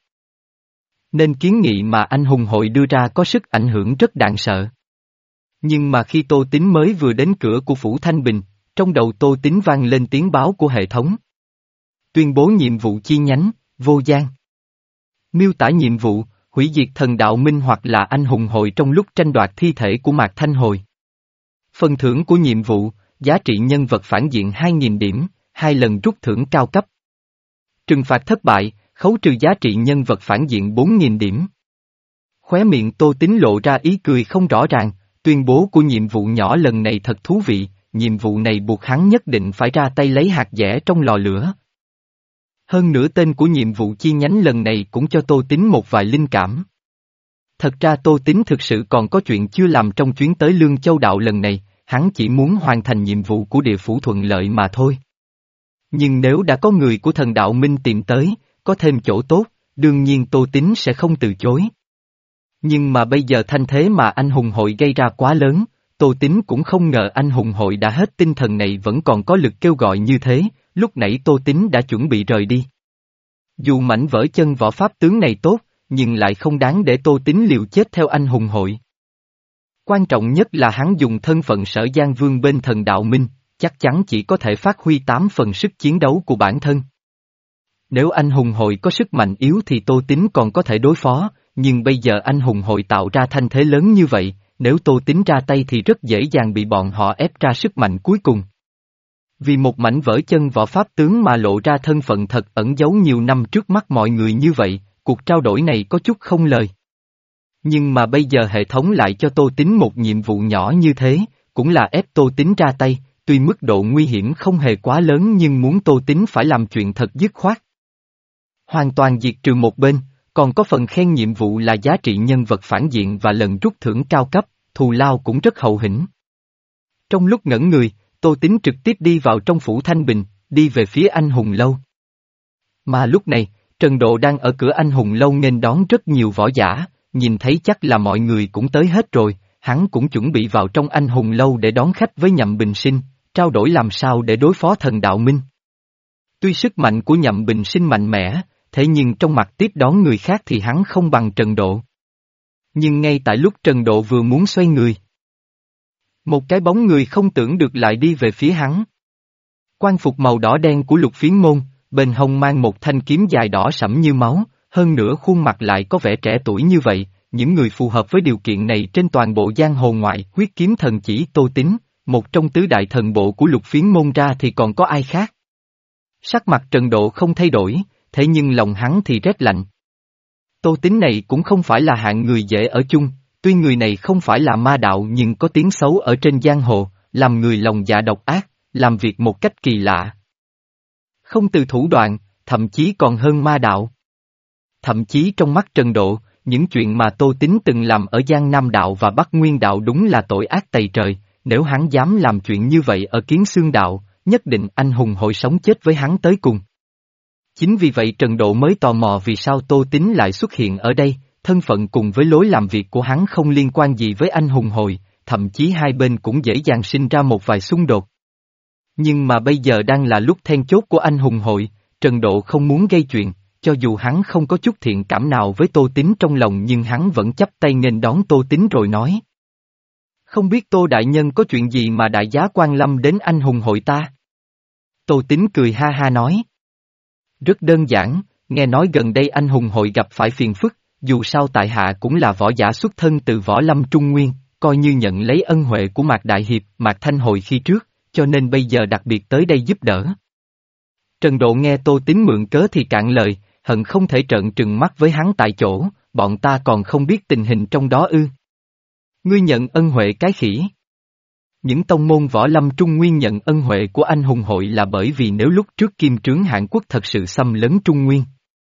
Nên kiến nghị mà anh hùng hội đưa ra có sức ảnh hưởng rất đáng sợ. Nhưng mà khi Tô Tín mới vừa đến cửa của Phủ Thanh Bình, trong đầu Tô Tín vang lên tiếng báo của hệ thống. Tuyên bố nhiệm vụ chi nhánh, Vô Giang. Miêu tả nhiệm vụ, hủy diệt thần đạo minh hoặc là anh hùng hội trong lúc tranh đoạt thi thể của Mạc Thanh Hồi. Phần thưởng của nhiệm vụ, giá trị nhân vật phản diện hai nghìn điểm, hai lần rút thưởng cao cấp. Trừng phạt thất bại, khấu trừ giá trị nhân vật phản diện bốn nghìn điểm. Khóe miệng Tô Tín lộ ra ý cười không rõ ràng, tuyên bố của nhiệm vụ nhỏ lần này thật thú vị, nhiệm vụ này buộc hắn nhất định phải ra tay lấy hạt dẻ trong lò lửa. Hơn nữa tên của nhiệm vụ chi nhánh lần này cũng cho Tô Tín một vài linh cảm. Thật ra Tô Tín thực sự còn có chuyện chưa làm trong chuyến tới Lương Châu Đạo lần này, hắn chỉ muốn hoàn thành nhiệm vụ của địa phủ thuận lợi mà thôi. Nhưng nếu đã có người của thần đạo minh tìm tới, có thêm chỗ tốt, đương nhiên Tô Tín sẽ không từ chối. Nhưng mà bây giờ thanh thế mà anh hùng hội gây ra quá lớn, Tô Tín cũng không ngờ anh hùng hội đã hết tinh thần này vẫn còn có lực kêu gọi như thế, lúc nãy Tô Tín đã chuẩn bị rời đi. Dù mảnh vỡ chân võ pháp tướng này tốt, nhưng lại không đáng để Tô Tín liều chết theo anh hùng hội. Quan trọng nhất là hắn dùng thân phận Sở Giang Vương bên thần đạo minh, chắc chắn chỉ có thể phát huy tám phần sức chiến đấu của bản thân. Nếu anh hùng hội có sức mạnh yếu thì Tô Tín còn có thể đối phó, nhưng bây giờ anh hùng hội tạo ra thanh thế lớn như vậy, nếu Tô Tín ra tay thì rất dễ dàng bị bọn họ ép ra sức mạnh cuối cùng. Vì một mảnh vỡ chân võ pháp tướng mà lộ ra thân phận thật ẩn giấu nhiều năm trước mắt mọi người như vậy, cuộc trao đổi này có chút không lời. Nhưng mà bây giờ hệ thống lại cho Tô Tín một nhiệm vụ nhỏ như thế, cũng là ép Tô Tín ra tay, tuy mức độ nguy hiểm không hề quá lớn nhưng muốn Tô Tín phải làm chuyện thật dứt khoát. Hoàn toàn diệt trừ một bên, còn có phần khen nhiệm vụ là giá trị nhân vật phản diện và lần rút thưởng cao cấp, thù lao cũng rất hậu hĩnh. Trong lúc ngẩn người, Tô Tín trực tiếp đi vào trong phủ Thanh Bình, đi về phía anh hùng lâu. Mà lúc này, Trần Độ đang ở cửa anh hùng lâu nghênh đón rất nhiều võ giả, nhìn thấy chắc là mọi người cũng tới hết rồi, hắn cũng chuẩn bị vào trong anh hùng lâu để đón khách với Nhậm Bình Sinh, trao đổi làm sao để đối phó thần đạo minh. Tuy sức mạnh của Nhậm Bình Sinh mạnh mẽ, thế nhưng trong mặt tiếp đón người khác thì hắn không bằng Trần Độ. Nhưng ngay tại lúc Trần Độ vừa muốn xoay người, một cái bóng người không tưởng được lại đi về phía hắn. Quan phục màu đỏ đen của Lục Phiến Môn, bên hông mang một thanh kiếm dài đỏ sẫm như máu, hơn nữa khuôn mặt lại có vẻ trẻ tuổi như vậy, những người phù hợp với điều kiện này trên toàn bộ giang hồ ngoại huyết kiếm thần chỉ Tô Tín, một trong tứ đại thần bộ của Lục Phiến Môn ra thì còn có ai khác. Sắc mặt Trần Độ không thay đổi, thế nhưng lòng hắn thì rét lạnh. Tô Tín này cũng không phải là hạng người dễ ở chung, tuy người này không phải là ma đạo nhưng có tiếng xấu ở trên giang hồ, làm người lòng dạ độc ác, làm việc một cách kỳ lạ. Không từ thủ đoạn, thậm chí còn hơn ma đạo. Thậm chí trong mắt Trần Độ, những chuyện mà Tô Tín từng làm ở Giang Nam đạo và Bắc Nguyên đạo đúng là tội ác tày trời, nếu hắn dám làm chuyện như vậy ở Kiến Xương đạo, nhất định anh hùng hội sống chết với hắn tới cùng. Chính vì vậy Trần Độ mới tò mò vì sao Tô Tín lại xuất hiện ở đây, thân phận cùng với lối làm việc của hắn không liên quan gì với anh hùng hội, thậm chí hai bên cũng dễ dàng sinh ra một vài xung đột. Nhưng mà bây giờ đang là lúc then chốt của anh hùng hội, Trần Độ không muốn gây chuyện, cho dù hắn không có chút thiện cảm nào với Tô Tín trong lòng nhưng hắn vẫn chắp tay nghênh đón Tô Tín rồi nói. Không biết Tô Đại Nhân có chuyện gì mà đại giá quan lâm đến anh hùng hội ta? Tô Tín cười ha ha nói. Rất đơn giản, nghe nói gần đây anh hùng hội gặp phải phiền phức, dù sao tại hạ cũng là võ giả xuất thân từ võ lâm Trung Nguyên, coi như nhận lấy ân huệ của Mạc Đại Hiệp, Mạc Thanh Hội khi trước, cho nên bây giờ đặc biệt tới đây giúp đỡ. Trần Độ nghe Tô Tín mượn cớ thì cạn lời, hận không thể trợn trừng mắt với hắn tại chỗ, bọn ta còn không biết tình hình trong đó ư. Ngươi nhận ân huệ cái khỉ. Những tông môn võ lâm Trung Nguyên nhận ân huệ của anh hùng hội là bởi vì nếu lúc trước Kim Trướng Hàn Quốc thật sự xâm lấn Trung Nguyên,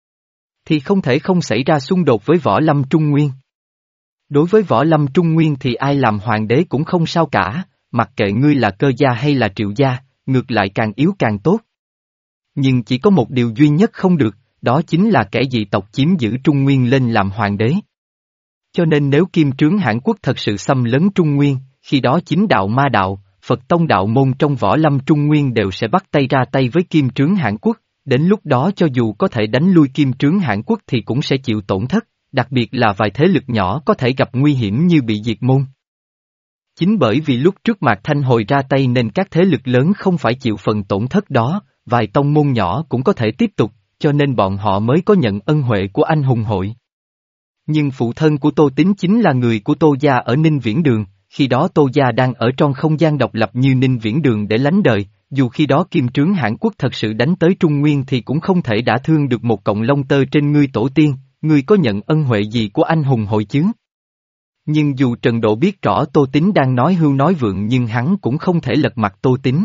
thì không thể không xảy ra xung đột với võ lâm Trung Nguyên. Đối với võ lâm Trung Nguyên thì ai làm hoàng đế cũng không sao cả, mặc kệ ngươi là Cơ gia hay là Triệu gia, ngược lại càng yếu càng tốt. Nhưng chỉ có một điều duy nhất không được, đó chính là kẻ dị tộc chiếm giữ Trung Nguyên lên làm hoàng đế. Cho nên nếu Kim Trướng Hàn Quốc thật sự xâm lấn Trung Nguyên, khi đó chính đạo ma đạo, Phật tông đạo môn trong võ lâm Trung Nguyên đều sẽ bắt tay ra tay với Kim Trướng Hàn Quốc, đến lúc đó cho dù có thể đánh lui Kim Trướng Hàn Quốc thì cũng sẽ chịu tổn thất, đặc biệt là vài thế lực nhỏ có thể gặp nguy hiểm như bị diệt môn. Chính bởi vì lúc trước Mạc Thanh Hồi ra tay nên các thế lực lớn không phải chịu phần tổn thất đó, vài tông môn nhỏ cũng có thể tiếp tục, cho nên bọn họ mới có nhận ân huệ của anh hùng hội. Nhưng phụ thân của Tô Tín chính là người của Tô gia ở Ninh Viễn Đường, khi đó Tô gia đang ở trong không gian độc lập như Ninh Viễn Đường để lánh đời, dù khi đó Kim Trướng Hàn Quốc thật sự đánh tới Trung Nguyên thì cũng không thể đả thương được một cọng lông tơ trên ngươi tổ tiên, ngươi có nhận ân huệ gì của anh hùng hội chứ? Nhưng dù Trần Độ biết rõ Tô Tín đang nói hưu nói vượng nhưng hắn cũng không thể lật mặt Tô Tín.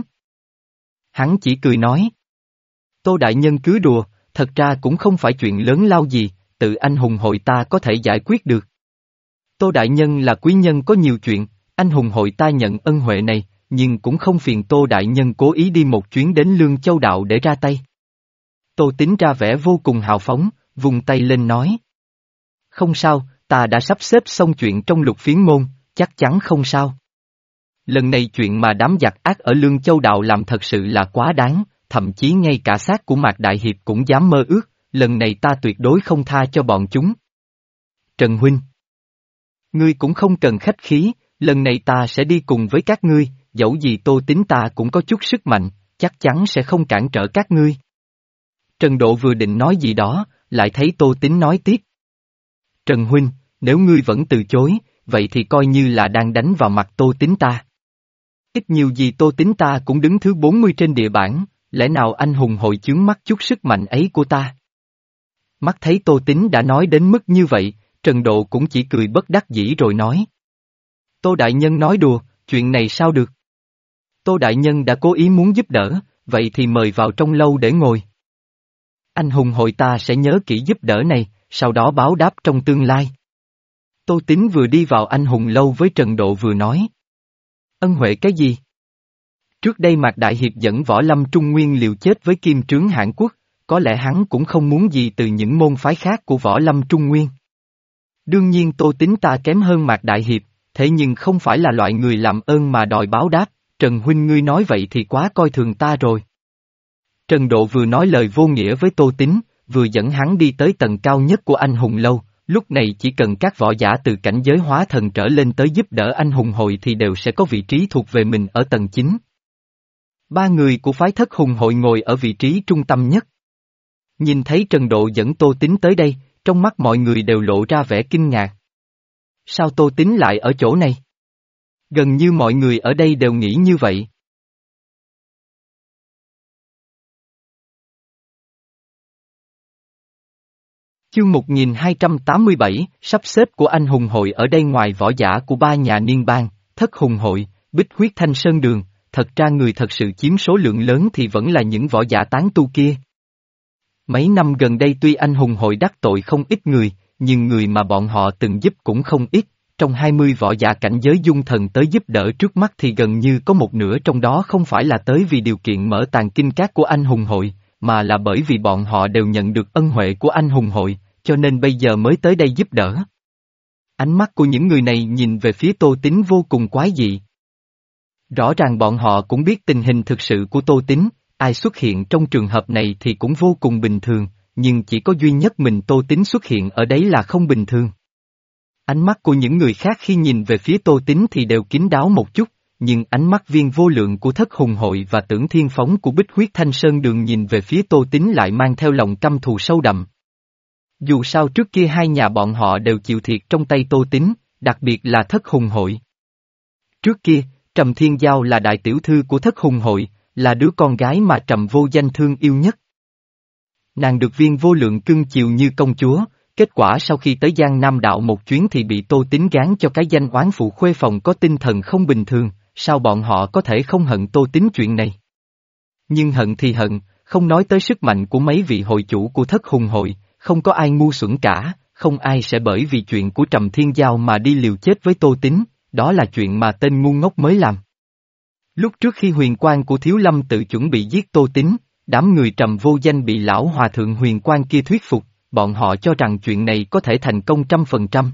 Hắn chỉ cười nói. Tô Đại Nhân cứ đùa, thật ra cũng không phải chuyện lớn lao gì, tự anh hùng hội ta có thể giải quyết được. Tô Đại Nhân là quý nhân có nhiều chuyện, anh hùng hội ta nhận ân huệ này, nhưng cũng không phiền Tô Đại Nhân cố ý đi một chuyến đến Lương Châu Đạo để ra tay. Tô Tín ra vẻ vô cùng hào phóng, vùng tay lên nói. Không sao, ta đã sắp xếp xong chuyện trong Lục Phiến Môn, chắc chắn không sao. Lần này chuyện mà đám giặc ác ở Lương Châu Đạo làm thật sự là quá đáng, thậm chí ngay cả xác của Mạc Đại Hiệp cũng dám mơ ước, lần này ta tuyệt đối không tha cho bọn chúng. Trần Huynh, ngươi cũng không cần khách khí, lần này ta sẽ đi cùng với các ngươi, dẫu gì Tô Tín ta cũng có chút sức mạnh, chắc chắn sẽ không cản trở các ngươi. Trần Độ vừa định nói gì đó, lại thấy Tô Tín nói tiếp. Trần Huynh, nếu ngươi vẫn từ chối, vậy thì coi như là đang đánh vào mặt Tô Tín ta. Ít nhiều gì Tô Tín ta cũng đứng thứ bốn mươi trên địa bảng, lẽ nào anh hùng hội chướng mắt chút sức mạnh ấy của ta? Mắt thấy Tô Tín đã nói đến mức như vậy, Trần Độ cũng chỉ cười bất đắc dĩ rồi nói. Tô Đại Nhân nói đùa, chuyện này sao được? Tô Đại Nhân đã cố ý muốn giúp đỡ, vậy thì mời vào trong lâu để ngồi. Anh hùng hội ta sẽ nhớ kỹ giúp đỡ này, sau đó báo đáp trong tương lai. Tô Tín vừa đi vào anh hùng lâu với Trần Độ vừa nói. Ân huệ cái gì? Trước đây Mạc Đại Hiệp dẫn Võ Lâm Trung Nguyên liều chết với Kim Trướng Hãn Quốc, có lẽ hắn cũng không muốn gì từ những môn phái khác của Võ Lâm Trung Nguyên. Đương nhiên Tô Tín ta kém hơn Mạc Đại Hiệp, thế nhưng không phải là loại người làm ơn mà đòi báo đáp, Trần huynh ngươi nói vậy thì quá coi thường ta rồi. Trần Độ vừa nói lời vô nghĩa với Tô Tín, vừa dẫn hắn đi tới tầng cao nhất của anh hùng lâu, lúc này chỉ cần các võ giả từ cảnh giới hóa thần trở lên tới giúp đỡ anh hùng hội thì đều sẽ có vị trí thuộc về mình ở tầng chín. Ba người của phái Thất Hùng hội ngồi ở vị trí trung tâm nhất. Nhìn thấy Trần Độ dẫn Tô Tín tới đây, trong mắt mọi người đều lộ ra vẻ kinh ngạc. Sao Tô Tín lại ở chỗ này? Gần như mọi người ở đây đều nghĩ như vậy. Chương một nghìn hai trăm tám mươi bảy, sắp xếp của anh hùng hội ở đây ngoài võ giả của ba nhà Niên Bang, Thất Hùng hội, Bích Huyết Thanh Sơn Đường, thật ra người thật sự chiếm số lượng lớn thì vẫn là những võ giả tán tu kia. Mấy năm gần đây tuy anh hùng hội đắc tội không ít người, nhưng người mà bọn họ từng giúp cũng không ít, trong hai mươi võ giả cảnh giới dung thần tới giúp đỡ trước mắt thì gần như có một nửa trong đó không phải là tới vì điều kiện mở tàng kinh các của anh hùng hội, mà là bởi vì bọn họ đều nhận được ân huệ của anh hùng hội, cho nên bây giờ mới tới đây giúp đỡ. Ánh mắt của những người này nhìn về phía Tô Tín vô cùng quái dị. Rõ ràng bọn họ cũng biết tình hình thực sự của Tô Tín, ai xuất hiện trong trường hợp này thì cũng vô cùng bình thường, nhưng chỉ có duy nhất mình Tô Tín xuất hiện ở đấy là không bình thường. Ánh mắt của những người khác khi nhìn về phía Tô Tín thì đều kín đáo một chút, nhưng ánh mắt viên vô lượng của Thất Hùng hội và Tưởng Thiên Phóng của Bích Huyết Thanh Sơn Đường nhìn về phía Tô Tín lại mang theo lòng căm thù sâu đậm. Dù sao trước kia hai nhà bọn họ đều chịu thiệt trong tay Tô Tín, đặc biệt là Thất Hùng hội. Trước kia, Trầm Thiên Giao là đại tiểu thư của Thất Hùng hội, là đứa con gái mà Trầm Vô Danh thương yêu nhất. Nàng được viên vô lượng cưng chiều như công chúa, kết quả sau khi tới Giang Nam đạo một chuyến thì bị Tô Tín gán cho cái danh oán phụ khuê phòng có tinh thần không bình thường, sao bọn họ có thể không hận Tô Tín chuyện này? Nhưng hận thì hận, không nói tới sức mạnh của mấy vị hội chủ của Thất Hùng hội, không có ai ngu xuẩn cả, không ai sẽ bởi vì chuyện của Trầm Thiên Giao mà đi liều chết với Tô Tín, đó là chuyện mà tên ngu ngốc mới làm. Lúc trước khi huyền quan của Thiếu Lâm tự chuẩn bị giết Tô Tín, đám người Trầm Vô Danh bị lão hòa thượng huyền quan kia thuyết phục, bọn họ cho rằng chuyện này có thể thành công trăm phần trăm.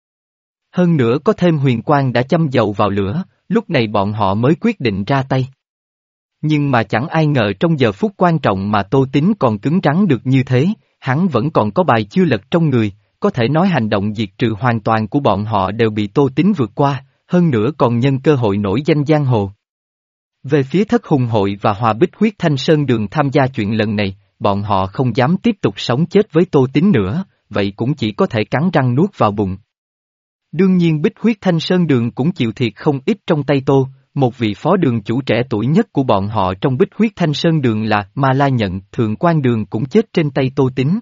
Hơn nữa có thêm huyền quan đã châm dầu vào lửa, lúc này bọn họ mới quyết định ra tay. Nhưng mà chẳng ai ngờ trong giờ phút quan trọng mà Tô Tín còn cứng rắn được như thế, hắn vẫn còn có bài chưa lật trong người, có thể nói hành động diệt trừ hoàn toàn của bọn họ đều bị Tô Tín vượt qua, hơn nữa còn nhân cơ hội nổi danh giang hồ. Về phía Thất Hùng hội và Hòa Bích Huyết Thanh Sơn Đường tham gia chuyện lần này, bọn họ không dám tiếp tục sống chết với Tô Tín nữa, vậy cũng chỉ có thể cắn răng nuốt vào bụng. Đương nhiên Bích Huyết Thanh Sơn Đường cũng chịu thiệt không ít trong tay Tô, một vị phó đường chủ trẻ tuổi nhất của bọn họ trong Bích Huyết Thanh Sơn Đường là Ma La Nhận, Thượng Quan Đường cũng chết trên tay Tô Tín.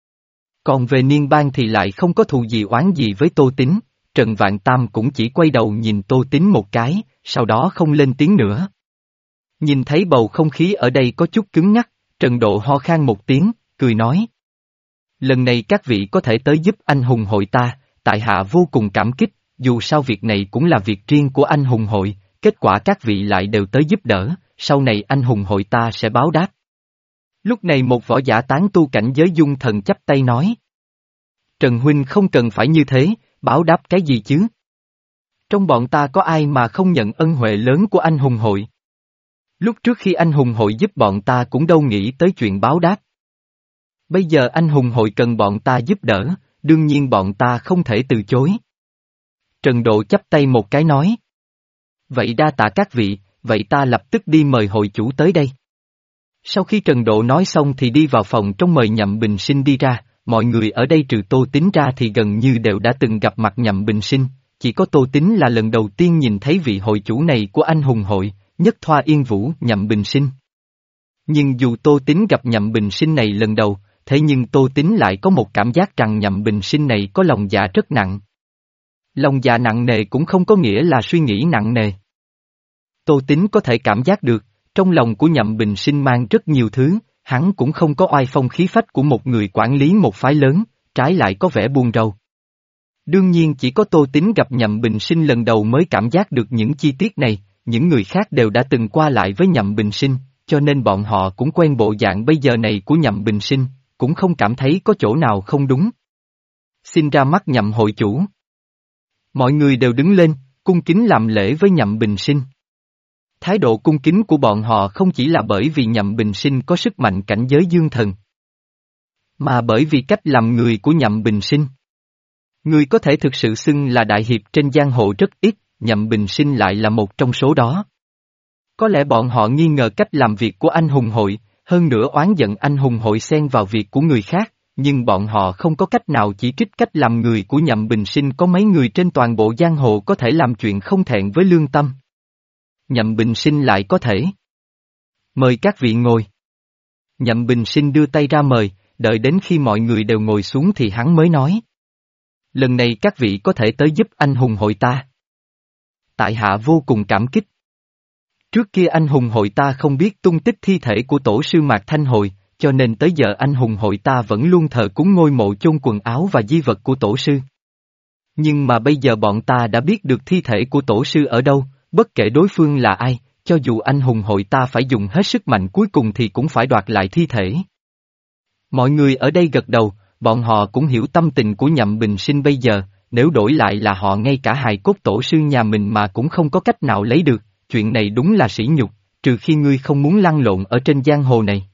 Còn về Niên Bang thì lại không có thù gì oán gì với Tô Tín, Trần Vạn Tam cũng chỉ quay đầu nhìn Tô Tín một cái, sau đó không lên tiếng nữa. Nhìn thấy bầu không khí ở đây có chút cứng ngắc, Trần Độ ho khan một tiếng, cười nói. Lần này các vị có thể tới giúp anh hùng hội ta, tại hạ vô cùng cảm kích, dù sao việc này cũng là việc riêng của anh hùng hội, kết quả các vị lại đều tới giúp đỡ, sau này anh hùng hội ta sẽ báo đáp. Lúc này một võ giả tán tu cảnh giới dung thần chắp tay nói. Trần huynh không cần phải như thế, báo đáp cái gì chứ? Trong bọn ta có ai mà không nhận ân huệ lớn của anh hùng hội? Lúc trước khi anh hùng hội giúp bọn ta cũng đâu nghĩ tới chuyện báo đáp. Bây giờ anh hùng hội cần bọn ta giúp đỡ, đương nhiên bọn ta không thể từ chối. Trần Độ chắp tay một cái nói. Vậy đa tạ các vị, vậy ta lập tức đi mời hội chủ tới đây. Sau khi Trần Độ nói xong thì đi vào phòng trong mời Nhậm Bình Sinh đi ra, mọi người ở đây trừ Tô Tín ra thì gần như đều đã từng gặp mặt Nhậm Bình Sinh, chỉ có Tô Tín là lần đầu tiên nhìn thấy vị hội chủ này của anh hùng hội, Nhất Thoa Yên Vũ, Nhậm Bình Sinh. Nhưng dù Tô Tín gặp Nhậm Bình Sinh này lần đầu, thế nhưng Tô Tín lại có một cảm giác rằng Nhậm Bình Sinh này có lòng dạ rất nặng. Lòng dạ nặng nề cũng không có nghĩa là suy nghĩ nặng nề. Tô Tín có thể cảm giác được, trong lòng của Nhậm Bình Sinh mang rất nhiều thứ, hắn cũng không có oai phong khí phách của một người quản lý một phái lớn, trái lại có vẻ buồn rầu. Đương nhiên chỉ có Tô Tín gặp Nhậm Bình Sinh lần đầu mới cảm giác được những chi tiết này, những người khác đều đã từng qua lại với Nhậm Bình Sinh, cho nên bọn họ cũng quen bộ dạng bây giờ này của Nhậm Bình Sinh, cũng không cảm thấy có chỗ nào không đúng. Xin ra mắt Nhậm hội chủ. Mọi người đều đứng lên, cung kính làm lễ với Nhậm Bình Sinh. Thái độ cung kính của bọn họ không chỉ là bởi vì Nhậm Bình Sinh có sức mạnh cảnh giới dương thần, mà bởi vì cách làm người của Nhậm Bình Sinh. Người có thể thực sự xưng là đại hiệp trên giang hồ rất ít, Nhậm Bình Sinh lại là một trong số đó. Có lẽ bọn họ nghi ngờ cách làm việc của anh hùng hội, hơn nữa oán giận anh hùng hội xen vào việc của người khác, nhưng bọn họ không có cách nào chỉ trích cách làm người của Nhậm Bình Sinh. Có mấy người trên toàn bộ giang hồ có thể làm chuyện không thẹn với lương tâm. Nhậm Bình Sinh lại có thể. Mời các vị ngồi. Nhậm Bình Sinh đưa tay ra mời, đợi đến khi mọi người đều ngồi xuống thì hắn mới nói. Lần này các vị có thể tới giúp anh hùng hội ta. Tại hạ vô cùng cảm kích. Trước kia anh hùng hội ta không biết tung tích thi thể của tổ sư Mạc Thanh Hồi, cho nên tới giờ anh hùng hội ta vẫn luôn thờ cúng ngôi mộ chôn quần áo và di vật của tổ sư. Nhưng mà bây giờ bọn ta đã biết được thi thể của tổ sư ở đâu, bất kể đối phương là ai, cho dù anh hùng hội ta phải dùng hết sức mạnh cuối cùng thì cũng phải đoạt lại thi thể. Mọi người ở đây gật đầu, bọn họ cũng hiểu tâm tình của Nhậm Bình Sinh bây giờ, nếu đổi lại là họ ngay cả hài cốt tổ sư nhà mình mà cũng không có cách nào lấy được, chuyện này đúng là sỉ nhục, trừ khi ngươi không muốn lăn lộn ở trên giang hồ này.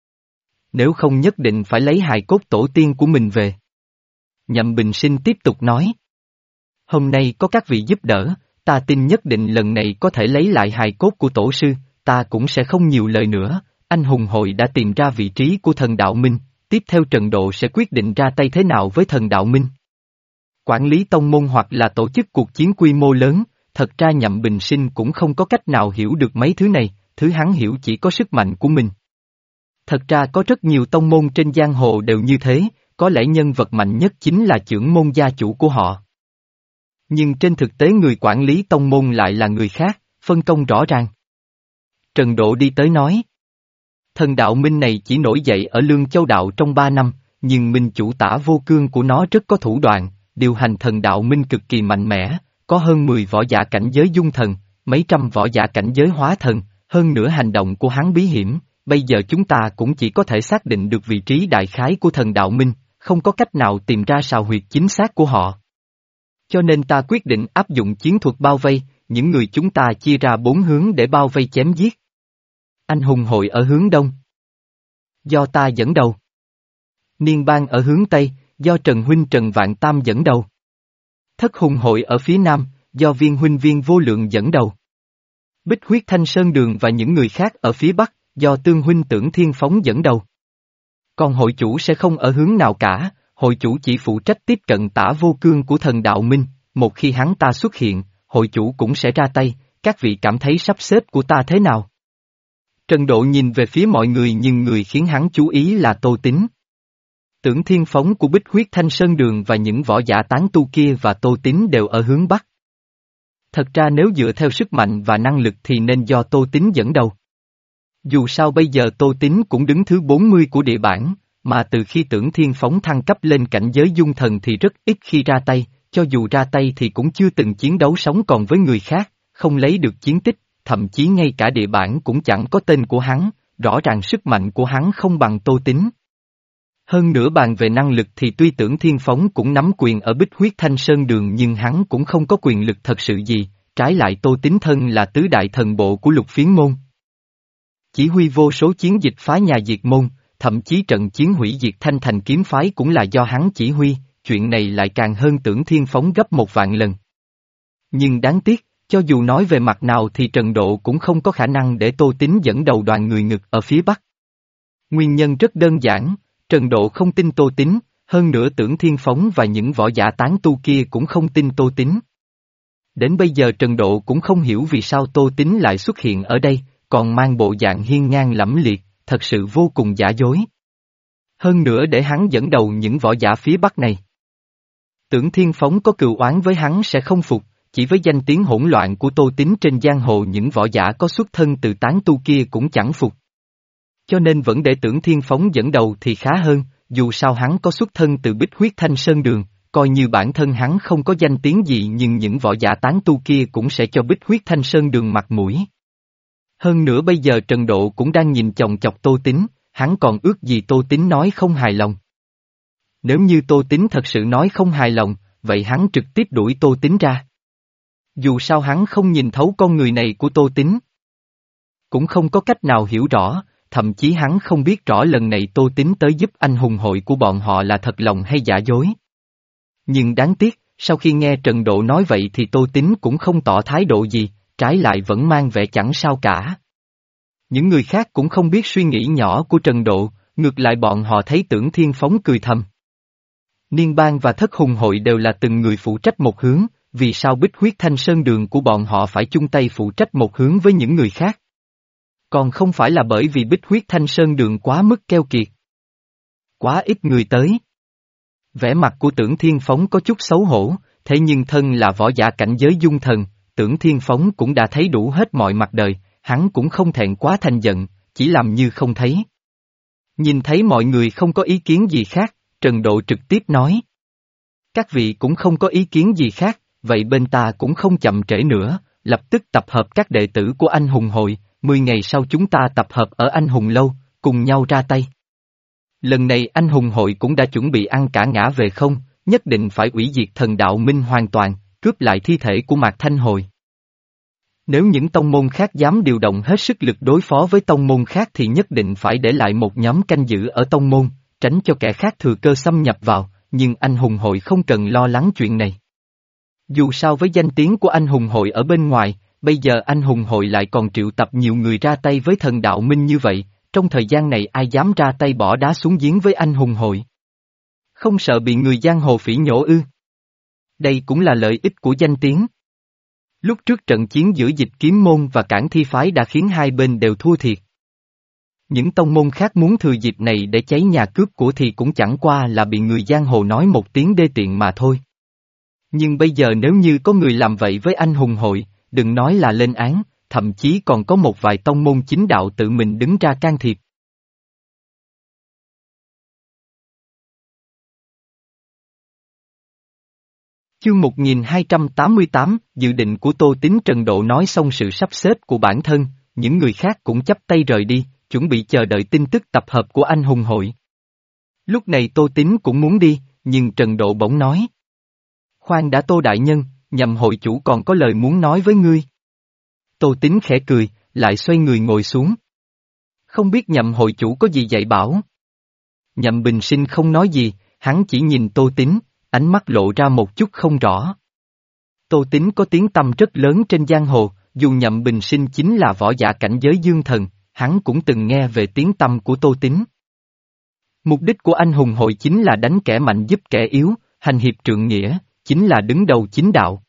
Nếu không nhất định phải lấy hài cốt tổ tiên của mình về. Nhậm Bình Sinh tiếp tục nói. Hôm nay có các vị giúp đỡ, ta tin nhất định lần này có thể lấy lại hài cốt của tổ sư, ta cũng sẽ không nhiều lời nữa, anh hùng hội đã tìm ra vị trí của thần đạo minh, tiếp theo Trần Độ sẽ quyết định ra tay thế nào với thần đạo minh. Quản lý tông môn hoặc là tổ chức cuộc chiến quy mô lớn, thật ra Nhậm Bình Sinh cũng không có cách nào hiểu được mấy thứ này, thứ hắn hiểu chỉ có sức mạnh của mình. Thật ra có rất nhiều tông môn trên giang hồ đều như thế, có lẽ nhân vật mạnh nhất chính là trưởng môn gia chủ của họ. Nhưng trên thực tế người quản lý tông môn lại là người khác, phân công rõ ràng. Trần Độ đi tới nói. Thần đạo minh này chỉ nổi dậy ở Lương Châu Đạo trong ba năm, nhưng minh chủ tả vô cương của nó rất có thủ đoạn, điều hành thần đạo minh cực kỳ mạnh mẽ, có hơn mười võ giả cảnh giới dung thần, mấy trăm võ giả cảnh giới hóa thần, hơn nữa hành động của hắn bí hiểm, bây giờ chúng ta cũng chỉ có thể xác định được vị trí đại khái của thần đạo minh, không có cách nào tìm ra sào huyệt chính xác của họ. Cho nên ta quyết định áp dụng chiến thuật bao vây, những người chúng ta chia ra bốn hướng để bao vây chém giết. Anh hùng hội ở hướng đông, do ta dẫn đầu. Niên bang ở hướng tây, do Trần huynh Trần Vạn Tam dẫn đầu. Thất hùng hội ở phía nam, do Viên huynh Viên Vô Lượng dẫn đầu. Bích huyết Thanh Sơn Đường và những người khác ở phía bắc, do Tương huynh Tưởng Thiên Phóng dẫn đầu. Còn hội chủ sẽ không ở hướng nào cả, hội chủ chỉ phụ trách tiếp cận tả vô cương của thần đạo minh, một khi hắn ta xuất hiện, hội chủ cũng sẽ ra tay, các vị cảm thấy sắp xếp của ta thế nào? Trần Độ nhìn về phía mọi người nhưng người khiến hắn chú ý là Tô Tín. Tưởng Thiên Phóng của Bích huyết Thanh Sơn Đường và những võ giả tán tu kia và Tô Tín đều ở hướng bắc. Thật ra nếu dựa theo sức mạnh và năng lực thì nên do Tô Tín dẫn đầu. Dù sao bây giờ Tô Tín cũng đứng thứ bốn mươi của địa bảng, mà từ khi Tưởng Thiên Phóng thăng cấp lên cảnh giới dung thần thì rất ít khi ra tay, cho dù ra tay thì cũng chưa từng chiến đấu sống còn với người khác, không lấy được chiến tích, thậm chí ngay cả địa bảng cũng chẳng có tên của hắn, rõ ràng sức mạnh của hắn không bằng Tô Tín. Hơn nữa bàn về năng lực thì tuy Tưởng Thiên Phóng cũng nắm quyền ở Bích huyết Thanh Sơn Đường nhưng hắn cũng không có quyền lực thật sự gì, trái lại Tô Tín thân là tứ đại thần bộ của Lục Phiến môn. Chỉ huy vô số chiến dịch phá nhà diệt môn, thậm chí trận chiến hủy diệt Thanh Thành kiếm phái cũng là do hắn chỉ huy, chuyện này lại càng hơn Tưởng Thiên Phóng gấp một vạn lần. Nhưng đáng tiếc, cho dù nói về mặt nào thì Trần Độ cũng không có khả năng để Tô Tín dẫn đầu đoàn người ngực ở phía Bắc. Nguyên nhân rất đơn giản, Trần Độ không tin Tô Tín, hơn nữa Tưởng Thiên Phóng và những võ giả tán tu kia cũng không tin Tô Tín. Đến bây giờ Trần Độ cũng không hiểu vì sao Tô Tín lại xuất hiện ở đây, còn mang bộ dạng hiên ngang lẫm liệt, thật sự vô cùng giả dối. Hơn nữa để hắn dẫn đầu những võ giả phía Bắc này. Tưởng Thiên Phóng có cừu oán với hắn sẽ không phục, chỉ với danh tiếng hỗn loạn của Tô Tín trên giang hồ những võ giả có xuất thân từ tán tu kia cũng chẳng phục. Cho nên vẫn để Tưởng Thiên Phóng dẫn đầu thì khá hơn, dù sao hắn có xuất thân từ Bích huyết Thanh Sơn Đường, coi như bản thân hắn không có danh tiếng gì nhưng những võ giả tán tu kia cũng sẽ cho Bích Huyết Thanh Sơn Đường mặt mũi. Hơn nữa bây giờ Trần Độ cũng đang nhìn chòng chọc Tô Tín, hắn còn ước gì Tô Tín nói không hài lòng. Nếu như Tô Tín thật sự nói không hài lòng, vậy hắn trực tiếp đuổi Tô Tín ra. Dù sao hắn không nhìn thấu con người này của Tô Tín. Cũng không có cách nào hiểu rõ, thậm chí hắn không biết rõ lần này Tô Tín tới giúp anh hùng hội của bọn họ là thật lòng hay giả dối. Nhưng đáng tiếc, sau khi nghe Trần Độ nói vậy thì Tô Tín cũng không tỏ thái độ gì, trái lại vẫn mang vẻ chẳng sao cả. Những người khác cũng không biết suy nghĩ nhỏ của Trần Độ, ngược lại bọn họ thấy Tưởng Thiên Phóng cười thầm. Niên Bang và Thất Hùng hội đều là từng người phụ trách một hướng, vì sao Bích Huyết Thanh Sơn Đường của bọn họ phải chung tay phụ trách một hướng với những người khác? Còn không phải là bởi vì Bích Huyết Thanh Sơn Đường quá mức keo kiệt. Quá ít người tới. Vẻ mặt của Tưởng Thiên Phóng có chút xấu hổ, thế nhưng thân là võ giả cảnh giới dung thần, Tưởng Thiên Phóng cũng đã thấy đủ hết mọi mặt đời, hắn cũng không thẹn quá thành giận, chỉ làm như không thấy. Nhìn thấy mọi người không có ý kiến gì khác, Trần Độ trực tiếp nói. Các vị cũng không có ý kiến gì khác, vậy bên ta cũng không chậm trễ nữa, lập tức tập hợp các đệ tử của anh hùng hội, mười ngày sau chúng ta tập hợp ở anh hùng lâu, cùng nhau ra tay. Lần này anh hùng hội cũng đã chuẩn bị ăn cả ngã về không, nhất định phải hủy diệt thần đạo minh hoàn toàn, cướp lại thi thể của Mạc Thanh Hồi. Nếu những tông môn khác dám điều động hết sức lực đối phó với tông môn khác thì nhất định phải để lại một nhóm canh giữ ở tông môn, tránh cho kẻ khác thừa cơ xâm nhập vào, nhưng anh hùng hội không cần lo lắng chuyện này. Dù sao với danh tiếng của anh hùng hội ở bên ngoài, bây giờ anh hùng hội lại còn triệu tập nhiều người ra tay với thần đạo minh như vậy, trong thời gian này ai dám ra tay bỏ đá xuống giếng với anh hùng hội? Không sợ bị người giang hồ phỉ nhổ ư? Đây cũng là lợi ích của danh tiếng. Lúc trước trận chiến giữa Dịch Kiếm môn và Cản Thi phái đã khiến hai bên đều thua thiệt. Những tông môn khác muốn thừa dịp này để cháy nhà cướp của thì cũng chẳng qua là bị người giang hồ nói một tiếng đê tiện mà thôi. Nhưng bây giờ nếu như có người làm vậy với anh hùng hội, đừng nói là lên án, thậm chí còn có một vài tông môn chính đạo tự mình đứng ra can thiệp. Chương một nghìn hai trăm tám mươi tám, dự định của Tô Tín. Trần Độ nói xong sự sắp xếp của bản thân, những người khác cũng chắp tay rời đi, chuẩn bị chờ đợi tin tức tập hợp của anh hùng hội. Lúc này Tô Tín cũng muốn đi, nhưng Trần Độ bỗng nói. Khoan đã Tô Đại Nhân, Nhậm hội chủ còn có lời muốn nói với ngươi. Tô Tín khẽ cười, lại xoay người ngồi xuống. Không biết Nhậm hội chủ có gì dạy bảo. Nhậm Bình Sinh không nói gì, hắn chỉ nhìn Tô Tín, ánh mắt lộ ra một chút không rõ. Tô Tín có tiếng tăm rất lớn trên giang hồ, dù Nhậm Bình Sinh chính là võ giả cảnh giới dương thần, hắn cũng từng nghe về tiếng tăm của Tô Tín. Mục đích của anh hùng hội chính là đánh kẻ mạnh giúp kẻ yếu, hành hiệp trượng nghĩa, chính là đứng đầu chính đạo.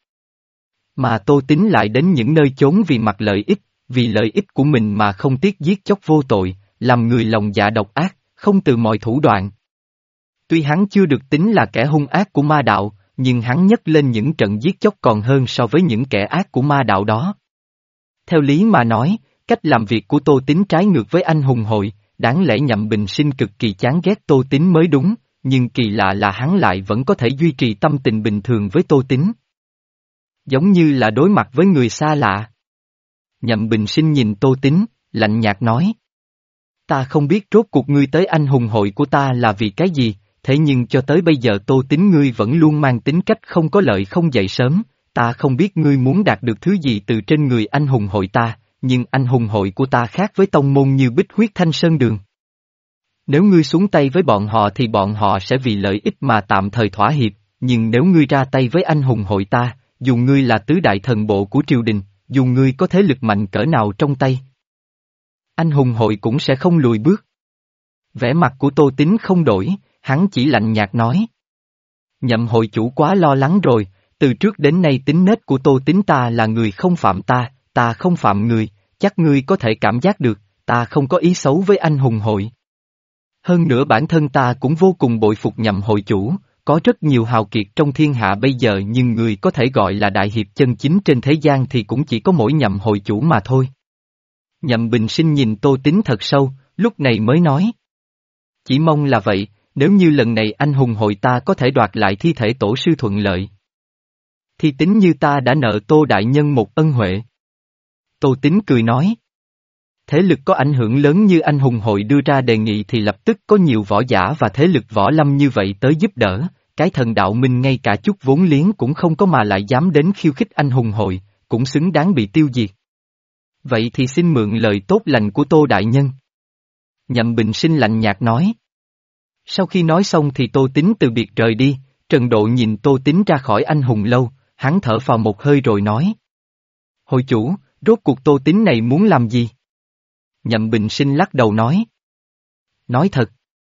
Mà Tô Tín lại đến những nơi chốn vì mặt lợi ích, vì lợi ích của mình mà không tiếc giết chóc vô tội, làm người lòng dạ độc ác, không từ mọi thủ đoạn. Tuy hắn chưa được tính là kẻ hung ác của ma đạo, nhưng hắn nhấc lên những trận giết chóc còn hơn so với những kẻ ác của ma đạo đó. Theo lý mà nói, cách làm việc của Tô Tín trái ngược với anh hùng hội, đáng lẽ Nhậm Bình Sinh cực kỳ chán ghét Tô Tín mới đúng, nhưng kỳ lạ là hắn lại vẫn có thể duy trì tâm tình bình thường với Tô Tín. Giống như là đối mặt với người xa lạ. Nhậm Bình Sinh nhìn Tô Tín, lạnh nhạt nói. Ta không biết rốt cuộc ngươi tới anh hùng hội của ta là vì cái gì, thế nhưng cho tới bây giờ Tô Tín ngươi vẫn luôn mang tính cách không có lợi không dậy sớm, ta không biết ngươi muốn đạt được thứ gì từ trên người anh hùng hội ta, nhưng anh hùng hội của ta khác với tông môn như Bích Huyết Thanh Sơn Đường. Nếu ngươi xuống tay với bọn họ thì bọn họ sẽ vì lợi ích mà tạm thời thỏa hiệp, nhưng nếu ngươi ra tay với anh hùng hội ta, dù ngươi là tứ đại thần bộ của triều đình, dù ngươi có thế lực mạnh cỡ nào trong tay, anh hùng hội cũng sẽ không lùi bước. Vẻ mặt của Tô Tín không đổi, hắn chỉ lạnh nhạt nói. Nhậm hội chủ quá lo lắng rồi, từ trước đến nay tính nết của Tô Tín ta là người không phạm ta, ta không phạm người, chắc ngươi có thể cảm giác được, ta không có ý xấu với anh hùng hội. Hơn nữa bản thân ta cũng vô cùng bội phục Nhậm hội chủ, có rất nhiều hào kiệt trong thiên hạ bây giờ nhưng người có thể gọi là đại hiệp chân chính trên thế gian thì cũng chỉ có mỗi Nhậm hội chủ mà thôi. Nhậm Bình Sinh nhìn Tô Tín thật sâu, lúc này mới nói. Chỉ mong là vậy, Nếu như lần này anh hùng hội ta có thể đoạt lại thi thể tổ sư thuận lợi, thì tính như ta đã nợ Tô đại nhân một ân huệ. Tô Tín cười nói. Thế lực có ảnh hưởng lớn như anh hùng hội đưa ra đề nghị thì lập tức có nhiều võ giả và thế lực võ lâm như vậy tới giúp đỡ, cái thần đạo minh ngay cả chút vốn liếng cũng không có mà lại dám đến khiêu khích anh hùng hội, cũng xứng đáng bị tiêu diệt. Vậy thì xin mượn lời tốt lành của Tô đại nhân. Nhậm Bình Sinh lạnh nhạt nói. Sau khi nói xong thì Tô Tín từ biệt rời đi, Trần Độ nhìn Tô Tín ra khỏi anh hùng lâu, hắn thở phào một hơi rồi nói. Hội chủ, rốt cuộc Tô Tín này muốn làm gì? Nhậm Bình Sinh lắc đầu nói. Nói thật.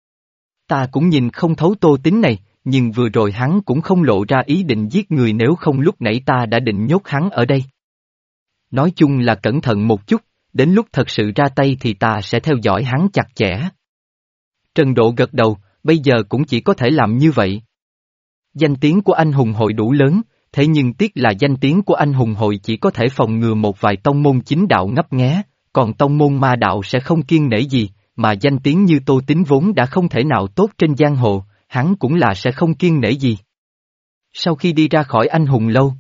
Ta cũng nhìn không thấu Tô Tín này, nhưng vừa rồi hắn cũng không lộ ra ý định giết người, nếu không lúc nãy ta đã định nhốt hắn ở đây. Nói chung là cẩn thận một chút, đến lúc thật sự ra tay thì ta sẽ theo dõi hắn chặt chẽ. Trần Độ gật đầu, bây giờ cũng chỉ có thể làm như vậy. Danh tiếng của anh hùng hội đủ lớn, thế nhưng tiếc là danh tiếng của anh hùng hội chỉ có thể phòng ngừa một vài tông môn chính đạo ngấp nghé, còn tông môn ma đạo sẽ không kiêng nể gì, mà danh tiếng như Tô Tín vốn đã không thể nào tốt trên giang hồ, hắn cũng là sẽ không kiêng nể gì. Sau khi đi ra khỏi anh hùng lâu,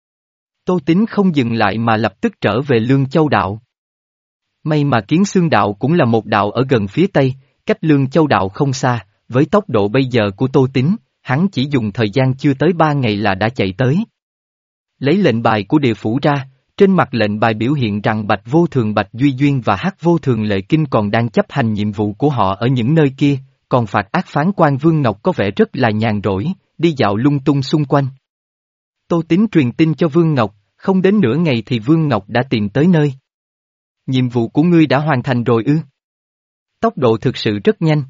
Tô Tín không dừng lại mà lập tức trở về Lương Châu đạo. May mà Kiến Xương đạo cũng là một đạo ở gần phía tây, cách Lương Châu đạo không xa, với tốc độ bây giờ của Tô Tín, hắn chỉ dùng thời gian chưa tới ba ngày là đã chạy tới. Lấy lệnh bài của địa phủ ra, trên mặt lệnh bài biểu hiện rằng Bạch Vô Thường Bạch Duy Duyên và Hắc Vô Thường Lệ Kinh còn đang chấp hành nhiệm vụ của họ ở những nơi kia, còn phạt ác phán quan Vương Ngọc có vẻ rất là nhàn rỗi, đi dạo lung tung xung quanh. Tô Tín truyền tin cho Vương Ngọc, không đến nửa ngày thì Vương Ngọc đã tìm tới nơi. Nhiệm vụ của ngươi đã hoàn thành rồi ư? Tốc độ thực sự rất nhanh.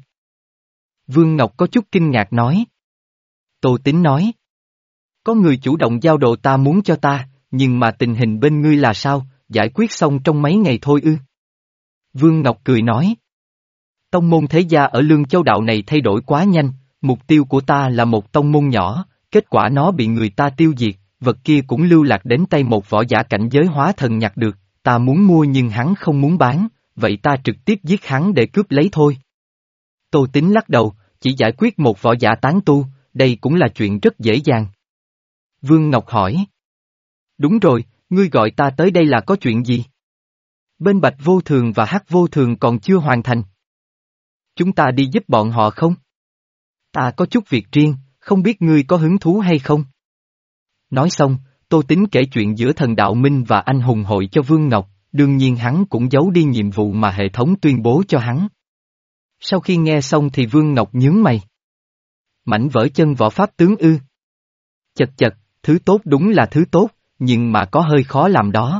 Vương Ngọc có chút kinh ngạc nói. Tô Tín nói. Có người chủ động giao đồ ta muốn cho ta, nhưng mà tình hình bên ngươi là sao, giải quyết xong trong mấy ngày thôi ư? Vương Ngọc cười nói. Tông môn thế gia ở Lương Châu đạo này thay đổi quá nhanh, mục tiêu của ta là một tông môn nhỏ, kết quả nó bị người ta tiêu diệt, vật kia cũng lưu lạc đến tay một võ giả cảnh giới hóa thần nhặt được, ta muốn mua nhưng hắn không muốn bán, vậy ta trực tiếp giết hắn để cướp lấy thôi. Tô Tín lắc đầu, chỉ giải quyết một võ giả tán tu, đây cũng là chuyện rất dễ dàng. Vương Ngọc hỏi. Đúng rồi, ngươi gọi ta tới đây là có chuyện gì? Bên Bạch Vô Thường và Hắc Vô Thường còn chưa hoàn thành. Chúng ta đi giúp bọn họ không? Ta có chút việc riêng, không biết ngươi có hứng thú hay không? Nói xong, Tô Tín kể chuyện giữa thần đạo minh và anh hùng hội cho Vương Ngọc, đương nhiên hắn cũng giấu đi nhiệm vụ mà hệ thống tuyên bố cho hắn. Sau khi nghe xong thì Vương Ngọc nhướng mày. Mảnh vỡ chân võ pháp tướng ư? Chật chật, thứ tốt đúng là thứ tốt, nhưng mà có hơi khó làm đó.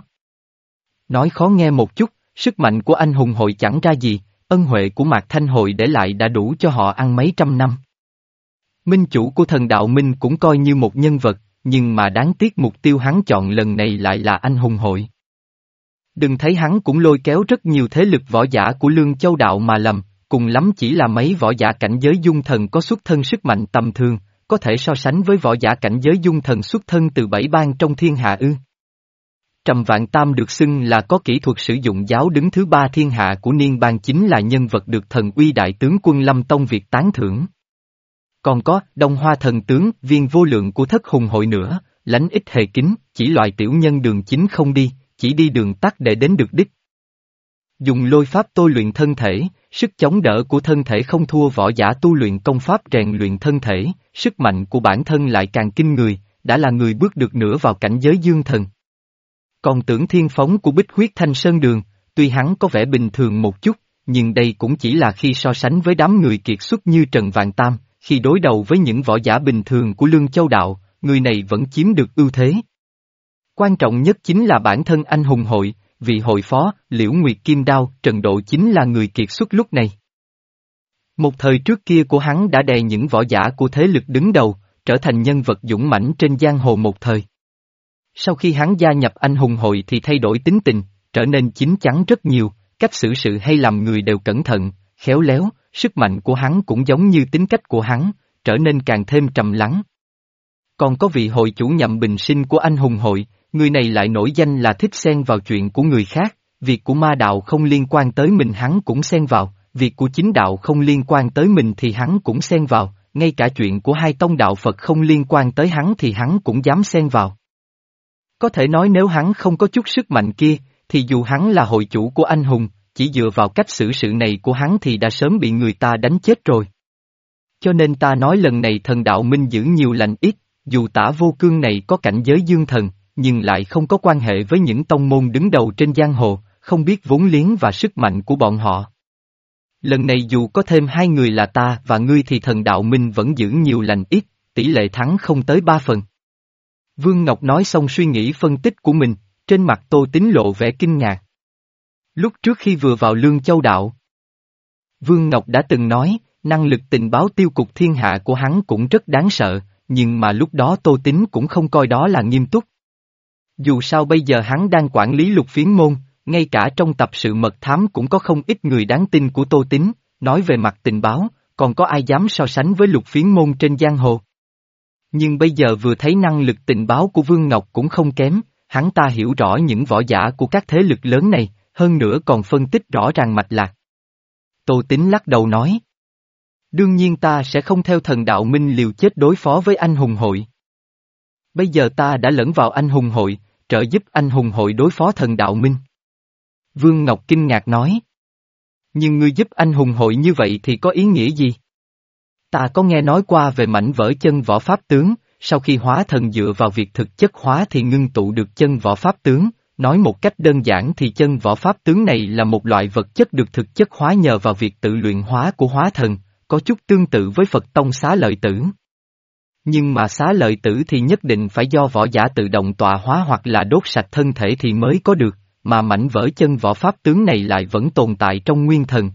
Nói khó nghe một chút, sức mạnh của anh hùng hội chẳng ra gì, ân huệ của Mạc Thanh hội để lại đã đủ cho họ ăn mấy trăm năm. Minh chủ của thần đạo minh cũng coi như một nhân vật, nhưng mà đáng tiếc mục tiêu hắn chọn lần này lại là anh hùng hội. Đừng thấy hắn cũng lôi kéo rất nhiều thế lực võ giả của Lương Châu đạo mà lầm, cùng lắm chỉ là mấy võ giả cảnh giới dung thần có xuất thân sức mạnh tầm thường, có thể so sánh với võ giả cảnh giới dung thần xuất thân từ bảy bang trong thiên hạ ư. Trầm Vạn Tam được xưng là có kỹ thuật sử dụng giáo đứng thứ ba thiên hạ của Niên Bang, chính là nhân vật được thần uy đại tướng quân Lâm Tông Việt tán thưởng. Còn có Đông Hoa thần tướng Viên Vô Lượng của Thất Hùng hội nữa, lánh ít hề kính, chỉ loại tiểu nhân đường chính không đi, chỉ đi đường tắt để đến được đích. Dùng lôi pháp tôi luyện thân thể, sức chống đỡ của thân thể không thua võ giả tu luyện công pháp rèn luyện thân thể, sức mạnh của bản thân lại càng kinh người, đã là người bước được nửa vào cảnh giới dương thần. Còn Tưởng Thiên Phóng của Bích Huyết Thanh Sơn Đường, tuy hắn có vẻ bình thường một chút, nhưng đây cũng chỉ là khi so sánh với đám người kiệt xuất như Trần Vạn Tam, khi đối đầu với những võ giả bình thường của Lương Châu đạo, người này vẫn chiếm được ưu thế. Quan trọng nhất chính là bản thân anh hùng hội, vị hội phó, Liễu Nguyệt Kim Đao, Trần Độ chính là người kiệt xuất lúc này. Một thời trước kia của hắn đã đè những võ giả của thế lực đứng đầu, trở thành nhân vật dũng mãnh trên giang hồ một thời. Sau khi hắn gia nhập anh hùng hội thì thay đổi tính tình, trở nên chín chắn rất nhiều, cách xử sự hay làm người đều cẩn thận, khéo léo, sức mạnh của hắn cũng giống như tính cách của hắn, trở nên càng thêm trầm lắng. Còn có vị hội chủ Nhậm Bình Sinh của anh hùng hội, người này lại nổi danh là thích xen vào chuyện của người khác, việc của ma đạo không liên quan tới mình hắn cũng xen vào, việc của chính đạo không liên quan tới mình thì hắn cũng xen vào, ngay cả chuyện của hai tông đạo Phật không liên quan tới hắn thì hắn cũng dám xen vào. Có thể nói nếu hắn không có chút sức mạnh kia, thì dù hắn là hội chủ của anh hùng, chỉ dựa vào cách xử sự này của hắn thì đã sớm bị người ta đánh chết rồi. Cho nên ta nói lần này thần đạo minh giữ nhiều lành ít, dù Tả Vô Cương này có cảnh giới dương thần, nhưng lại không có quan hệ với những tông môn đứng đầu trên giang hồ, không biết vốn liếng và sức mạnh của bọn họ. Lần này dù có thêm hai người là ta và ngươi thì thần đạo minh vẫn giữ nhiều lành ít, tỷ lệ thắng không tới ba phần. Vương Ngọc nói xong suy nghĩ phân tích của mình, trên mặt Tô Tín lộ vẻ kinh ngạc. Lúc trước khi vừa vào Lương Châu đạo, Vương Ngọc đã từng nói, năng lực tình báo tiêu cục thiên hạ của hắn cũng rất đáng sợ, nhưng mà lúc đó Tô Tín cũng không coi đó là nghiêm túc. Dù sao bây giờ hắn đang quản lý Lục Phiến môn, ngay cả trong tập sự mật thám cũng có không ít người đáng tin của Tô Tín, nói về mặt tình báo, còn có ai dám so sánh với Lục Phiến môn trên giang hồ. Nhưng bây giờ vừa thấy năng lực tình báo của Vương Ngọc cũng không kém, hắn ta hiểu rõ những võ giả của các thế lực lớn này, hơn nữa còn phân tích rõ ràng mạch lạc. Tô Tín lắc đầu nói. Đương nhiên ta sẽ không theo thần đạo minh liều chết đối phó với anh hùng hội. Bây giờ ta đã lẫn vào anh hùng hội, trợ giúp anh hùng hội đối phó thần đạo minh. Vương Ngọc kinh ngạc nói. Nhưng ngươi giúp anh hùng hội như vậy thì có ý nghĩa gì? Ta có nghe nói qua về mảnh vỡ chân võ pháp tướng, sau khi hóa thần dựa vào việc thực chất hóa thì ngưng tụ được chân võ pháp tướng, nói một cách đơn giản thì chân võ pháp tướng này là một loại vật chất được thực chất hóa nhờ vào việc tự luyện hóa của hóa thần, có chút tương tự với Phật tông xá lợi tử. Nhưng mà xá lợi tử thì nhất định phải do võ giả tự động tọa hóa hoặc là đốt sạch thân thể thì mới có được, mà mảnh vỡ chân võ pháp tướng này lại vẫn tồn tại trong nguyên thần.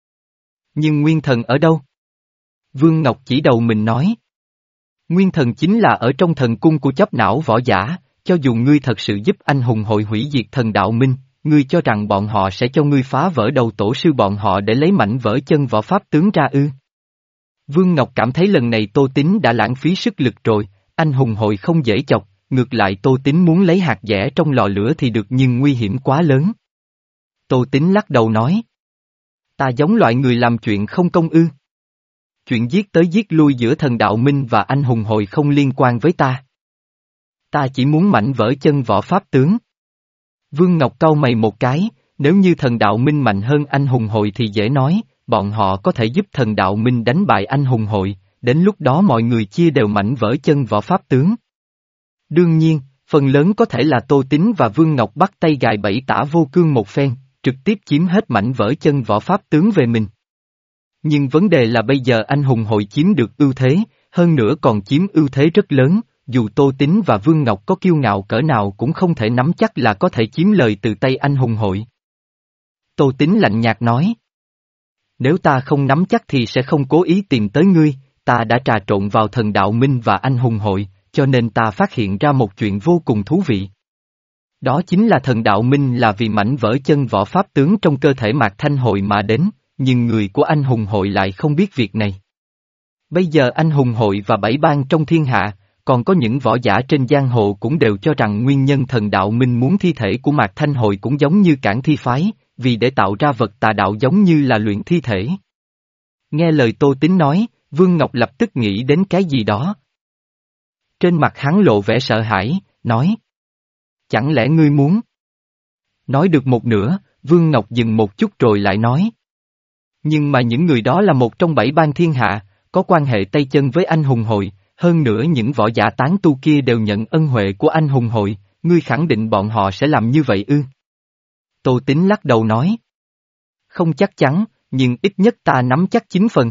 Nhưng nguyên thần ở đâu? Vương Ngọc chỉ đầu mình nói. Nguyên thần chính là ở trong thần cung của chấp não võ giả, cho dù ngươi thật sự giúp anh hùng hội hủy diệt thần đạo minh, ngươi cho rằng bọn họ sẽ cho ngươi phá vỡ đầu tổ sư bọn họ để lấy mảnh vỡ chân võ pháp tướng ra ư? Vương Ngọc cảm thấy lần này Tô Tín đã lãng phí sức lực rồi, anh hùng hội không dễ chọc, ngược lại Tô Tín muốn lấy hạt dẻ trong lò lửa thì được nhưng nguy hiểm quá lớn. Tô Tín lắc đầu nói. Ta giống loại người làm chuyện không công ư. Chuyện giết tới giết lui giữa thần đạo minh và anh hùng hội không liên quan với ta. Ta chỉ muốn mảnh vỡ chân võ pháp tướng. Vương Ngọc cau mày một cái, nếu như thần đạo minh mạnh hơn anh hùng hội thì dễ nói, bọn họ có thể giúp thần đạo minh đánh bại anh hùng hội, đến lúc đó mọi người chia đều mảnh vỡ chân võ pháp tướng. Đương nhiên, phần lớn có thể là Tô Tín và Vương Ngọc bắt tay gài bẫy Tả Vô Cương một phen, trực tiếp chiếm hết mảnh vỡ chân võ pháp tướng về mình. Nhưng vấn đề là bây giờ anh hùng hội chiếm được ưu thế, hơn nữa còn chiếm ưu thế rất lớn, dù Tô Tín và Vương Ngọc có kiêu ngạo cỡ nào cũng không thể nắm chắc là có thể chiếm lời từ tay anh hùng hội. Tô Tín lạnh nhạt nói. Nếu ta không nắm chắc thì sẽ không cố ý tìm tới ngươi, ta đã trà trộn vào thần đạo minh và anh hùng hội, cho nên ta phát hiện ra một chuyện vô cùng thú vị. Đó chính là thần đạo minh là vì mảnh vỡ chân võ pháp tướng trong cơ thể Mạc Thanh Hội mà đến, nhưng người của anh hùng hội lại không biết việc này. Bây giờ anh hùng hội và bảy bang trong thiên hạ, còn có những võ giả trên giang hồ cũng đều cho rằng nguyên nhân thần đạo minh muốn thi thể của Mạc Thanh Hội cũng giống như Cản Thi phái, vì để tạo ra vật tà đạo giống như là luyện thi thể. Nghe lời Tô Tín nói, Vương Ngọc lập tức nghĩ đến cái gì đó. Trên mặt hắn lộ vẻ sợ hãi, nói. Chẳng lẽ ngươi muốn? Nói được một nửa, Vương Ngọc dừng một chút rồi lại nói. Nhưng mà những người đó là một trong bảy bang thiên hạ, có quan hệ tay chân với anh hùng hội, hơn nữa những võ giả tán tu kia đều nhận ân huệ của anh hùng hội, ngươi khẳng định bọn họ sẽ làm như vậy ư? Tô Tín lắc đầu nói. Không chắc chắn, nhưng ít nhất ta nắm chắc chín phần.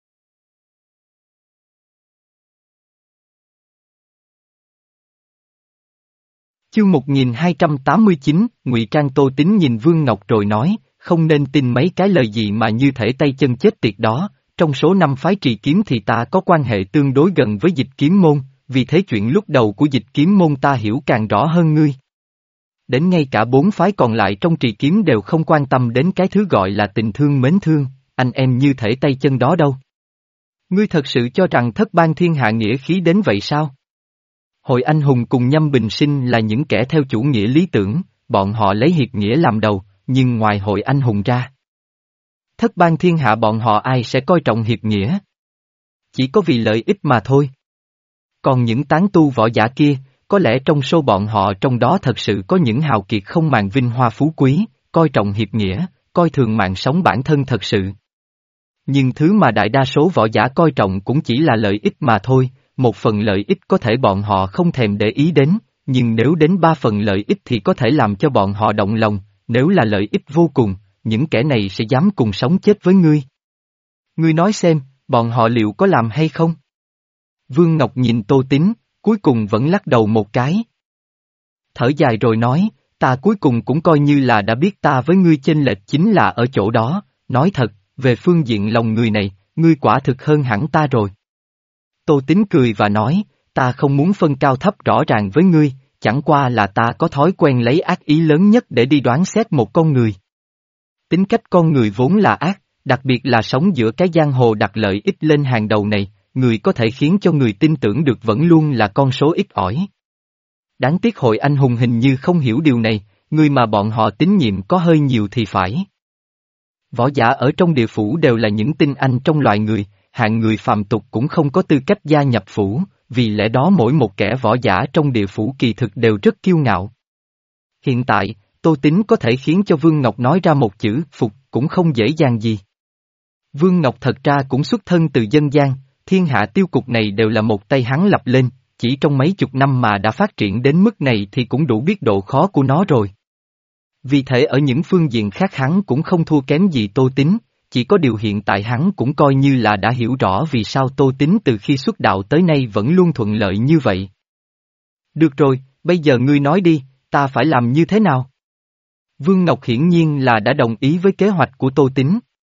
Chương một nghìn hai trăm tám mươi chín, Ngụy Trang. Tô Tín nhìn Vương Ngọc rồi nói, không nên tin mấy cái lời gì mà như thể tay chân chết tiệt đó, trong số năm phái trì kiếm thì ta có quan hệ tương đối gần với Dịch Kiếm môn, vì thế chuyện lúc đầu của Dịch Kiếm môn ta hiểu càng rõ hơn ngươi. Đến ngay cả bốn phái còn lại trong trì kiếm đều không quan tâm đến cái thứ gọi là tình thương mến thương, anh em như thể tay chân đó đâu. Ngươi thật sự cho rằng thất bang thiên hạ nghĩa khí đến vậy sao? Hội anh hùng cùng Nhâm Bình Sinh là những kẻ theo chủ nghĩa lý tưởng, bọn họ lấy hiệp nghĩa làm đầu, nhưng ngoài hội anh hùng ra. thất bang thiên hạ bọn họ ai sẽ coi trọng hiệp nghĩa. Chỉ có vì lợi ích mà thôi. Còn những tán tu võ giả kia, có lẽ trong số bọn họ trong đó thật sự có những hào kiệt không màng vinh hoa phú quý, coi trọng hiệp nghĩa, coi thường mạng sống bản thân thật sự. Nhưng thứ mà đại đa số võ giả coi trọng cũng chỉ là lợi ích mà thôi, một phần lợi ích có thể bọn họ không thèm để ý đến, nhưng nếu đến ba phần lợi ích thì có thể làm cho bọn họ động lòng, nếu là lợi ích vô cùng, những kẻ này sẽ dám cùng sống chết với ngươi. Ngươi nói xem, bọn họ liệu có làm hay không? Vương Ngọc nhìn Tô Tín, cuối cùng vẫn lắc đầu một cái. Thở dài rồi nói, ta cuối cùng cũng coi như là đã biết ta với ngươi chênh lệch chính là ở chỗ đó, nói thật, về phương diện lòng người này, ngươi quả thực hơn hẳn ta rồi. Tô Tín cười và nói, ta không muốn phân cao thấp rõ ràng với ngươi, chẳng qua là ta có thói quen lấy ác ý lớn nhất để đi đoán xét một con người. Tính cách con người vốn là ác, đặc biệt là sống giữa cái giang hồ đặt lợi ích lên hàng đầu này, người có thể khiến cho người tin tưởng được vẫn luôn là con số ít ỏi. Đáng tiếc Hội Anh Hùng hình như không hiểu điều này, người mà bọn họ tín nhiệm có hơi nhiều thì phải. Võ giả ở trong địa phủ đều là những tinh anh trong loài người, hạng người phàm tục cũng không có tư cách gia nhập phủ, vì lẽ đó mỗi một kẻ võ giả trong địa phủ kỳ thực đều rất kiêu ngạo. Hiện tại, Tô Tín có thể khiến cho Vương Ngọc nói ra một chữ phục cũng không dễ dàng gì. Vương Ngọc thật ra cũng xuất thân từ dân gian, thiên hạ tiêu cục này đều là một tay hắn lập lên, chỉ trong mấy chục năm mà đã phát triển đến mức này thì cũng đủ biết độ khó của nó rồi. Vì thế ở những phương diện khác hắn cũng không thua kém gì Tô Tín, chỉ có điều hiện tại hắn cũng coi như là đã hiểu rõ vì sao Tô Tín từ khi xuất đạo tới nay vẫn luôn thuận lợi như vậy. Được rồi, bây giờ ngươi nói đi, ta phải làm như thế nào? Vương Ngọc hiển nhiên là đã đồng ý với kế hoạch của Tô Tín.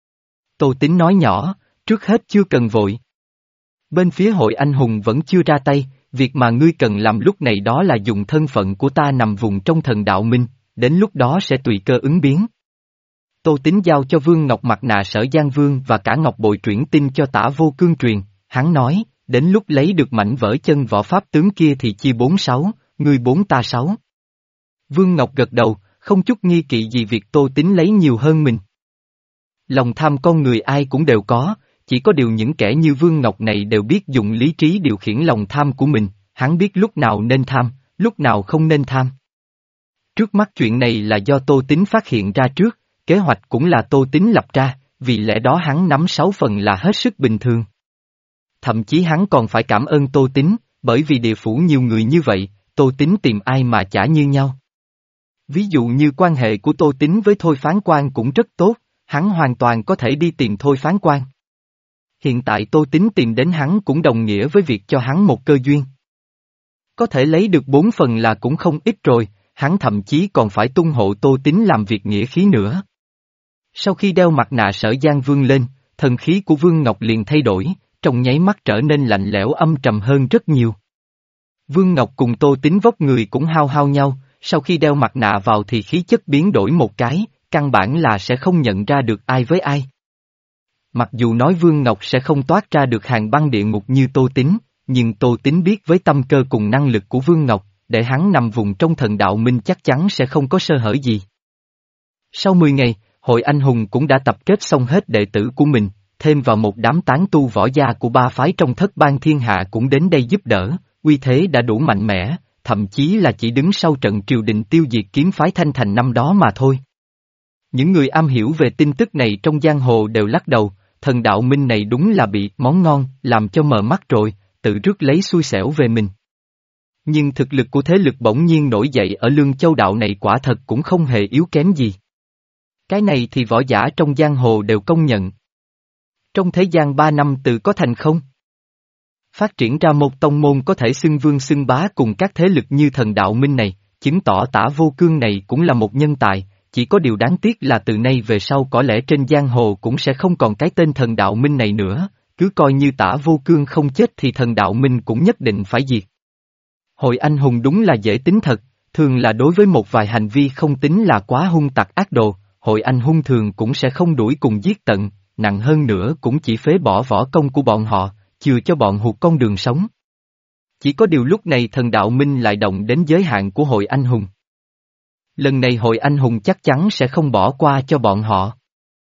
Tô Tín nói nhỏ, trước hết chưa cần vội. Bên phía Hội Anh Hùng vẫn chưa ra tay, việc mà ngươi cần làm lúc này đó là dùng thân phận của ta nằm vùng trong thần đạo minh, đến lúc đó sẽ tùy cơ ứng biến. Tô Tín giao cho Vương Ngọc mặt nạ Sở Giang Vương và cả ngọc bội chuyển tin cho Tả Vô Cương truyền, hắn nói, đến lúc lấy được mảnh vỡ chân võ pháp tướng kia thì chia bốn sáu, ngươi bốn ta sáu. Vương Ngọc gật đầu, không chút nghi kỵ gì việc Tô Tín lấy nhiều hơn mình. Lòng tham con người ai cũng đều có, chỉ có điều những kẻ như Vương Ngọc này đều biết dùng lý trí điều khiển lòng tham của mình, hắn biết lúc nào nên tham, lúc nào không nên tham. Trước mắt chuyện này là do Tô Tín phát hiện ra trước, kế hoạch cũng là Tô Tín lập ra, vì lẽ đó hắn nắm sáu phần là hết sức bình thường. Thậm chí hắn còn phải cảm ơn Tô Tín, bởi vì địa phủ nhiều người như vậy, Tô Tín tìm ai mà chả như nhau. Ví dụ như quan hệ của Tô Tín với Thôi Phán Quan cũng rất tốt, hắn hoàn toàn có thể đi tìm Thôi Phán Quan. Hiện tại Tô Tín tìm đến hắn cũng đồng nghĩa với việc cho hắn một cơ duyên. Có thể lấy được bốn phần là cũng không ít rồi, hắn thậm chí còn phải tung hộ Tô Tín làm việc nghĩa khí nữa. Sau khi đeo mặt nạ Sở Giang Vương lên, thần khí của Vương Ngọc liền thay đổi, trong nháy mắt trở nên lạnh lẽo âm trầm hơn rất nhiều. Vương Ngọc cùng Tô Tín vóc người cũng hao hao nhau, sau khi đeo mặt nạ vào thì khí chất biến đổi một cái, căn bản là sẽ không nhận ra được ai với ai. Mặc dù nói Vương Ngọc sẽ không toát ra được hàng băng địa ngục như Tô Tín, nhưng Tô Tín biết với tâm cơ cùng năng lực của Vương Ngọc, để hắn nằm vùng trong thần đạo minh chắc chắn sẽ không có sơ hở gì. Sau mười ngày, Hội Anh Hùng cũng đã tập kết xong hết đệ tử của mình, thêm vào một đám tán tu võ gia của ba phái trong thất bang thiên hạ cũng đến đây giúp đỡ, uy thế đã đủ mạnh mẽ, thậm chí là chỉ đứng sau trận triều đình tiêu diệt kiếm phái Thanh Thành năm đó mà thôi. Những người am hiểu về tin tức này trong giang hồ đều lắc đầu, thần đạo minh này đúng là bị món ngon, làm cho mờ mắt rồi, tự rước lấy xui xẻo về mình. Nhưng thực lực của thế lực bỗng nhiên nổi dậy ở Lương Châu đạo này quả thật cũng không hề yếu kém gì. Cái này thì võ giả trong giang hồ đều công nhận. Trong thế gian ba năm từ có thành không? Phát triển ra một tông môn có thể xưng vương xưng bá cùng các thế lực như thần đạo minh này, chứng tỏ Tả Vô Cương này cũng là một nhân tài, chỉ có điều đáng tiếc là từ nay về sau có lẽ trên giang hồ cũng sẽ không còn cái tên thần đạo minh này nữa, cứ coi như Tả Vô Cương không chết thì thần đạo minh cũng nhất định phải diệt. Hội Anh Hùng đúng là dễ tính thật, thường là đối với một vài hành vi không tính là quá hung tặc ác đồ, Hội Anh Hung thường cũng sẽ không đuổi cùng giết tận, nặng hơn nữa cũng chỉ phế bỏ võ công của bọn họ, chừa cho bọn hụt con đường sống. Chỉ có điều lúc này thần đạo minh lại động đến giới hạn của Hội Anh Hùng. Lần này Hội Anh Hùng chắc chắn sẽ không bỏ qua cho bọn họ.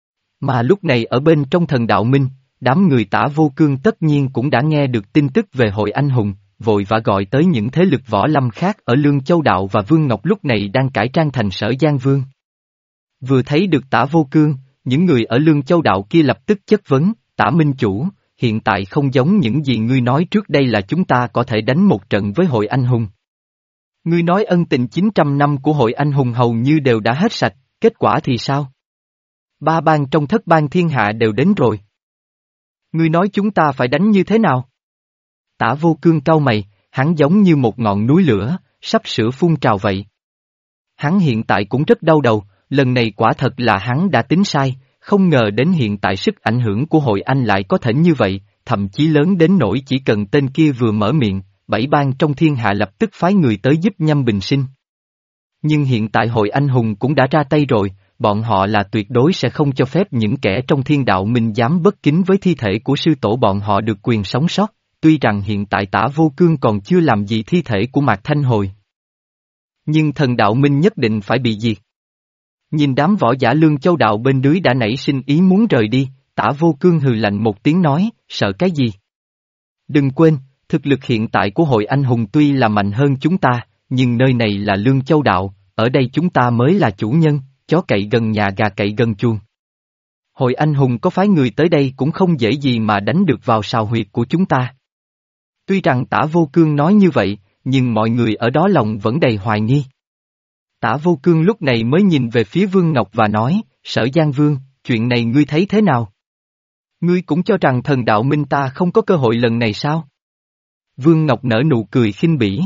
Mà lúc này ở bên trong thần đạo minh, đám người Tả Vô Cương tất nhiên cũng đã nghe được tin tức về hội anh hùng, vội vã gọi tới những thế lực võ lâm khác ở Lương Châu Đạo và Vương Ngọc lúc này đang cải trang thành Sở Giang Vương. Vừa thấy được Tả Vô Cương, những người ở Lương Châu Đạo kia lập tức chất vấn, Tả Minh Chủ, hiện tại không giống những gì ngươi nói trước đây là chúng ta có thể đánh một trận với hội anh hùng. Ngươi nói ân tình chín trăm năm của hội anh hùng hầu như đều đã hết sạch, kết quả thì sao? Ba bang trong thất bang thiên hạ đều đến rồi. Ngươi nói chúng ta phải đánh như thế nào? Tả Vô Cương cau mày, hắn giống như một ngọn núi lửa, sắp sửa phun trào vậy. Hắn hiện tại cũng rất đau đầu, lần này quả thật là hắn đã tính sai, không ngờ đến hiện tại sức ảnh hưởng của hội anh lại có thể như vậy, thậm chí lớn đến nỗi chỉ cần tên kia vừa mở miệng, bảy bang trong thiên hạ lập tức phái người tới giúp Nhâm bình sinh. Nhưng hiện tại hội anh hùng cũng đã ra tay rồi, bọn họ là tuyệt đối sẽ không cho phép những kẻ trong thiên đạo minh dám bất kính với thi thể của sư tổ bọn họ được quyền sống sót, tuy rằng hiện tại Tả Vô Cương còn chưa làm gì thi thể của Mạc Thanh Hồi. Nhưng thần đạo minh nhất định phải bị diệt. Nhìn đám võ giả Lương Châu Đạo bên dưới đã nảy sinh ý muốn rời đi, Tả Vô Cương hừ lạnh một tiếng nói, sợ cái gì? Đừng quên, thực lực hiện tại của hội anh hùng tuy là mạnh hơn chúng ta, nhưng nơi này là Lương Châu Đạo, ở đây chúng ta mới là chủ nhân, chó cậy gần nhà gà cậy gần chuồng. Hội anh hùng có phái người tới đây cũng không dễ gì mà đánh được vào sào huyệt của chúng ta. Tuy rằng Tả Vô Cương nói như vậy, nhưng mọi người ở đó lòng vẫn đầy hoài nghi. Tả Vô Cương lúc này mới nhìn về phía Vương Ngọc và nói, Sở Giang Vương, chuyện này ngươi thấy thế nào? Ngươi cũng cho rằng thần đạo minh ta không có cơ hội lần này sao? Vương Ngọc nở nụ cười khinh bỉ.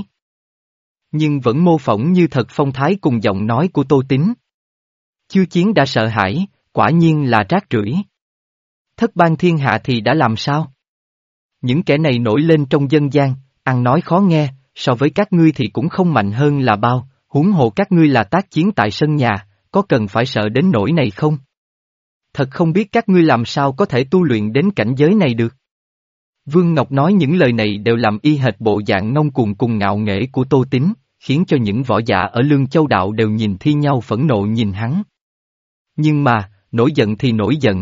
Nhưng vẫn mô phỏng như thật phong thái cùng giọng nói của Tô Tín. Chưa chiến đã sợ hãi, quả nhiên là rác rưởi. Thất bang thiên hạ thì đã làm sao? Những kẻ này nổi lên trong dân gian, ăn nói khó nghe, so với các ngươi thì cũng không mạnh hơn là bao, huống hồ các ngươi là tác chiến tại sân nhà, có cần phải sợ đến nỗi này không? Thật không biết các ngươi làm sao có thể tu luyện đến cảnh giới này được. Vương Ngọc nói những lời này đều làm y hệt bộ dạng ngông cuồng cùng ngạo nghễ của Tô Tín, khiến cho những võ giả ở Lương Châu Đạo đều nhìn thi nhau phẫn nộ nhìn hắn. Nhưng mà, nổi giận thì nổi giận.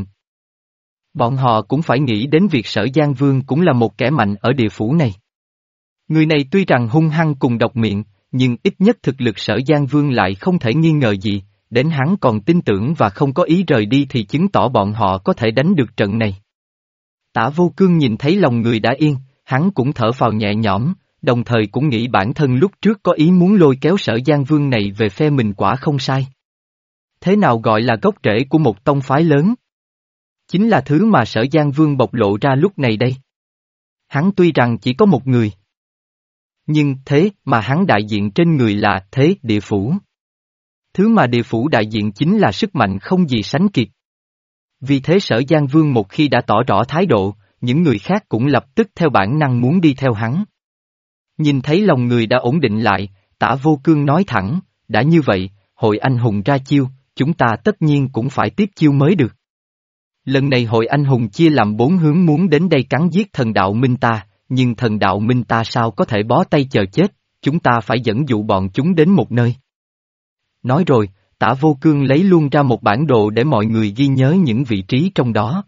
Bọn họ cũng phải nghĩ đến việc Sở Giang Vương cũng là một kẻ mạnh ở địa phủ này. Người này tuy rằng hung hăng cùng độc miệng, nhưng ít nhất thực lực Sở Giang Vương lại không thể nghi ngờ gì, đến hắn còn tin tưởng và không có ý rời đi thì chứng tỏ bọn họ có thể đánh được trận này. Tả Vô Cương nhìn thấy lòng người đã yên, hắn cũng thở phào nhẹ nhõm, đồng thời cũng nghĩ bản thân lúc trước có ý muốn lôi kéo Sở Giang Vương này về phe mình quả không sai. Thế nào gọi là gốc rễ của một tông phái lớn? Chính là thứ mà Sở Giang Vương bộc lộ ra lúc này đây. Hắn tuy rằng chỉ có một người. Nhưng thế mà hắn đại diện trên người là thế địa phủ. Thứ mà địa phủ đại diện chính là sức mạnh không gì sánh kịp. Vì thế Sở Giang Vương một khi đã tỏ rõ thái độ, những người khác cũng lập tức theo bản năng muốn đi theo hắn. Nhìn thấy lòng người đã ổn định lại, Tả Vô Cương nói thẳng, đã như vậy, hội anh hùng ra chiêu, chúng ta tất nhiên cũng phải tiếp chiêu mới được. Lần này hội anh hùng chia làm bốn hướng muốn đến đây cắn giết thần đạo minh ta, nhưng thần đạo minh ta sao có thể bó tay chờ chết, chúng ta phải dẫn dụ bọn chúng đến một nơi. Nói rồi, Tả Vô Cương lấy luôn ra một bản đồ để mọi người ghi nhớ những vị trí trong đó.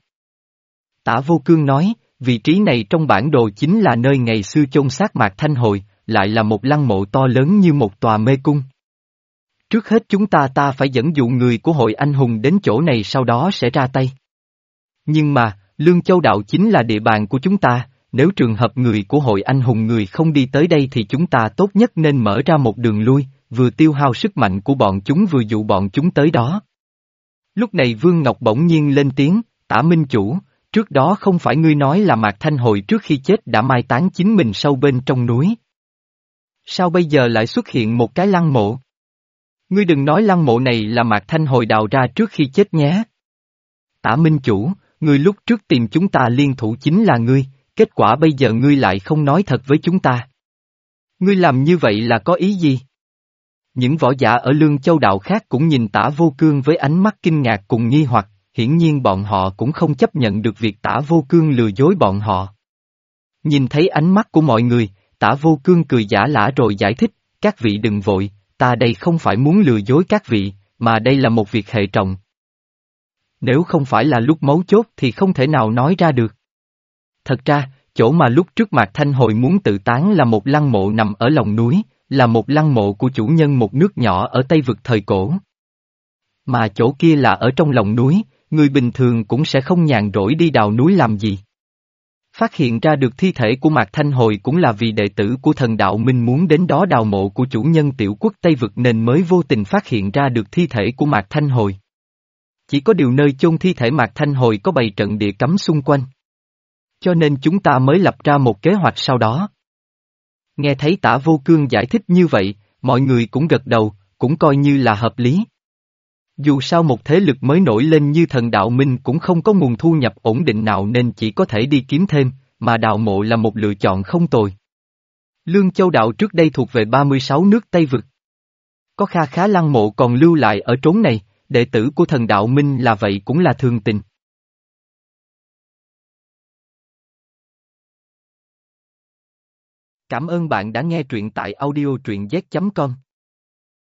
Tả Vô Cương nói, vị trí này trong bản đồ chính là nơi ngày xưa chôn xác Mạc Thanh Hồi, lại là một lăng mộ to lớn như một tòa mê cung. Trước hết chúng ta ta phải dẫn dụ người của hội anh hùng đến chỗ này sau đó sẽ ra tay. Nhưng mà, Lương Châu Đạo chính là địa bàn của chúng ta, nếu trường hợp người của hội anh hùng người không đi tới đây thì chúng ta tốt nhất nên mở ra một đường lui, vừa tiêu hao sức mạnh của bọn chúng vừa dụ bọn chúng tới đó. Lúc này Vương Ngọc bỗng nhiên lên tiếng, Tả Minh Chủ, trước đó không phải ngươi nói là Mạc Thanh Hồi trước khi chết đã mai táng chính mình sâu bên trong núi. Sao bây giờ lại xuất hiện một cái lăng mộ? Ngươi đừng nói lăng mộ này là Mạc Thanh Hồi đào ra trước khi chết nhé. Tả Minh Chủ, ngươi lúc trước tìm chúng ta liên thủ chính là ngươi, kết quả bây giờ ngươi lại không nói thật với chúng ta. Ngươi làm như vậy là có ý gì? Những võ giả ở Lương Châu Đạo khác cũng nhìn Tả Vô Cương với ánh mắt kinh ngạc cùng nghi hoặc, hiển nhiên bọn họ cũng không chấp nhận được việc Tả Vô Cương lừa dối bọn họ. Nhìn thấy ánh mắt của mọi người, Tả Vô Cương cười giả lả rồi giải thích, các vị đừng vội, ta đây không phải muốn lừa dối các vị, mà đây là một việc hệ trọng. Nếu không phải là lúc mấu chốt thì không thể nào nói ra được. Thật ra, chỗ mà lúc trước Mạc Thanh Hồi muốn tự tán là một lăng mộ nằm ở lòng núi, là một lăng mộ của chủ nhân một nước nhỏ ở Tây Vực thời cổ. Mà chỗ kia là ở trong lòng núi, người bình thường cũng sẽ không nhàn rỗi đi đào núi làm gì. Phát hiện ra được thi thể của Mạc Thanh Hồi cũng là vì đệ tử của thần đạo Minh muốn đến đó đào mộ của chủ nhân tiểu quốc Tây Vực nên mới vô tình phát hiện ra được thi thể của Mạc Thanh Hồi. Chỉ có điều nơi chôn thi thể Mạc Thanh Hồi có bày trận địa cấm xung quanh. Cho nên chúng ta mới lập ra một kế hoạch sau đó. Nghe thấy Tả Vô Cương giải thích như vậy, mọi người cũng gật đầu, cũng coi như là hợp lý. Dù sao một thế lực mới nổi lên như thần đạo Minh cũng không có nguồn thu nhập ổn định nào nên chỉ có thể đi kiếm thêm, mà đào mộ là một lựa chọn không tồi. Lương Châu đạo trước đây thuộc về ba mươi sáu nước Tây Vực. Có kha khá lăng mộ còn lưu lại ở trốn này, đệ tử của thần đạo Minh là vậy cũng là thường tình. Cảm ơn bạn đã nghe truyện tại audio truyện z chấm com.